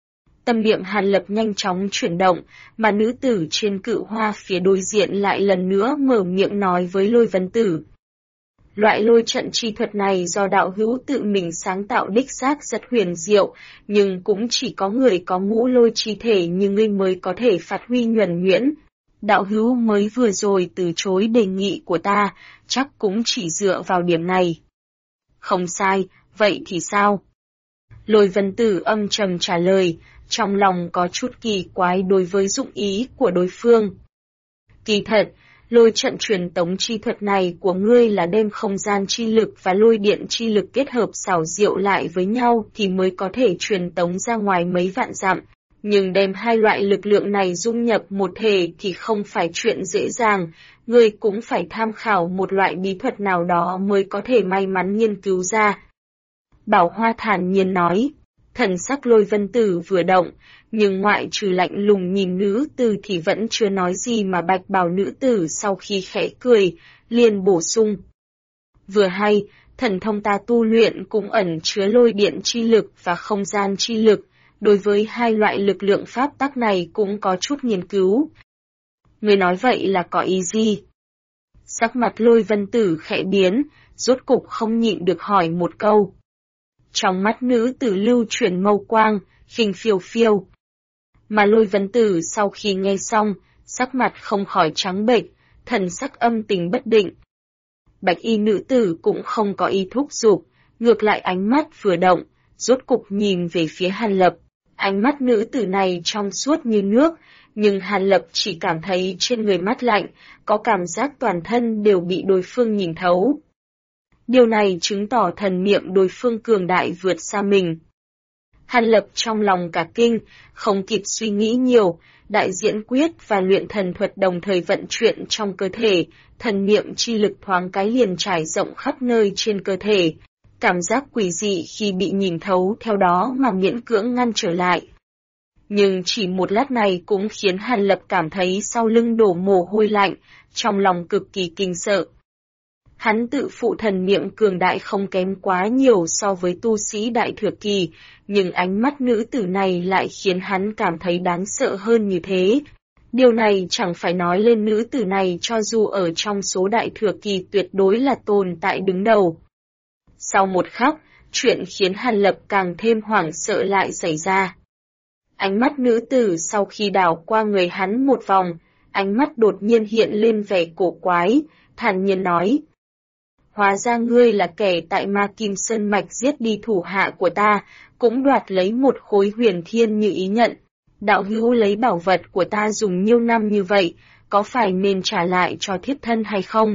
Tâm niệm Hàn Lập nhanh chóng chuyển động, mà nữ tử trên cự hoa phía đối diện lại lần nữa mở miệng nói với Lôi Vân Tử. Loại lôi trận chi thuật này do đạo hữu tự mình sáng tạo đích xác rất huyền diệu, nhưng cũng chỉ có người có ngũ lôi chi thể như ngươi mới có thể phát huy nhuần nhuyễn. Đạo hữu mới vừa rồi từ chối đề nghị của ta, chắc cũng chỉ dựa vào điểm này. Không sai, vậy thì sao? Lôi Vân Tử âm trầm trả lời, trong lòng có chút kỳ quái đối với dụng ý của đối phương. Kỳ thật, lôi trận truyền tống chi thuật này của ngươi là đem không gian chi lực và lôi điện chi lực kết hợp xảo diệu lại với nhau thì mới có thể truyền tống ra ngoài mấy vạn dặm. Nhưng đem hai loại lực lượng này dung nhập một thể thì không phải chuyện dễ dàng, ngươi cũng phải tham khảo một loại bí thuật nào đó mới có thể may mắn nghiên cứu ra. Bảo Hoa thản nhiên nói, thần sắc Lôi Vân Tử vừa động, nhưng ngoại trừ lạnh lùng nhìn nữ tử thì vẫn chưa nói gì mà bạch bào nữ tử sau khi khẽ cười, liền bổ sung. Vừa hay, thần thông ta tu luyện cũng ẩn chứa lôi điện chi lực và không gian chi lực, đối với hai loại lực lượng pháp tắc này cũng có chút nghiên cứu. Người nói vậy là có ý gì? Sắc mặt Lôi Vân Tử khẽ biến, rốt cục không nhịn được hỏi một câu. Trong mắt nữ tử lưu chuyển mâu quang, khinh phiêu phiêu. Mà Lôi Vân Tử sau khi nghe xong, sắc mặt không khỏi trắng bệch, thần sắc âm tình bất định. Bạch y nữ tử cũng không có ý thúc giục, ngược lại ánh mắt vừa động, rốt cục nhìn về phía Hàn Lập. Ánh mắt nữ tử này trong suốt như nước, nhưng Hàn Lập chỉ cảm thấy trên người mát lạnh, có cảm giác toàn thân đều bị đối phương nhìn thấu. Điều này chứng tỏ thần niệm đối phương cường đại vượt xa mình. Hàn Lập trong lòng cả kinh, không kịp suy nghĩ nhiều, đại diễn quyết và luyện thần thuật đồng thời vận chuyển trong cơ thể, thần niệm chi lực thoáng cái liền trải rộng khắp nơi trên cơ thể. Cảm giác quỷ dị khi bị nhìn thấu theo đó mà miễn cưỡng ngăn trở lại. Nhưng chỉ một lát này cũng khiến Hàn Lập cảm thấy sau lưng đổ mồ hôi lạnh, trong lòng cực kỳ kinh sợ. Hắn tự phụ thần niệm cường đại không kém quá nhiều so với tu sĩ đại thừa kỳ, nhưng ánh mắt nữ tử này lại khiến hắn cảm thấy đáng sợ hơn như thế. Điều này chẳng phải nói lên nữ tử này cho dù ở trong số đại thừa kỳ tuyệt đối là tồn tại đứng đầu. Sau một khắc, chuyện khiến Hàn Lập càng thêm hoảng sợ lại xảy ra. Ánh mắt nữ tử sau khi đảo qua người hắn một vòng, ánh mắt đột nhiên hiện lên vẻ cổ quái, thản nhiên nói. Hóa ra ngươi là kẻ tại Ma Kim Sơn Mạch giết đi thủ hạ của ta, cũng đoạt lấy một khối huyền thiên như ý nhận. Đạo hữu lấy bảo vật của ta dùng nhiều năm như vậy, có phải nên trả lại cho thiếp thân hay không?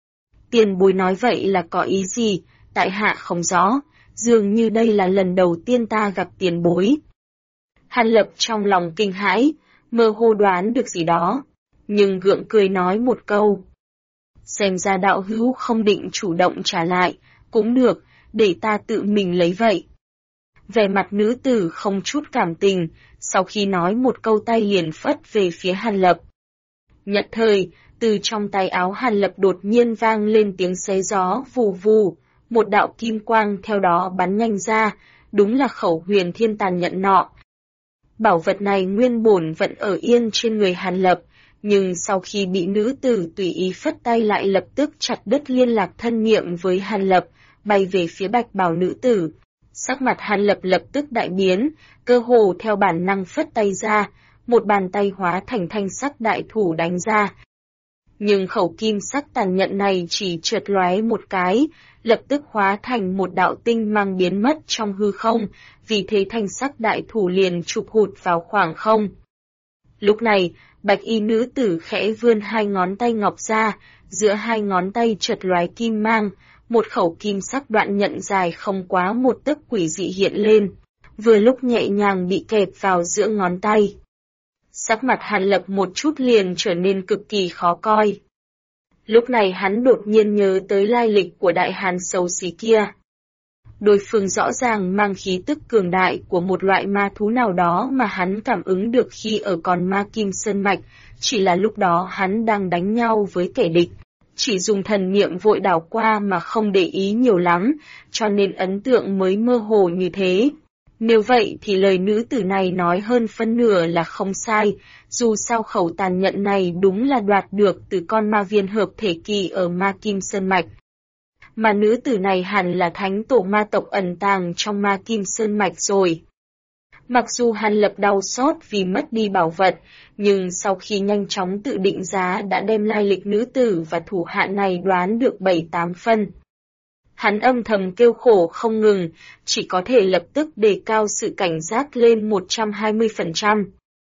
Tiền bối nói vậy là có ý gì, tại hạ không rõ, dường như đây là lần đầu tiên ta gặp tiền bối. Hàn Lập trong lòng kinh hãi, mơ hồ đoán được gì đó, nhưng gượng cười nói một câu. Xem ra đạo hữu không định chủ động trả lại, cũng được, để ta tự mình lấy vậy. Vẻ mặt nữ tử không chút cảm tình, sau khi nói một câu tay liền phất về phía Hàn Lập. Nhận thời, từ trong tay áo Hàn Lập đột nhiên vang lên tiếng xé gió vù vù, một đạo kim quang theo đó bắn nhanh ra, đúng là khẩu huyền thiên tàn nhận nọ. Bảo vật này nguyên bổn vẫn ở yên trên người Hàn Lập, nhưng sau khi bị nữ tử tùy ý phất tay lại lập tức chặt đứt liên lạc thân niệm với Hàn Lập, bay về phía bạch bào nữ tử. Sắc mặt Hàn Lập lập tức đại biến, cơ hồ theo bản năng phất tay ra, một bàn tay hóa thành thanh sắc đại thủ đánh ra. Nhưng khẩu kim sắc tàn nhận này chỉ trượt lóe một cái, lập tức hóa thành một đạo tinh mang biến mất trong hư không, vì thế thanh sắc đại thủ liền chụp hụt vào khoảng không. Lúc này, bạch y nữ tử khẽ vươn hai ngón tay ngọc ra, giữa hai ngón tay chợt lóe kim mang, một khẩu kim sắc đoạn nhận dài không quá một tấc quỷ dị hiện lên, vừa lúc nhẹ nhàng bị kẹp vào giữa ngón tay. Sắc mặt Hàn Lập một chút liền trở nên cực kỳ khó coi. Lúc này hắn đột nhiên nhớ tới lai lịch của đại hàn xấu xí kia. Đối phương rõ ràng mang khí tức cường đại của một loại ma thú nào đó mà hắn cảm ứng được khi ở còn Ma Kim Sơn Mạch, chỉ là lúc đó hắn đang đánh nhau với kẻ địch. Chỉ dùng thần niệm vội đảo qua mà không để ý nhiều lắm, cho nên ấn tượng mới mơ hồ như thế. Nếu vậy thì lời nữ tử này nói hơn phân nửa là không sai, dù sao khẩu tàn nhận này đúng là đoạt được từ con ma viên hợp thể kỳ ở Ma Kim Sơn Mạch. Mà nữ tử này hẳn là thánh tổ ma tộc ẩn tàng trong Ma Kim Sơn Mạch rồi. Mặc dù Hàn Lập đau xót vì mất đi bảo vật, nhưng sau khi nhanh chóng tự định giá đã đem lai lịch nữ tử và thủ hạ này đoán được 7-8 phân. Hắn âm thầm kêu khổ không ngừng, chỉ có thể lập tức đề cao sự cảnh giác lên 120%.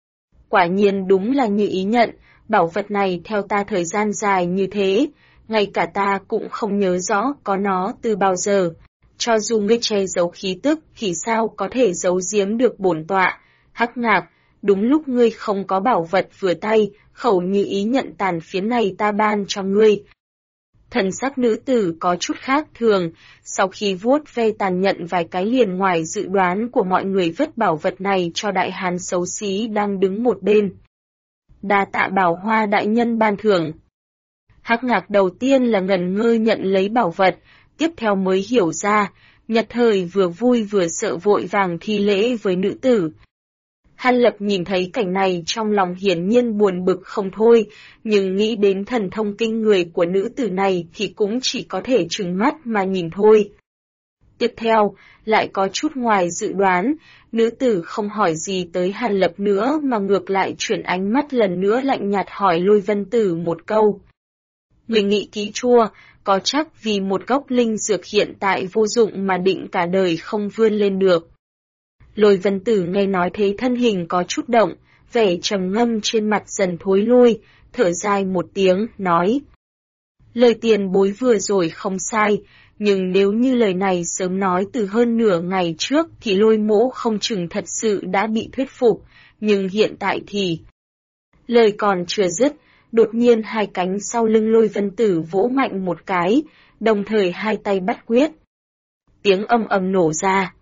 Quả nhiên đúng là như ý nhận, bảo vật này theo ta thời gian dài như thế, ngay cả ta cũng không nhớ rõ có nó từ bao giờ. Cho dù ngươi che giấu khí tức thì sao có thể giấu giếm được bổn tọa. Hắc Ngạc, đúng lúc ngươi không có bảo vật vừa tay, khẩu như ý nhận tàn phiến này ta ban cho ngươi. Thần sắc nữ tử có chút khác thường, sau khi vuốt ve tàn nhận vài cái liền ngoài dự đoán của mọi người vứt bảo vật này cho đại hán xấu xí đang đứng một bên. Đa tạ Bảo Hoa đại nhân ban thưởng. Hắc Ngạc đầu tiên là ngần ngơ nhận lấy bảo vật, tiếp theo mới hiểu ra, nhất thời vừa vui vừa sợ vội vàng thi lễ với nữ tử. Hàn Lập nhìn thấy cảnh này trong lòng hiển nhiên buồn bực không thôi, nhưng nghĩ đến thần thông kinh người của nữ tử này thì cũng chỉ có thể trừng mắt mà nhìn thôi. Tiếp theo, lại có chút ngoài dự đoán, nữ tử không hỏi gì tới Hàn Lập nữa mà ngược lại chuyển ánh mắt lần nữa lạnh nhạt hỏi Lôi Vân Tử một câu. Người nghĩ kỹ chua, có chắc vì một gốc linh dược hiện tại vô dụng mà định cả đời không vươn lên được. Lôi Vân Tử nghe nói thế thân hình có chút động, vẻ trầm ngâm trên mặt dần thối lui, thở dài một tiếng, nói. Lời tiền bối vừa rồi không sai, nhưng nếu như lời này sớm nói từ hơn nửa ngày trước thì Lôi mỗ không chừng thật sự đã bị thuyết phục, nhưng hiện tại thì... Lời còn chưa dứt, đột nhiên hai cánh sau lưng Lôi Vân Tử vỗ mạnh một cái, đồng thời hai tay bắt quyết. Tiếng ầm ầm nổ ra.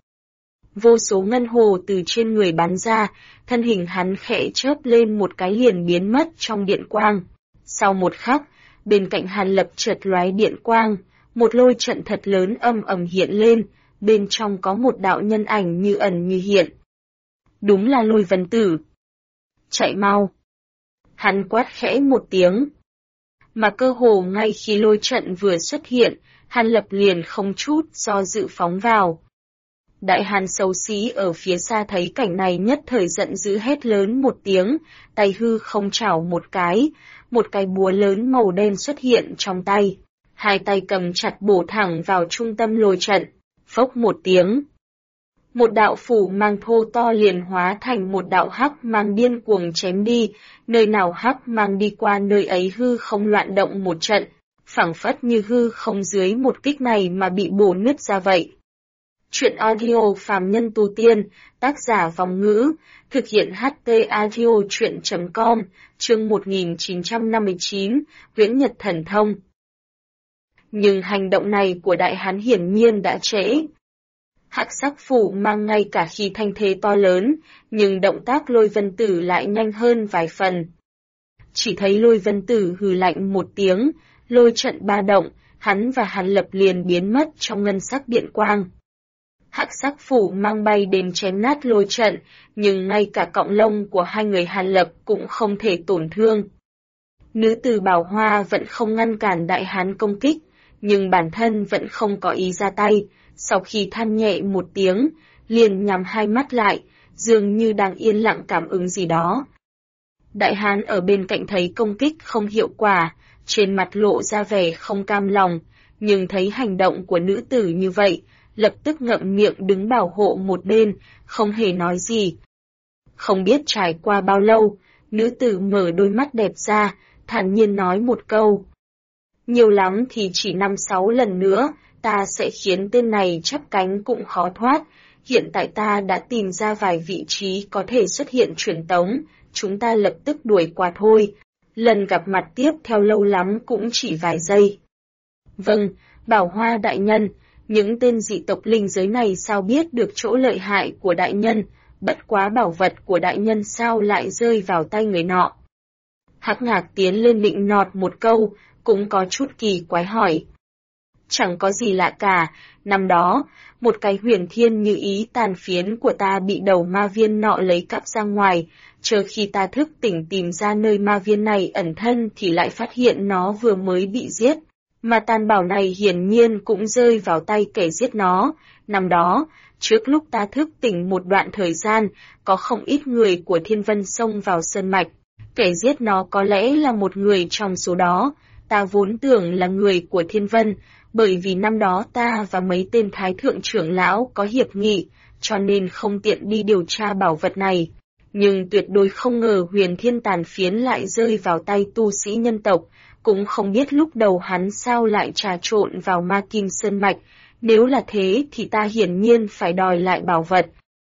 Vô số ngân hồ từ trên người bắn ra, thân hình hắn khẽ chớp lên một cái liền biến mất trong điện quang. Sau một khắc, bên cạnh Hàn Lập chợt lóe điện quang, một lôi trận thật lớn ầm ầm hiện lên, bên trong có một đạo nhân ảnh như ẩn như hiện. Đúng là Lôi Vân Tử. Chạy mau! Hắn quát khẽ một tiếng. Mà cơ hồ ngay khi lôi trận vừa xuất hiện, Hàn Lập liền không chút do dự phóng vào. Đại hàn xấu xí ở phía xa thấy cảnh này nhất thời giận dữ hét lớn một tiếng, tay hư không chảo một cái búa lớn màu đen xuất hiện trong tay. Hai tay cầm chặt bổ thẳng vào trung tâm lôi trận, phốc một tiếng. Một đạo phủ mang thô to liền hóa thành một đạo hắc mang điên cuồng chém đi, nơi nào hắc mang đi qua nơi ấy hư không loạn động một trận, phảng phất như hư không dưới một kích này mà bị bổ nứt ra vậy. Chuyện audio phàm nhân tu tiên, tác giả Vòng Ngữ, thực hiện HT audio chuyện.com, chương 1959, Huyễn Nhật Thần Thông. Nhưng hành động này của đại hán hiển nhiên đã trễ. Hắc sắc phủ mang ngay cả khi thanh thế to lớn, nhưng động tác Lôi Vân Tử lại nhanh hơn vài phần. Chỉ thấy Lôi Vân Tử hừ lạnh một tiếng, lôi trận ba động, hắn và Hàn Lập liền biến mất trong ngân sắc điện quang. Hắc sắc phủ mang bay đến chém nát lôi trận, nhưng ngay cả cọng lông của hai người Hàn Lập cũng không thể tổn thương. Nữ tử Bảo Hoa vẫn không ngăn cản đại hán công kích, nhưng bản thân vẫn không có ý ra tay, sau khi than nhẹ một tiếng, liền nhắm hai mắt lại, dường như đang yên lặng cảm ứng gì đó. Đại hán ở bên cạnh thấy công kích không hiệu quả, trên mặt lộ ra vẻ không cam lòng, nhưng thấy hành động của nữ tử như vậy, lập tức ngậm miệng đứng bảo hộ một bên, không hề nói gì. Không biết trải qua bao lâu, nữ tử mở đôi mắt đẹp ra, thản nhiên nói một câu. Nhiều lắm thì chỉ 5-6 lần nữa, ta sẽ khiến tên này chắp cánh cũng khó thoát. Hiện tại ta đã tìm ra vài vị trí có thể xuất hiện truyền tống, chúng ta lập tức đuổi qua thôi. Lần gặp mặt tiếp theo lâu lắm cũng chỉ vài giây. Vâng, Bảo Hoa đại nhân, những tên dị tộc linh giới này sao biết được chỗ lợi hại của đại nhân, bất quá bảo vật của đại nhân sao lại rơi vào tay người nọ. Hắc Ngạc tiến lên định nọt một câu, cũng có chút kỳ quái hỏi. Chẳng có gì lạ cả, năm đó, một cái huyền thiên như ý tàn phiến của ta bị đầu ma viên nọ lấy cắp ra ngoài, chờ khi ta thức tỉnh tìm ra nơi ma viên này ẩn thân thì lại phát hiện nó vừa mới bị giết. Mà tàn bảo này hiển nhiên cũng rơi vào tay kẻ giết nó. Năm đó, trước lúc ta thức tỉnh một đoạn thời gian, có không ít người của Thiên Vân xông vào sơn mạch. Kẻ giết nó có lẽ là một người trong số đó, ta vốn tưởng là người của Thiên Vân, bởi vì năm đó ta và mấy tên thái thượng trưởng lão có hiệp nghị, cho nên không tiện đi điều tra bảo vật này. Nhưng tuyệt đối không ngờ huyền thiên tàn phiến lại rơi vào tay tu sĩ nhân tộc, cũng không biết lúc đầu hắn sao lại trà trộn vào ma kim sơn mạch, nếu là thế thì ta hiển nhiên phải đòi lại bảo vật.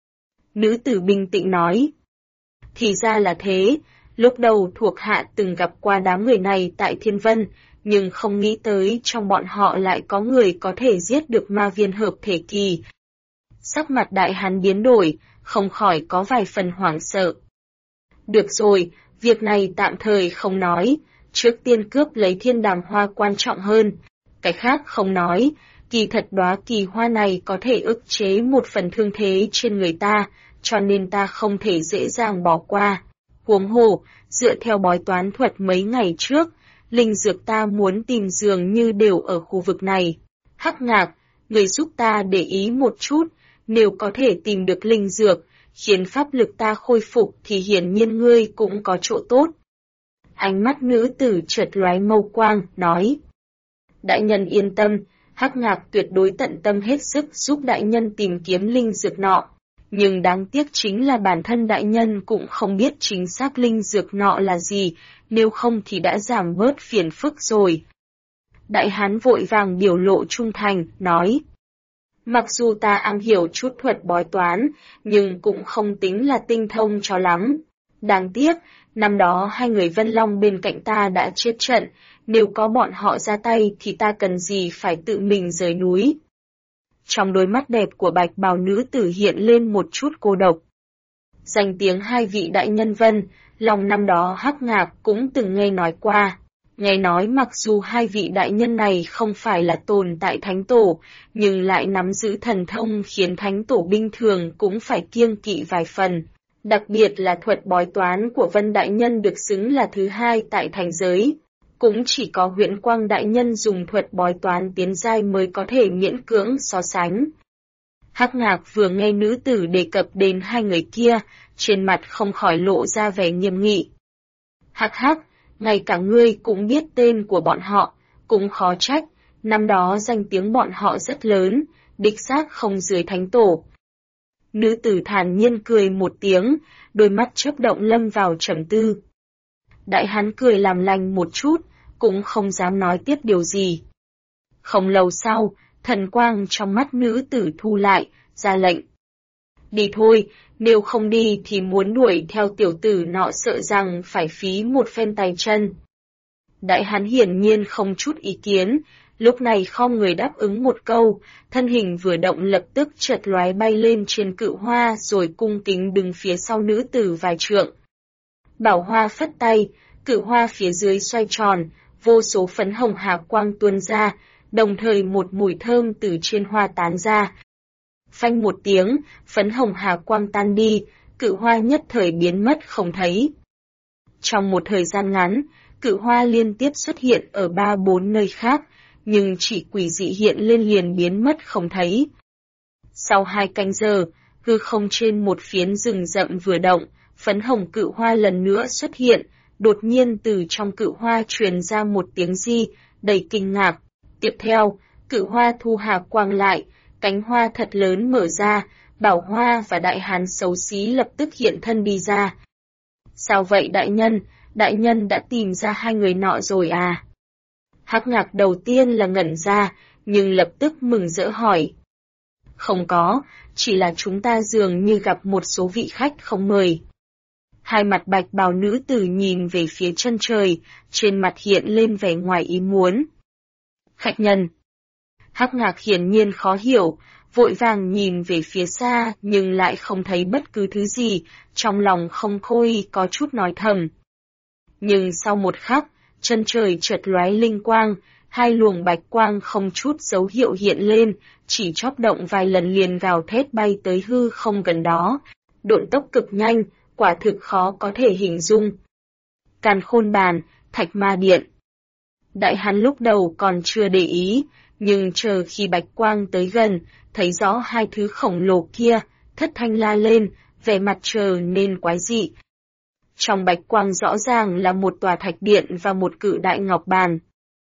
Nữ tử bình tĩnh nói. Thì ra là thế, lúc đầu thuộc hạ từng gặp qua đám người này tại Thiên Vân, nhưng không nghĩ tới trong bọn họ lại có người có thể giết được ma viên hợp thể kỳ. Sắc mặt đại hán biến đổi, không khỏi có vài phần hoảng sợ. Được rồi, việc này tạm thời không nói, trước tiên cướp lấy thiên đàm hoa quan trọng hơn. Cái khác không nói, kỳ thật đóa kỳ hoa này có thể ức chế một phần thương thế trên người ta, cho nên ta không thể dễ dàng bỏ qua. Huống hồ, dựa theo bói toán thuật mấy ngày trước, linh dược ta muốn tìm dường như đều ở khu vực này. Hắc Ngạc, người giúp ta để ý một chút, nếu có thể tìm được linh dược, khiến pháp lực ta khôi phục thì hiển nhiên ngươi cũng có chỗ tốt. Ánh mắt nữ tử chợt lóe mâu quang, nói. Đại nhân yên tâm, Hắc Ngạc tuyệt đối tận tâm hết sức giúp đại nhân tìm kiếm linh dược nọ. Nhưng đáng tiếc chính là bản thân đại nhân cũng không biết chính xác linh dược nọ là gì, nếu không thì đã giảm bớt phiền phức rồi. Đại hán vội vàng biểu lộ trung thành, nói. Mặc dù ta am hiểu chút thuật bói toán, nhưng cũng không tính là tinh thông cho lắm. Đáng tiếc, năm đó hai người Vân Long bên cạnh ta đã chết trận, nếu có bọn họ ra tay thì ta cần gì phải tự mình rời núi. Trong đôi mắt đẹp của bạch bào nữ tử hiện lên một chút cô độc. Danh tiếng hai vị đại nhân Vân, Long năm đó Hắc Ngạc cũng từng nghe nói qua. Nghe nói mặc dù hai vị đại nhân này không phải là tồn tại thánh tổ, nhưng lại nắm giữ thần thông khiến thánh tổ bình thường cũng phải kiêng kỵ vài phần. Đặc biệt là thuật bói toán của Vân Đại Nhân được xứng là thứ hai tại thành giới. Cũng chỉ có Huyễn Quang Đại Nhân dùng thuật bói toán tiến giai mới có thể miễn cưỡng so sánh. Hắc Ngạc vừa nghe nữ tử đề cập đến hai người kia, trên mặt không khỏi lộ ra vẻ nghiêm nghị. Hắc hắc, ngay cả ngươi cũng biết tên của bọn họ, cũng khó trách, năm đó danh tiếng bọn họ rất lớn, đích xác không dưới thánh tổ. Nữ tử thản nhiên cười một tiếng, đôi mắt chớp động lâm vào trầm tư. Đại hán cười làm lành một chút, cũng không dám nói tiếp điều gì. Không lâu sau, thần quang trong mắt nữ tử thu lại, ra lệnh. Đi thôi, nếu không đi thì muốn đuổi theo tiểu tử nọ sợ rằng phải phí một phen tay chân. Đại hán hiển nhiên không chút ý kiến, lúc này khom người đáp ứng một câu, thân hình vừa động lập tức chợt lóe bay lên trên cự hoa rồi cung kính đứng phía sau nữ tử vài trượng. Bảo Hoa phất tay, cự hoa phía dưới xoay tròn, vô số phấn hồng hà quang tuôn ra, đồng thời một mùi thơm từ trên hoa tán ra. Phanh một tiếng, phấn hồng hà quang tan đi, cự hoa nhất thời biến mất không thấy. Trong một thời gian ngắn, cự hoa liên tiếp xuất hiện ở 3-4 nơi khác, nhưng chỉ quỷ dị hiện lên liền biến mất không thấy. Sau 2 canh giờ, hư không trên một phiến rừng rậm vừa động, phấn hồng cự hoa lần nữa xuất hiện, đột nhiên từ trong cự hoa truyền ra một tiếng di, đầy kinh ngạc. Tiếp theo, cự hoa thu hà quang lại, cánh hoa thật lớn mở ra, Bảo Hoa và đại hán xấu xí lập tức hiện thân đi ra. Sao vậy đại nhân đã tìm ra hai người nọ rồi à? Hắc Ngạc đầu tiên là ngẩn ra, nhưng lập tức mừng rỡ hỏi. Không có, chỉ là chúng ta dường như gặp một số vị khách không mời. Hai mặt bạch bào nữ tử nhìn về phía chân trời, trên mặt hiện lên vẻ ngoài ý muốn. Khách nhân. Hắc Ngạc hiển nhiên khó hiểu, vội vàng nhìn về phía xa nhưng lại không thấy bất cứ thứ gì, trong lòng không khôi có chút nói thầm. Nhưng sau một khắc, chân trời chợt lóe linh quang, hai luồng bạch quang không chút dấu hiệu hiện lên, chỉ chóp động vài lần liền gào thét bay tới hư không gần đó, độn tốc cực nhanh, quả thực khó có thể hình dung. Càn Khôn Bàn, Thạch Ma Điện. Đại hán lúc đầu còn chưa để ý, nhưng chờ khi bạch quang tới gần, thấy rõ hai thứ khổng lồ kia, thất thanh la lên, vẻ mặt trở nên quái dị. Trong bạch quang rõ ràng là một tòa thạch điện và một cự đại ngọc bàn.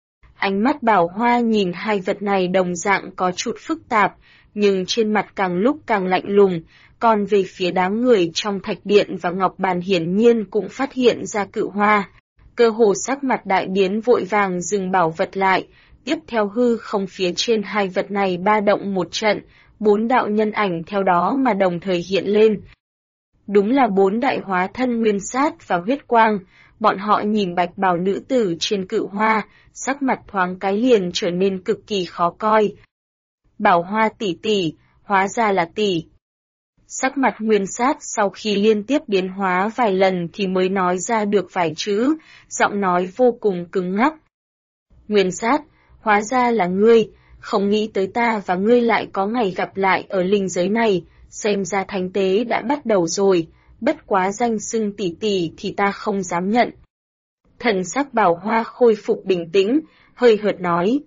Ánh mắt Bảo Hoa nhìn hai vật này đồng dạng có chút phức tạp, nhưng trên mặt càng lúc càng lạnh lùng, còn về phía đám người trong thạch điện và ngọc bàn hiển nhiên cũng phát hiện ra cự hoa. Cơ hồ sắc mặt đại biến vội vàng dừng bảo vật lại, tiếp theo hư không phía trên hai vật này ba động một trận, 4 đạo nhân ảnh theo đó mà đồng thời hiện lên. Đúng là 4 đại hóa thân Nguyên Sát và Huyết Quang, bọn họ nhìn bạch bào nữ tử trên cự hoa, sắc mặt thoáng cái liền trở nên cực kỳ khó coi. Bảo Hoa tỷ tỷ, hóa ra là tỷ. Sắc mặt Nguyên Sát sau khi liên tiếp biến hóa vài lần thì mới nói ra được vài chữ, giọng nói vô cùng cứng ngắc. Nguyên Sát, hóa ra là ngươi, không nghĩ tới ta và ngươi lại có ngày gặp lại ở linh giới này, xem ra thánh tế đã bắt đầu rồi, bất quá danh xưng tỷ tỷ thì ta không dám nhận. Thần sắc Bảo Hoa khôi phục bình tĩnh, hơi hợt nói.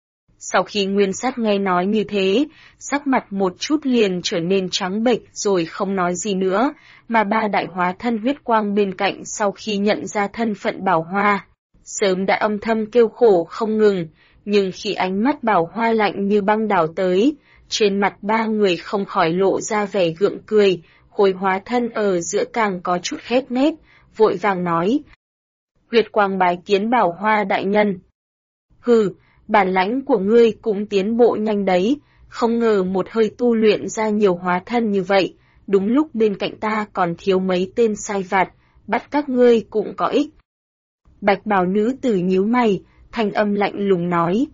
Sau khi Nguyên Sát nghe nói như thế, sắc mặt một chút liền trở nên trắng bệch rồi không nói gì nữa, mà ba đại hóa thân Huyết Quang bên cạnh sau khi nhận ra thân phận Bảo Hoa, sớm đã âm thầm kêu khổ không ngừng, nhưng khi ánh mắt Bảo Hoa lạnh như băng đảo tới, trên mặt ba người không khỏi lộ ra vẻ gượng cười, khối hóa thân ở giữa càng có chút khép nép, vội vàng nói. Huyết Quang bái kiến Bảo Hoa đại nhân. Hừ, bản lãnh của ngươi cũng tiến bộ nhanh đấy, không ngờ một hơi tu luyện ra nhiều hóa thân như vậy, đúng lúc bên cạnh ta còn thiếu mấy tên sai vặt, bắt các ngươi cũng có ích. Bạch bào nữ tử nhíu mày, thanh âm lạnh lùng nói.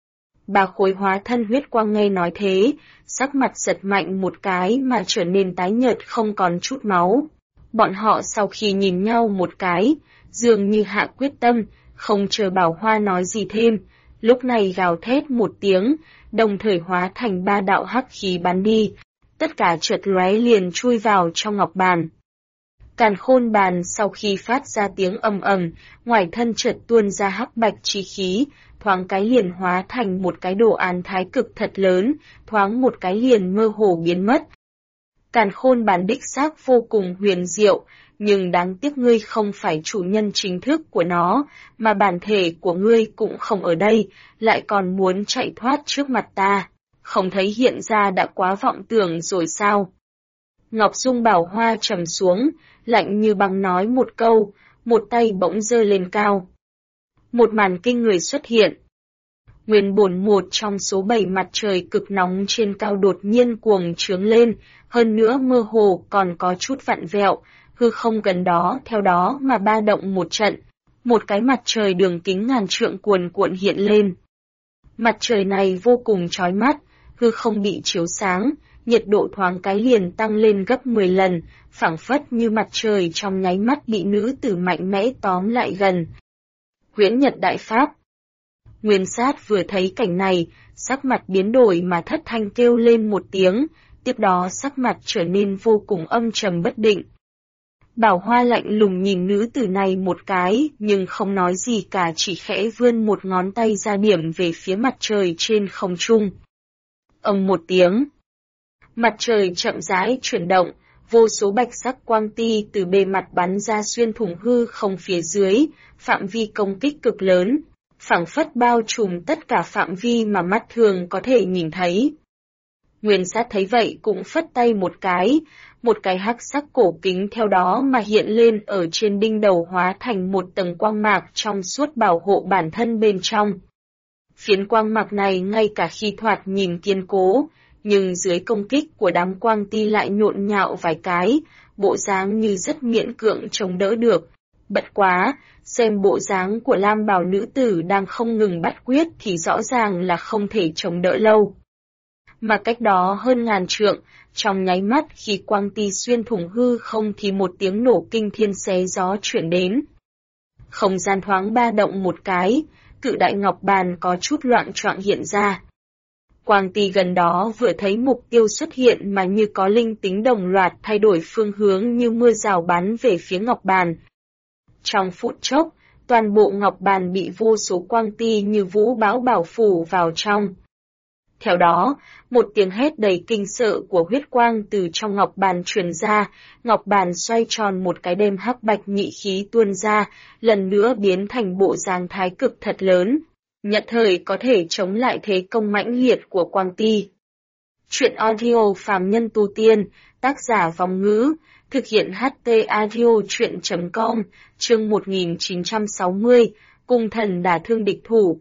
Ba khối hóa thân Huyết Quang nghe nói thế, sắc mặt giật mạnh một cái mà trở nên tái nhợt không còn chút máu. Bọn họ sau khi nhìn nhau một cái, dường như hạ quyết tâm, không chờ Bảo Hoa nói gì thêm, lúc này gào thét một tiếng, đồng thời hóa thành 3 đạo hắc khí bắn đi, tất cả chợt lóe liền chui vào trong ngọc bàn. Càn khôn bàn sau khi phát ra tiếng ầm ầm, ngoài thân chợt tuôn ra hắc bạch chi khí, thoáng cái liền hóa thành một cái đồ án thái cực thật lớn, thoáng một cái liền mơ hồ biến mất. Càn khôn bàn đích xác vô cùng huyền diệu, nhưng đáng tiếc ngươi không phải chủ nhân chính thức của nó, mà bản thể của ngươi cũng không ở đây, lại còn muốn chạy thoát trước mặt ta. Không thấy hiện ra đã quá vọng tưởng rồi sao? Ngọc Dung Bảo Hoa trầm xuống, lạnh như băng nói một câu, một tay bỗng giơ lên cao. Một màn kinh người xuất hiện. Nguyên bổn một trong số 7 mặt trời cực nóng trên cao đột nhiên cuồng trướng lên, hơn nữa mơ hồ còn có chút vặn vẹo, hư không gần đó theo đó mà ba động một trận. Một cái mặt trời đường kính ngàn trượng cuồn cuộn hiện lên. Mặt trời này vô cùng chói mắt, hư không bị chiếu sáng, nhiệt độ thoáng cái liền tăng lên gấp 10 lần, phảng phất như mặt trời trong nháy mắt bị nữ tử mạnh mẽ tóm lại gần. Huyễn Nhật Đại Pháp. Nguyên Sát vừa thấy cảnh này, sắc mặt biến đổi mà thất thanh kêu lên một tiếng, tiếp đó sắc mặt trở nên vô cùng âm trầm bất định. Bảo Hoa lạnh lùng nhìn nữ tử này một cái, nhưng không nói gì cả, chỉ khẽ vươn một ngón tay ra điểm về phía mặt trời trên không trung. Ầm một tiếng. Mặt trời chậm rãi chuyển động, vô số bạch sắc quang ti từ bề mặt bắn ra xuyên thủng hư không phía dưới, phạm vi công kích cực lớn, phảng phất bao trùm tất cả phạm vi mà mắt thường có thể nhìn thấy. Nguyên Sát thấy vậy cũng phất tay một cái hắc sắc cổ kính theo đó mà hiện lên ở trên đinh đầu, hóa thành một tầng quang mạc trong suốt bảo hộ bản thân bên trong. Phiến quang mạc này ngay cả khi thoạt nhìn kiên cố, nhưng dưới công kích của đám quang ti lại nhộn nhạo vài cái, bộ dáng như rất miễn cưỡng chống đỡ được. Bất quá, xem bộ dáng của lam bào nữ tử đang không ngừng bắt quyết thì rõ ràng là không thể chống đỡ lâu. Mà cách đó hơn ngàn trượng, trong nháy mắt khi quang ti xuyên thủng hư không thì một tiếng nổ kinh thiên xé gió chuyển đến. Không gian thoáng ba động một cái, cự đại ngọc bàn có chút loạn choạng hiện ra. Quang ti gần đó vừa thấy mục tiêu xuất hiện mà như có linh tính đồng loạt thay đổi phương hướng như mưa rào bắn về phía ngọc bàn. Trong phút chốc, toàn bộ ngọc bàn bị vô số quang ti như vũ bão bảo phủ vào trong. Theo đó, một tiếng hét đầy kinh sợ của huyết quang từ trong ngọc bàn truyền ra, ngọc bàn xoay tròn một cái đêm hắc bạch nhị khí tuôn ra, lần nữa biến thành bộ dáng thái cực thật lớn, nhất thời có thể chống lại thế công mãnh liệt của quang ti. Truyện audio phàm nhân tu tiên, tác giả Vong Ngữ, thực hiện HT audio truyện.com, chương 1960, cung thần đả thương địch thủ.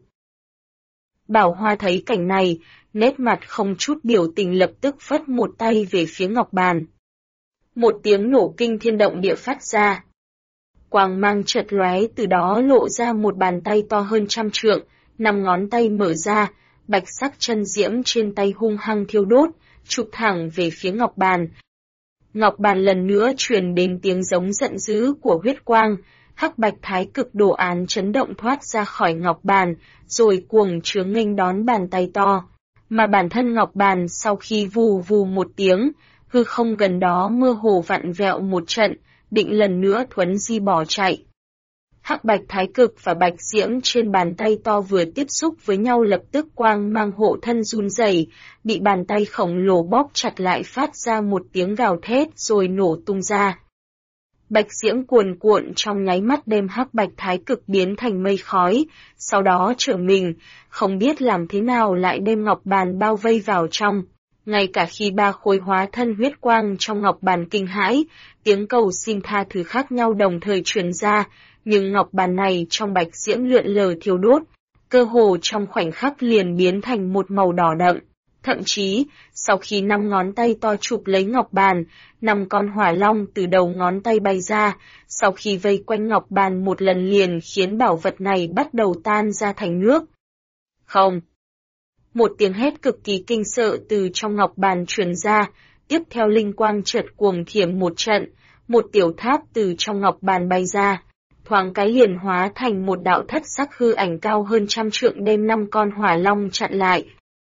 Bảo Hoa thấy cảnh này, nét mặt không chút biểu tình lập tức phất một tay về phía ngọc bàn. Một tiếng nổ kinh thiên động địa phát ra. Quang mang chợt lóe, từ đó lộ ra một bàn tay to hơn trăm trượng, 5 ngón tay mở ra, bạch sắc chân diễm trên tay hung hăng thiêu đốt, chụp thẳng về phía ngọc bàn. Ngọc bàn lần nữa truyền đến tiếng giống giận dữ của huyết quang, hắc bạch thái cực đồ án chấn động thoát ra khỏi ngọc bàn, rồi cuồng chướng nghênh đón bàn tay to. Mà bản thân ngọc bàn sau khi vù vù một tiếng, hư không gần đó mơ hồ vặn vẹo một trận, định lần nữa thuấn di bỏ chạy. Hắc bạch thái cực và bạch diễm trên bàn tay to vừa tiếp xúc với nhau lập tức quang mang hộ thân run rẩy, bị bàn tay khổng lồ bóp chặt lại phát ra một tiếng gào thét rồi nổ tung ra. Bạch diễm cuồn cuộn trong nháy mắt đem hắc bạch thái cực biến thành mây khói, sau đó trở mình, không biết làm thế nào lại đem ngọc bàn bao vây vào trong. Ngay cả khi ba khối hóa thân huyết quang trong ngọc bàn kinh hãi, tiếng cầu xin tha thứ khác nhau đồng thời truyền ra, nhưng ngọc bàn này trong bạch diễm lượn lờ thiêu đốt, cơ hồ trong khoảnh khắc liền biến thành một màu đỏ đậm. Thậm chí, sau khi 5 ngón tay to chụp lấy ngọc bàn, 5 con hỏa long từ đầu ngón tay bay ra, sau khi vây quanh ngọc bàn một lần liền khiến bảo vật này bắt đầu tan ra thành nước. Không! Một tiếng hét cực kỳ kinh sợ từ trong ngọc bàn truyền ra, tiếp theo linh quang chợt cuồng thiểm một trận, một tiểu tháp từ trong ngọc bàn bay ra, thoáng cái liền hóa thành một đạo thất sắc hư ảnh cao hơn trăm trượng đem 5 con hỏa long chặn lại.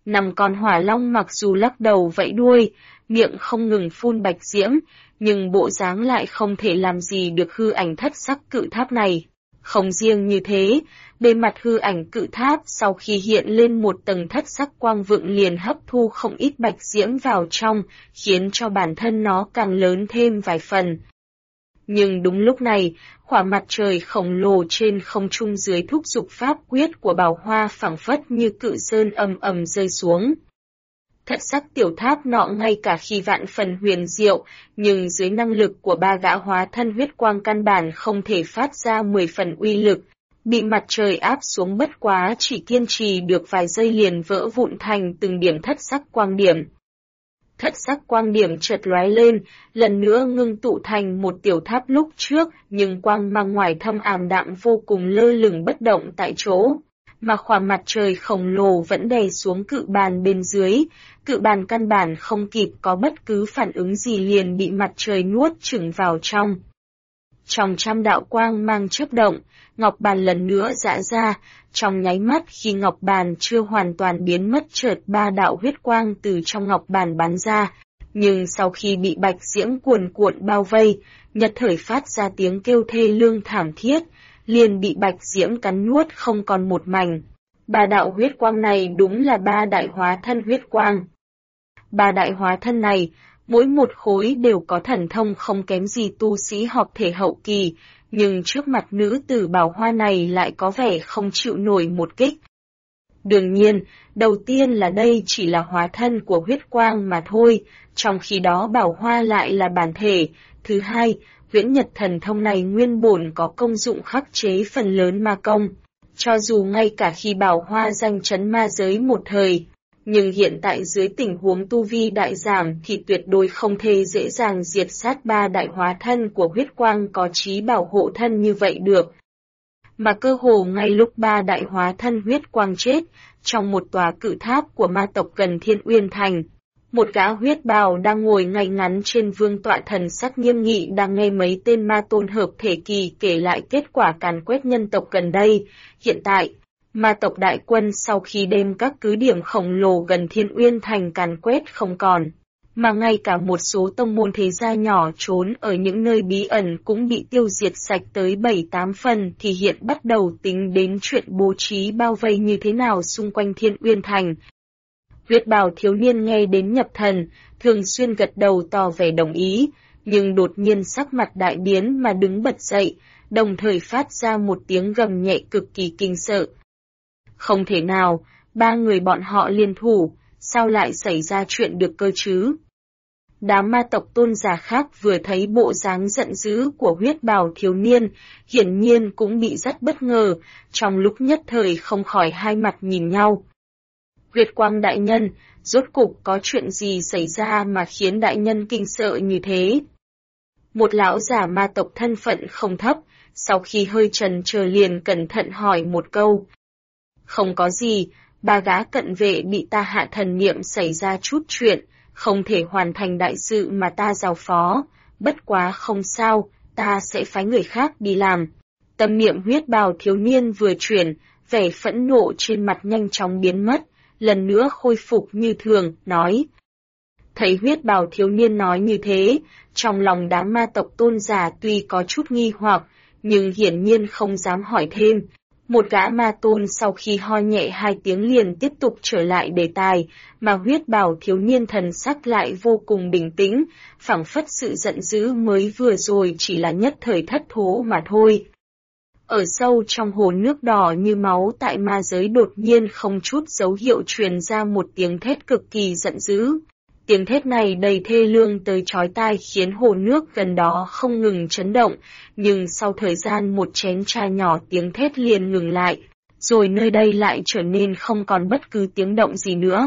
Năm con hỏa long mặc dù lắc đầu vẫy đuôi, miệng không ngừng phun bạch diễm, nhưng bộ dáng lại không thể làm gì được hư ảnh thất sắc cự tháp này. Không riêng như thế, bề mặt hư ảnh cự tháp sau khi hiện lên một tầng thất sắc quang vượng liền hấp thu không ít bạch diễm vào trong, khiến cho bản thân nó càng lớn thêm vài phần. Nhưng đúng lúc này, khỏa mặt trời khổng lồ trên không trung dưới thúc giục pháp quyết của Bảo Hoa phảng phất như cự sơn ầm ầm rơi xuống. Thất sắc tiểu tháp nọ ngay cả khi vạn phần huyền diệu, nhưng dưới năng lực của ba gã hóa thân huyết quang căn bản không thể phát ra 10 phần uy lực, bị mặt trời áp xuống bất quá chỉ kiên trì được vài giây liền vỡ vụn thành từng điểm thất sắc quang điểm. Thất sắc quang điểm chợt lóe lên, lần nữa ngưng tụ thành một tiểu tháp lúc trước, nhưng quang mang ngoài thâm ảm đạm vô cùng lơ lửng bất động tại chỗ. Mà khỏa mặt trời khổng lồ vẫn đè xuống cự bàn bên dưới, cự bàn căn bản không kịp có bất cứ phản ứng gì liền bị mặt trời nuốt chửng vào trong. Trong trăm đạo quang mang chớp động, ngọc bàn lần nữa giã ra, trong nháy mắt khi ngọc bàn chưa hoàn toàn biến mất chợt ba đạo huyết quang từ trong ngọc bàn bắn ra, nhưng sau khi bị bạch diễm cuồn cuộn bao vây, nhất thời phát ra tiếng kêu thê lương thảm thiết, liền bị bạch diễm cắn nuốt không còn một mảnh. Ba đạo huyết quang này đúng là ba đại hóa thân huyết quang. Ba đại hóa thân này, mỗi một khối đều có thần thông không kém gì tu sĩ hợp thể hậu kỳ, nhưng trước mặt nữ tử Bảo Hoa này lại có vẻ không chịu nổi một kích. Đương nhiên, đầu tiên là đây chỉ là hóa thân của huyết quang mà thôi, trong khi đó Bảo Hoa lại là bản thể. Thứ hai, huyễn nhật thần thông này nguyên bổn có công dụng khắc chế phần lớn ma công, cho dù ngay cả khi Bảo Hoa danh chấn ma giới một thời. Nhưng hiện tại dưới tình huống tu vi đại giảm thì tuyệt đối không thể dễ dàng diệt sát ba đại hóa thân của huyết quang có trí bảo hộ thân như vậy được. Mà cơ hồ ngay lúc ba đại hóa thân huyết quang chết, trong một tòa cự tháp của ma tộc gần Thiên Uyên Thành, một gã huyết bào đang ngồi ngay ngắn trên vương tọa thần sắc nghiêm nghị đang nghe mấy tên ma tôn hợp thể kỳ kể lại kết quả càn quét nhân tộc gần đây. Hiện tại, ma tộc đại quân sau khi đem các cứ điểm khổng lồ gần Thiên Uyên Thành càn quét không còn, mà ngay cả một số tông môn thế gia nhỏ trốn ở những nơi bí ẩn cũng bị tiêu diệt sạch tới 7-8 phần thì hiện bắt đầu tính đến chuyện bố trí bao vây như thế nào xung quanh Thiên Uyên Thành. Huyết bào thiếu niên nghe đến nhập thần, thường xuyên gật đầu tỏ vẻ đồng ý, nhưng đột nhiên sắc mặt đại biến mà đứng bật dậy, đồng thời phát ra một tiếng gầm nhẹ cực kỳ kinh sợ. Không thể nào, ba người bọn họ liên thủ, sao lại xảy ra chuyện được cơ chứ? Đám ma tộc tôn giả khác vừa thấy bộ dáng giận dữ của huyết bào thiếu niên, hiển nhiên cũng bị rất bất ngờ, trong lúc nhất thời không khỏi hai mặt nhìn nhau. Huyết quang đại nhân, rốt cục có chuyện gì xảy ra mà khiến đại nhân kinh sợ như thế? Một lão giả ma tộc thân phận không thấp, sau khi hơi chần chờ liền cẩn thận hỏi một câu. Không có gì, ba gã cận vệ bị ta hạ thần niệm xảy ra chút chuyện, không thể hoàn thành đại sự mà ta giao phó, bất quá không sao, ta sẽ phái người khác đi làm. Tâm niệm huyết bào thiếu niên vừa chuyển, vẻ phẫn nộ trên mặt nhanh chóng biến mất, lần nữa khôi phục như thường, nói. Thấy huyết bào thiếu niên nói như thế, trong lòng đám ma tộc tôn giả tuy có chút nghi hoặc, nhưng hiển nhiên không dám hỏi thêm. Một gã ma tôn sau khi ho nhẹ hai tiếng liền tiếp tục trở lại đề tài, mà huyết bào thiếu niên thần sắc lại vô cùng bình tĩnh, phảng phất sự giận dữ mới vừa rồi chỉ là nhất thời thất thố mà thôi. Ở sâu trong hồ nước đỏ như máu tại ma giới đột nhiên không chút dấu hiệu truyền ra một tiếng thét cực kỳ giận dữ. Tiếng thét này đầy thê lương tới chói tai khiến hồ nước gần đó không ngừng chấn động, nhưng sau thời gian một chén trà nhỏ tiếng thét liền ngừng lại, rồi nơi đây lại trở nên không còn bất cứ tiếng động gì nữa.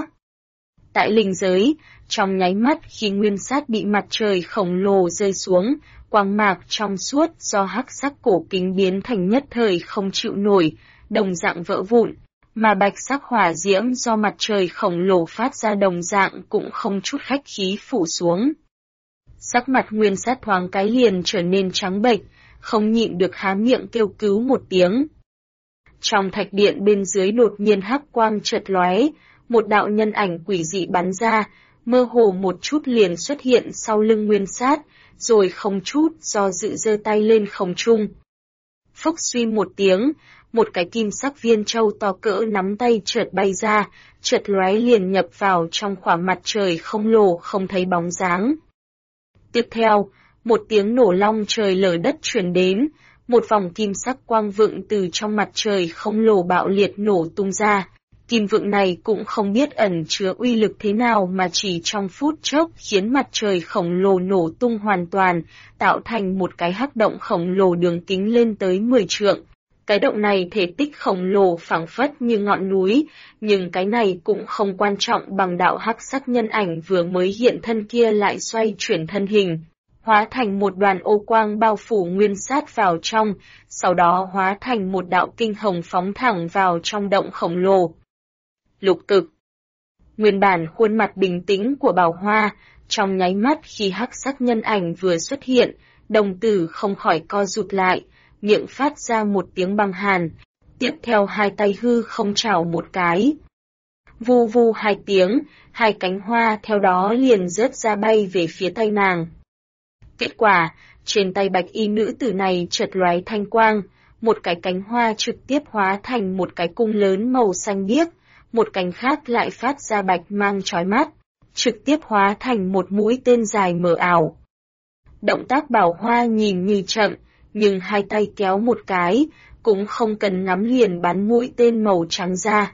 Tại linh giới, trong nháy mắt khi nguyên sát bị mặt trời khổng lồ rơi xuống, quang mạc trong suốt do hắc sắc cổ kính biến thành nhất thời không chịu nổi, đồng dạng vỡ vụn. Mà bạch sắc hỏa diễm do mặt trời khổng lồ phát ra đồng dạng cũng không chút khách khí phủ xuống. Sắc mặt nguyên sát thoáng cái liền trở nên trắng bệch, không nhịn được há miệng kêu cứu một tiếng. Trong thạch điện bên dưới đột nhiên hắc quang chợt lóe, một đạo nhân ảnh quỷ dị bắn ra, mơ hồ một chút liền xuất hiện sau lưng Nguyên Sát, rồi không chút do dự giơ tay lên không trung. Phốc suy một tiếng, một cái kim sắc viên châu to cỡ nắm tay chợt bay ra, chợt lóe liền nhập vào trong khoảng mặt trời khổng lồ không thấy bóng dáng. Tiếp theo, một tiếng nổ long trời lở đất truyền đến, một vòng kim sắc quang vượng từ trong mặt trời khổng lồ bạo liệt nổ tung ra. Kim vượng này cũng không biết ẩn chứa uy lực thế nào mà chỉ trong phút chốc khiến mặt trời khổng lồ nổ tung hoàn toàn, tạo thành một cái hắc động khổng lồ đường kính lên tới 10 trượng. Cái động này thể tích khổng lồ phảng phất như ngọn núi, nhưng cái này cũng không quan trọng bằng đạo hắc sắc nhân ảnh vừa mới hiện thân kia lại xoay chuyển thân hình, hóa thành một đoàn ô quang bao phủ Nguyên Sát vào trong, sau đó hóa thành một đạo kinh hồng phóng thẳng vào trong động khổng lồ. Lục cực. Nguyên bản khuôn mặt bình tĩnh của Bảo Hoa, trong nháy mắt khi hắc sắc nhân ảnh vừa xuất hiện, đồng tử không khỏi co rụt lại, miệng phát ra một tiếng băng hàn, tiếp theo hai tay hư không chảo một cái. Vu vu hai tiếng, hai cánh hoa theo đó liền rớt ra bay về phía tay nàng. Kết quả, trên tay bạch y nữ tử này chợt lóe thanh quang, một cái cánh hoa trực tiếp hóa thành một cái cung lớn màu xanh biếc, một cánh khác lại phát ra bạch mang chói mắt, trực tiếp hóa thành một mũi tên dài mờ ảo. Động tác Bảo Hoa nhìn như chậm, nhưng hai tay kéo một cái, cũng không cần ngắm liền bắn mũi tên màu trắng ra.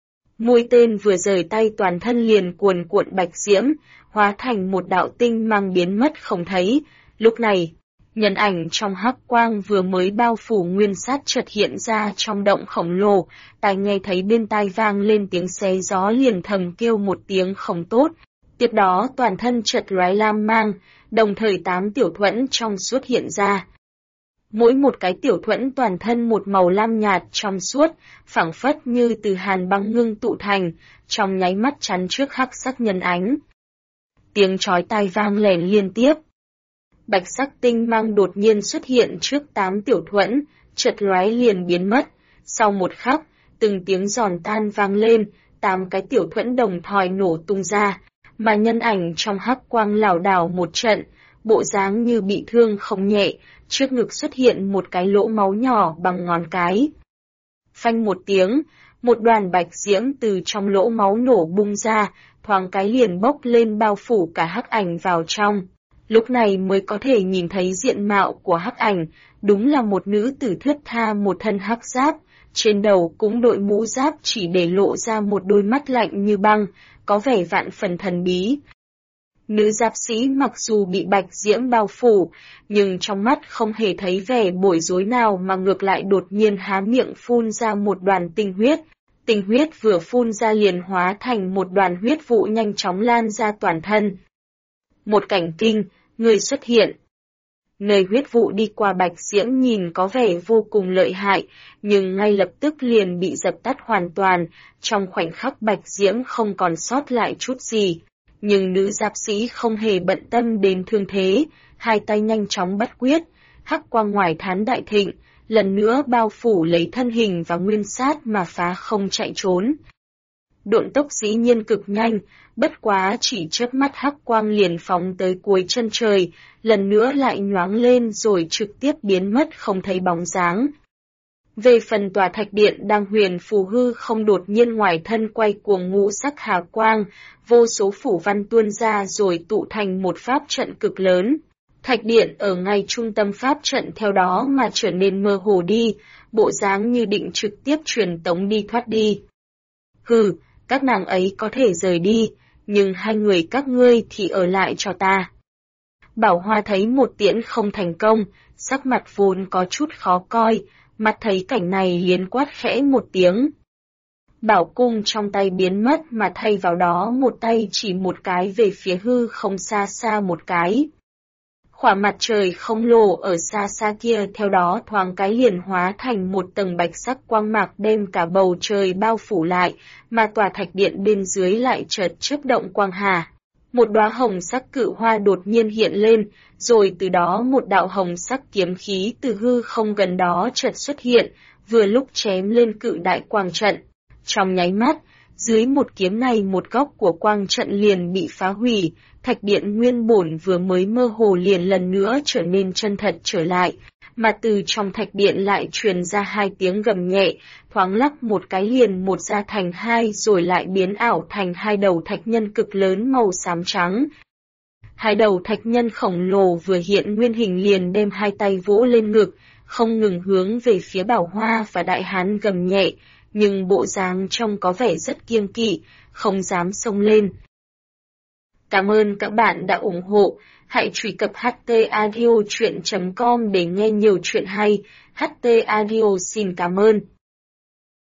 Mũi tên vừa rời tay toàn thân liền cuồn cuộn bạch diễm, hóa thành một đạo tinh mang biến mất không thấy. Lúc này, nhân ảnh trong hắc quang vừa mới bao phủ Nguyên Sát chợt hiện ra trong động khổng lồ, tai nghe thấy bên tai vang lên tiếng xé gió liền thầm kêu một tiếng không tốt. Tiếp đó toàn thân chợt lóe lam mang, đồng thời 8 tiểu thuẫn trong suốt hiện ra. Mỗi một cái tiểu thuẫn toàn thân một màu lam nhạt trong suốt, phảng phất như từ hàn băng ngưng tụ thành, trong nháy mắt chắn trước hắc sắc nhân ánh. Tiếng chói tai vang lẻn liên tiếp. Bạch sắc tinh mang đột nhiên xuất hiện trước 8 tiểu thuẫn, chợt lóe liền biến mất. Sau một khắc, từng tiếng giòn tan vang lên, 8 cái tiểu thuẫn đồng thời nổ tung ra, mà nhân ảnh trong hắc quang lảo đảo một trận, bộ dáng như bị thương không nhẹ, trước ngực xuất hiện một cái lỗ máu nhỏ bằng ngón cái. Phanh một tiếng, một đoàn bạch diễm từ trong lỗ máu nổ bung ra, thoáng cái liền bốc lên bao phủ cả hắc ảnh vào trong. Lúc này mới có thể nhìn thấy diện mạo của hắc ảnh, đúng là một nữ tử thướt tha một thân hắc giáp, trên đầu cũng đội mũ giáp chỉ để lộ ra một đôi mắt lạnh như băng, có vẻ vạn phần thần bí. Nữ giáp sĩ mặc dù bị bạch diễm bao phủ, nhưng trong mắt không hề thấy vẻ bối rối nào mà ngược lại đột nhiên há miệng phun ra một đoàn tinh huyết. Tinh huyết vừa phun ra liền hóa thành một đoàn huyết vụ nhanh chóng lan ra toàn thân. Một cảnh kinh, người xuất hiện. Nơi huyết vụ đi qua bạch diễm nhìn có vẻ vô cùng lợi hại, nhưng ngay lập tức liền bị dập tắt hoàn toàn, trong khoảnh khắc bạch diễm không còn sót lại chút gì. Nhưng nữ giáp sĩ không hề bận tâm đến thương thế, hai tay nhanh chóng bắt quyết, hắc quang ngoài thán đại thịnh, lần nữa bao phủ lấy thân hình và Nguyên Sát mà phá không chạy trốn. Độn tốc dĩ nhiên cực nhanh, bất quá chỉ chớp mắt hắc quang liền phóng tới cuối chân trời, lần nữa lại nhoáng lên rồi trực tiếp biến mất không thấy bóng dáng. Về phần tòa thạch điện đang huyền phù hư không đột nhiên ngoài thân quay cuồng ngũ sắc hà quang, vô số phủ văn tuôn ra rồi tụ thành một pháp trận cực lớn. Thạch điện ở ngay trung tâm pháp trận theo đó mà trở nên mơ hồ đi, bộ dáng như định trực tiếp truyền tống đi thoát đi. Hừ, các nàng ấy có thể rời đi, nhưng hai người các ngươi thì ở lại cho ta. Bảo Hoa thấy một tiễn không thành công, sắc mặt vốn có chút khó coi, mặt thấy cảnh này liền quát khẽ một tiếng. Bảo cung trong tay biến mất mà thay vào đó một tay chỉ một cái về phía hư không xa xa một cái. Khỏa mặt trời không lồ ở xa xa kia theo đó thoáng cái liền hóa thành một tầng bạch sắc quang mạc đem cả bầu trời bao phủ lại, mà tòa thạch điện bên dưới lại chợt chớp động quang hà. Một đóa hồng sắc cự hoa đột nhiên hiện lên, rồi từ đó một đạo hồng sắc kiếm khí từ hư không gần đó chợt xuất hiện, vừa lúc chém lên cự đại quang trận. Trong nháy mắt, Dưới một kiếm này một góc của quang trận liền bị phá hủy, thạch điện nguyên bổn vừa mới mơ hồ liền lần nữa trở nên chân thật trở lại, mà từ trong thạch điện lại truyền ra hai tiếng gầm nhẹ, thoáng lắc một cái liền một ra thành hai rồi lại biến ảo thành hai đầu thạch nhân cực lớn màu xám trắng. Hai đầu thạch nhân khổng lồ vừa hiện nguyên hình liền đem hai tay vỗ lên ngực, không ngừng hướng về phía Bảo Hoa và Đại Hán gầm nhẹ, nhưng bộ dáng trông có vẻ rất kiêng kỵ, không dám xông lên. Cảm ơn các bạn đã ủng hộ, hãy truy cập htaudio.com để nghe nhiều chuyện hay, HT Audio xin cảm ơn.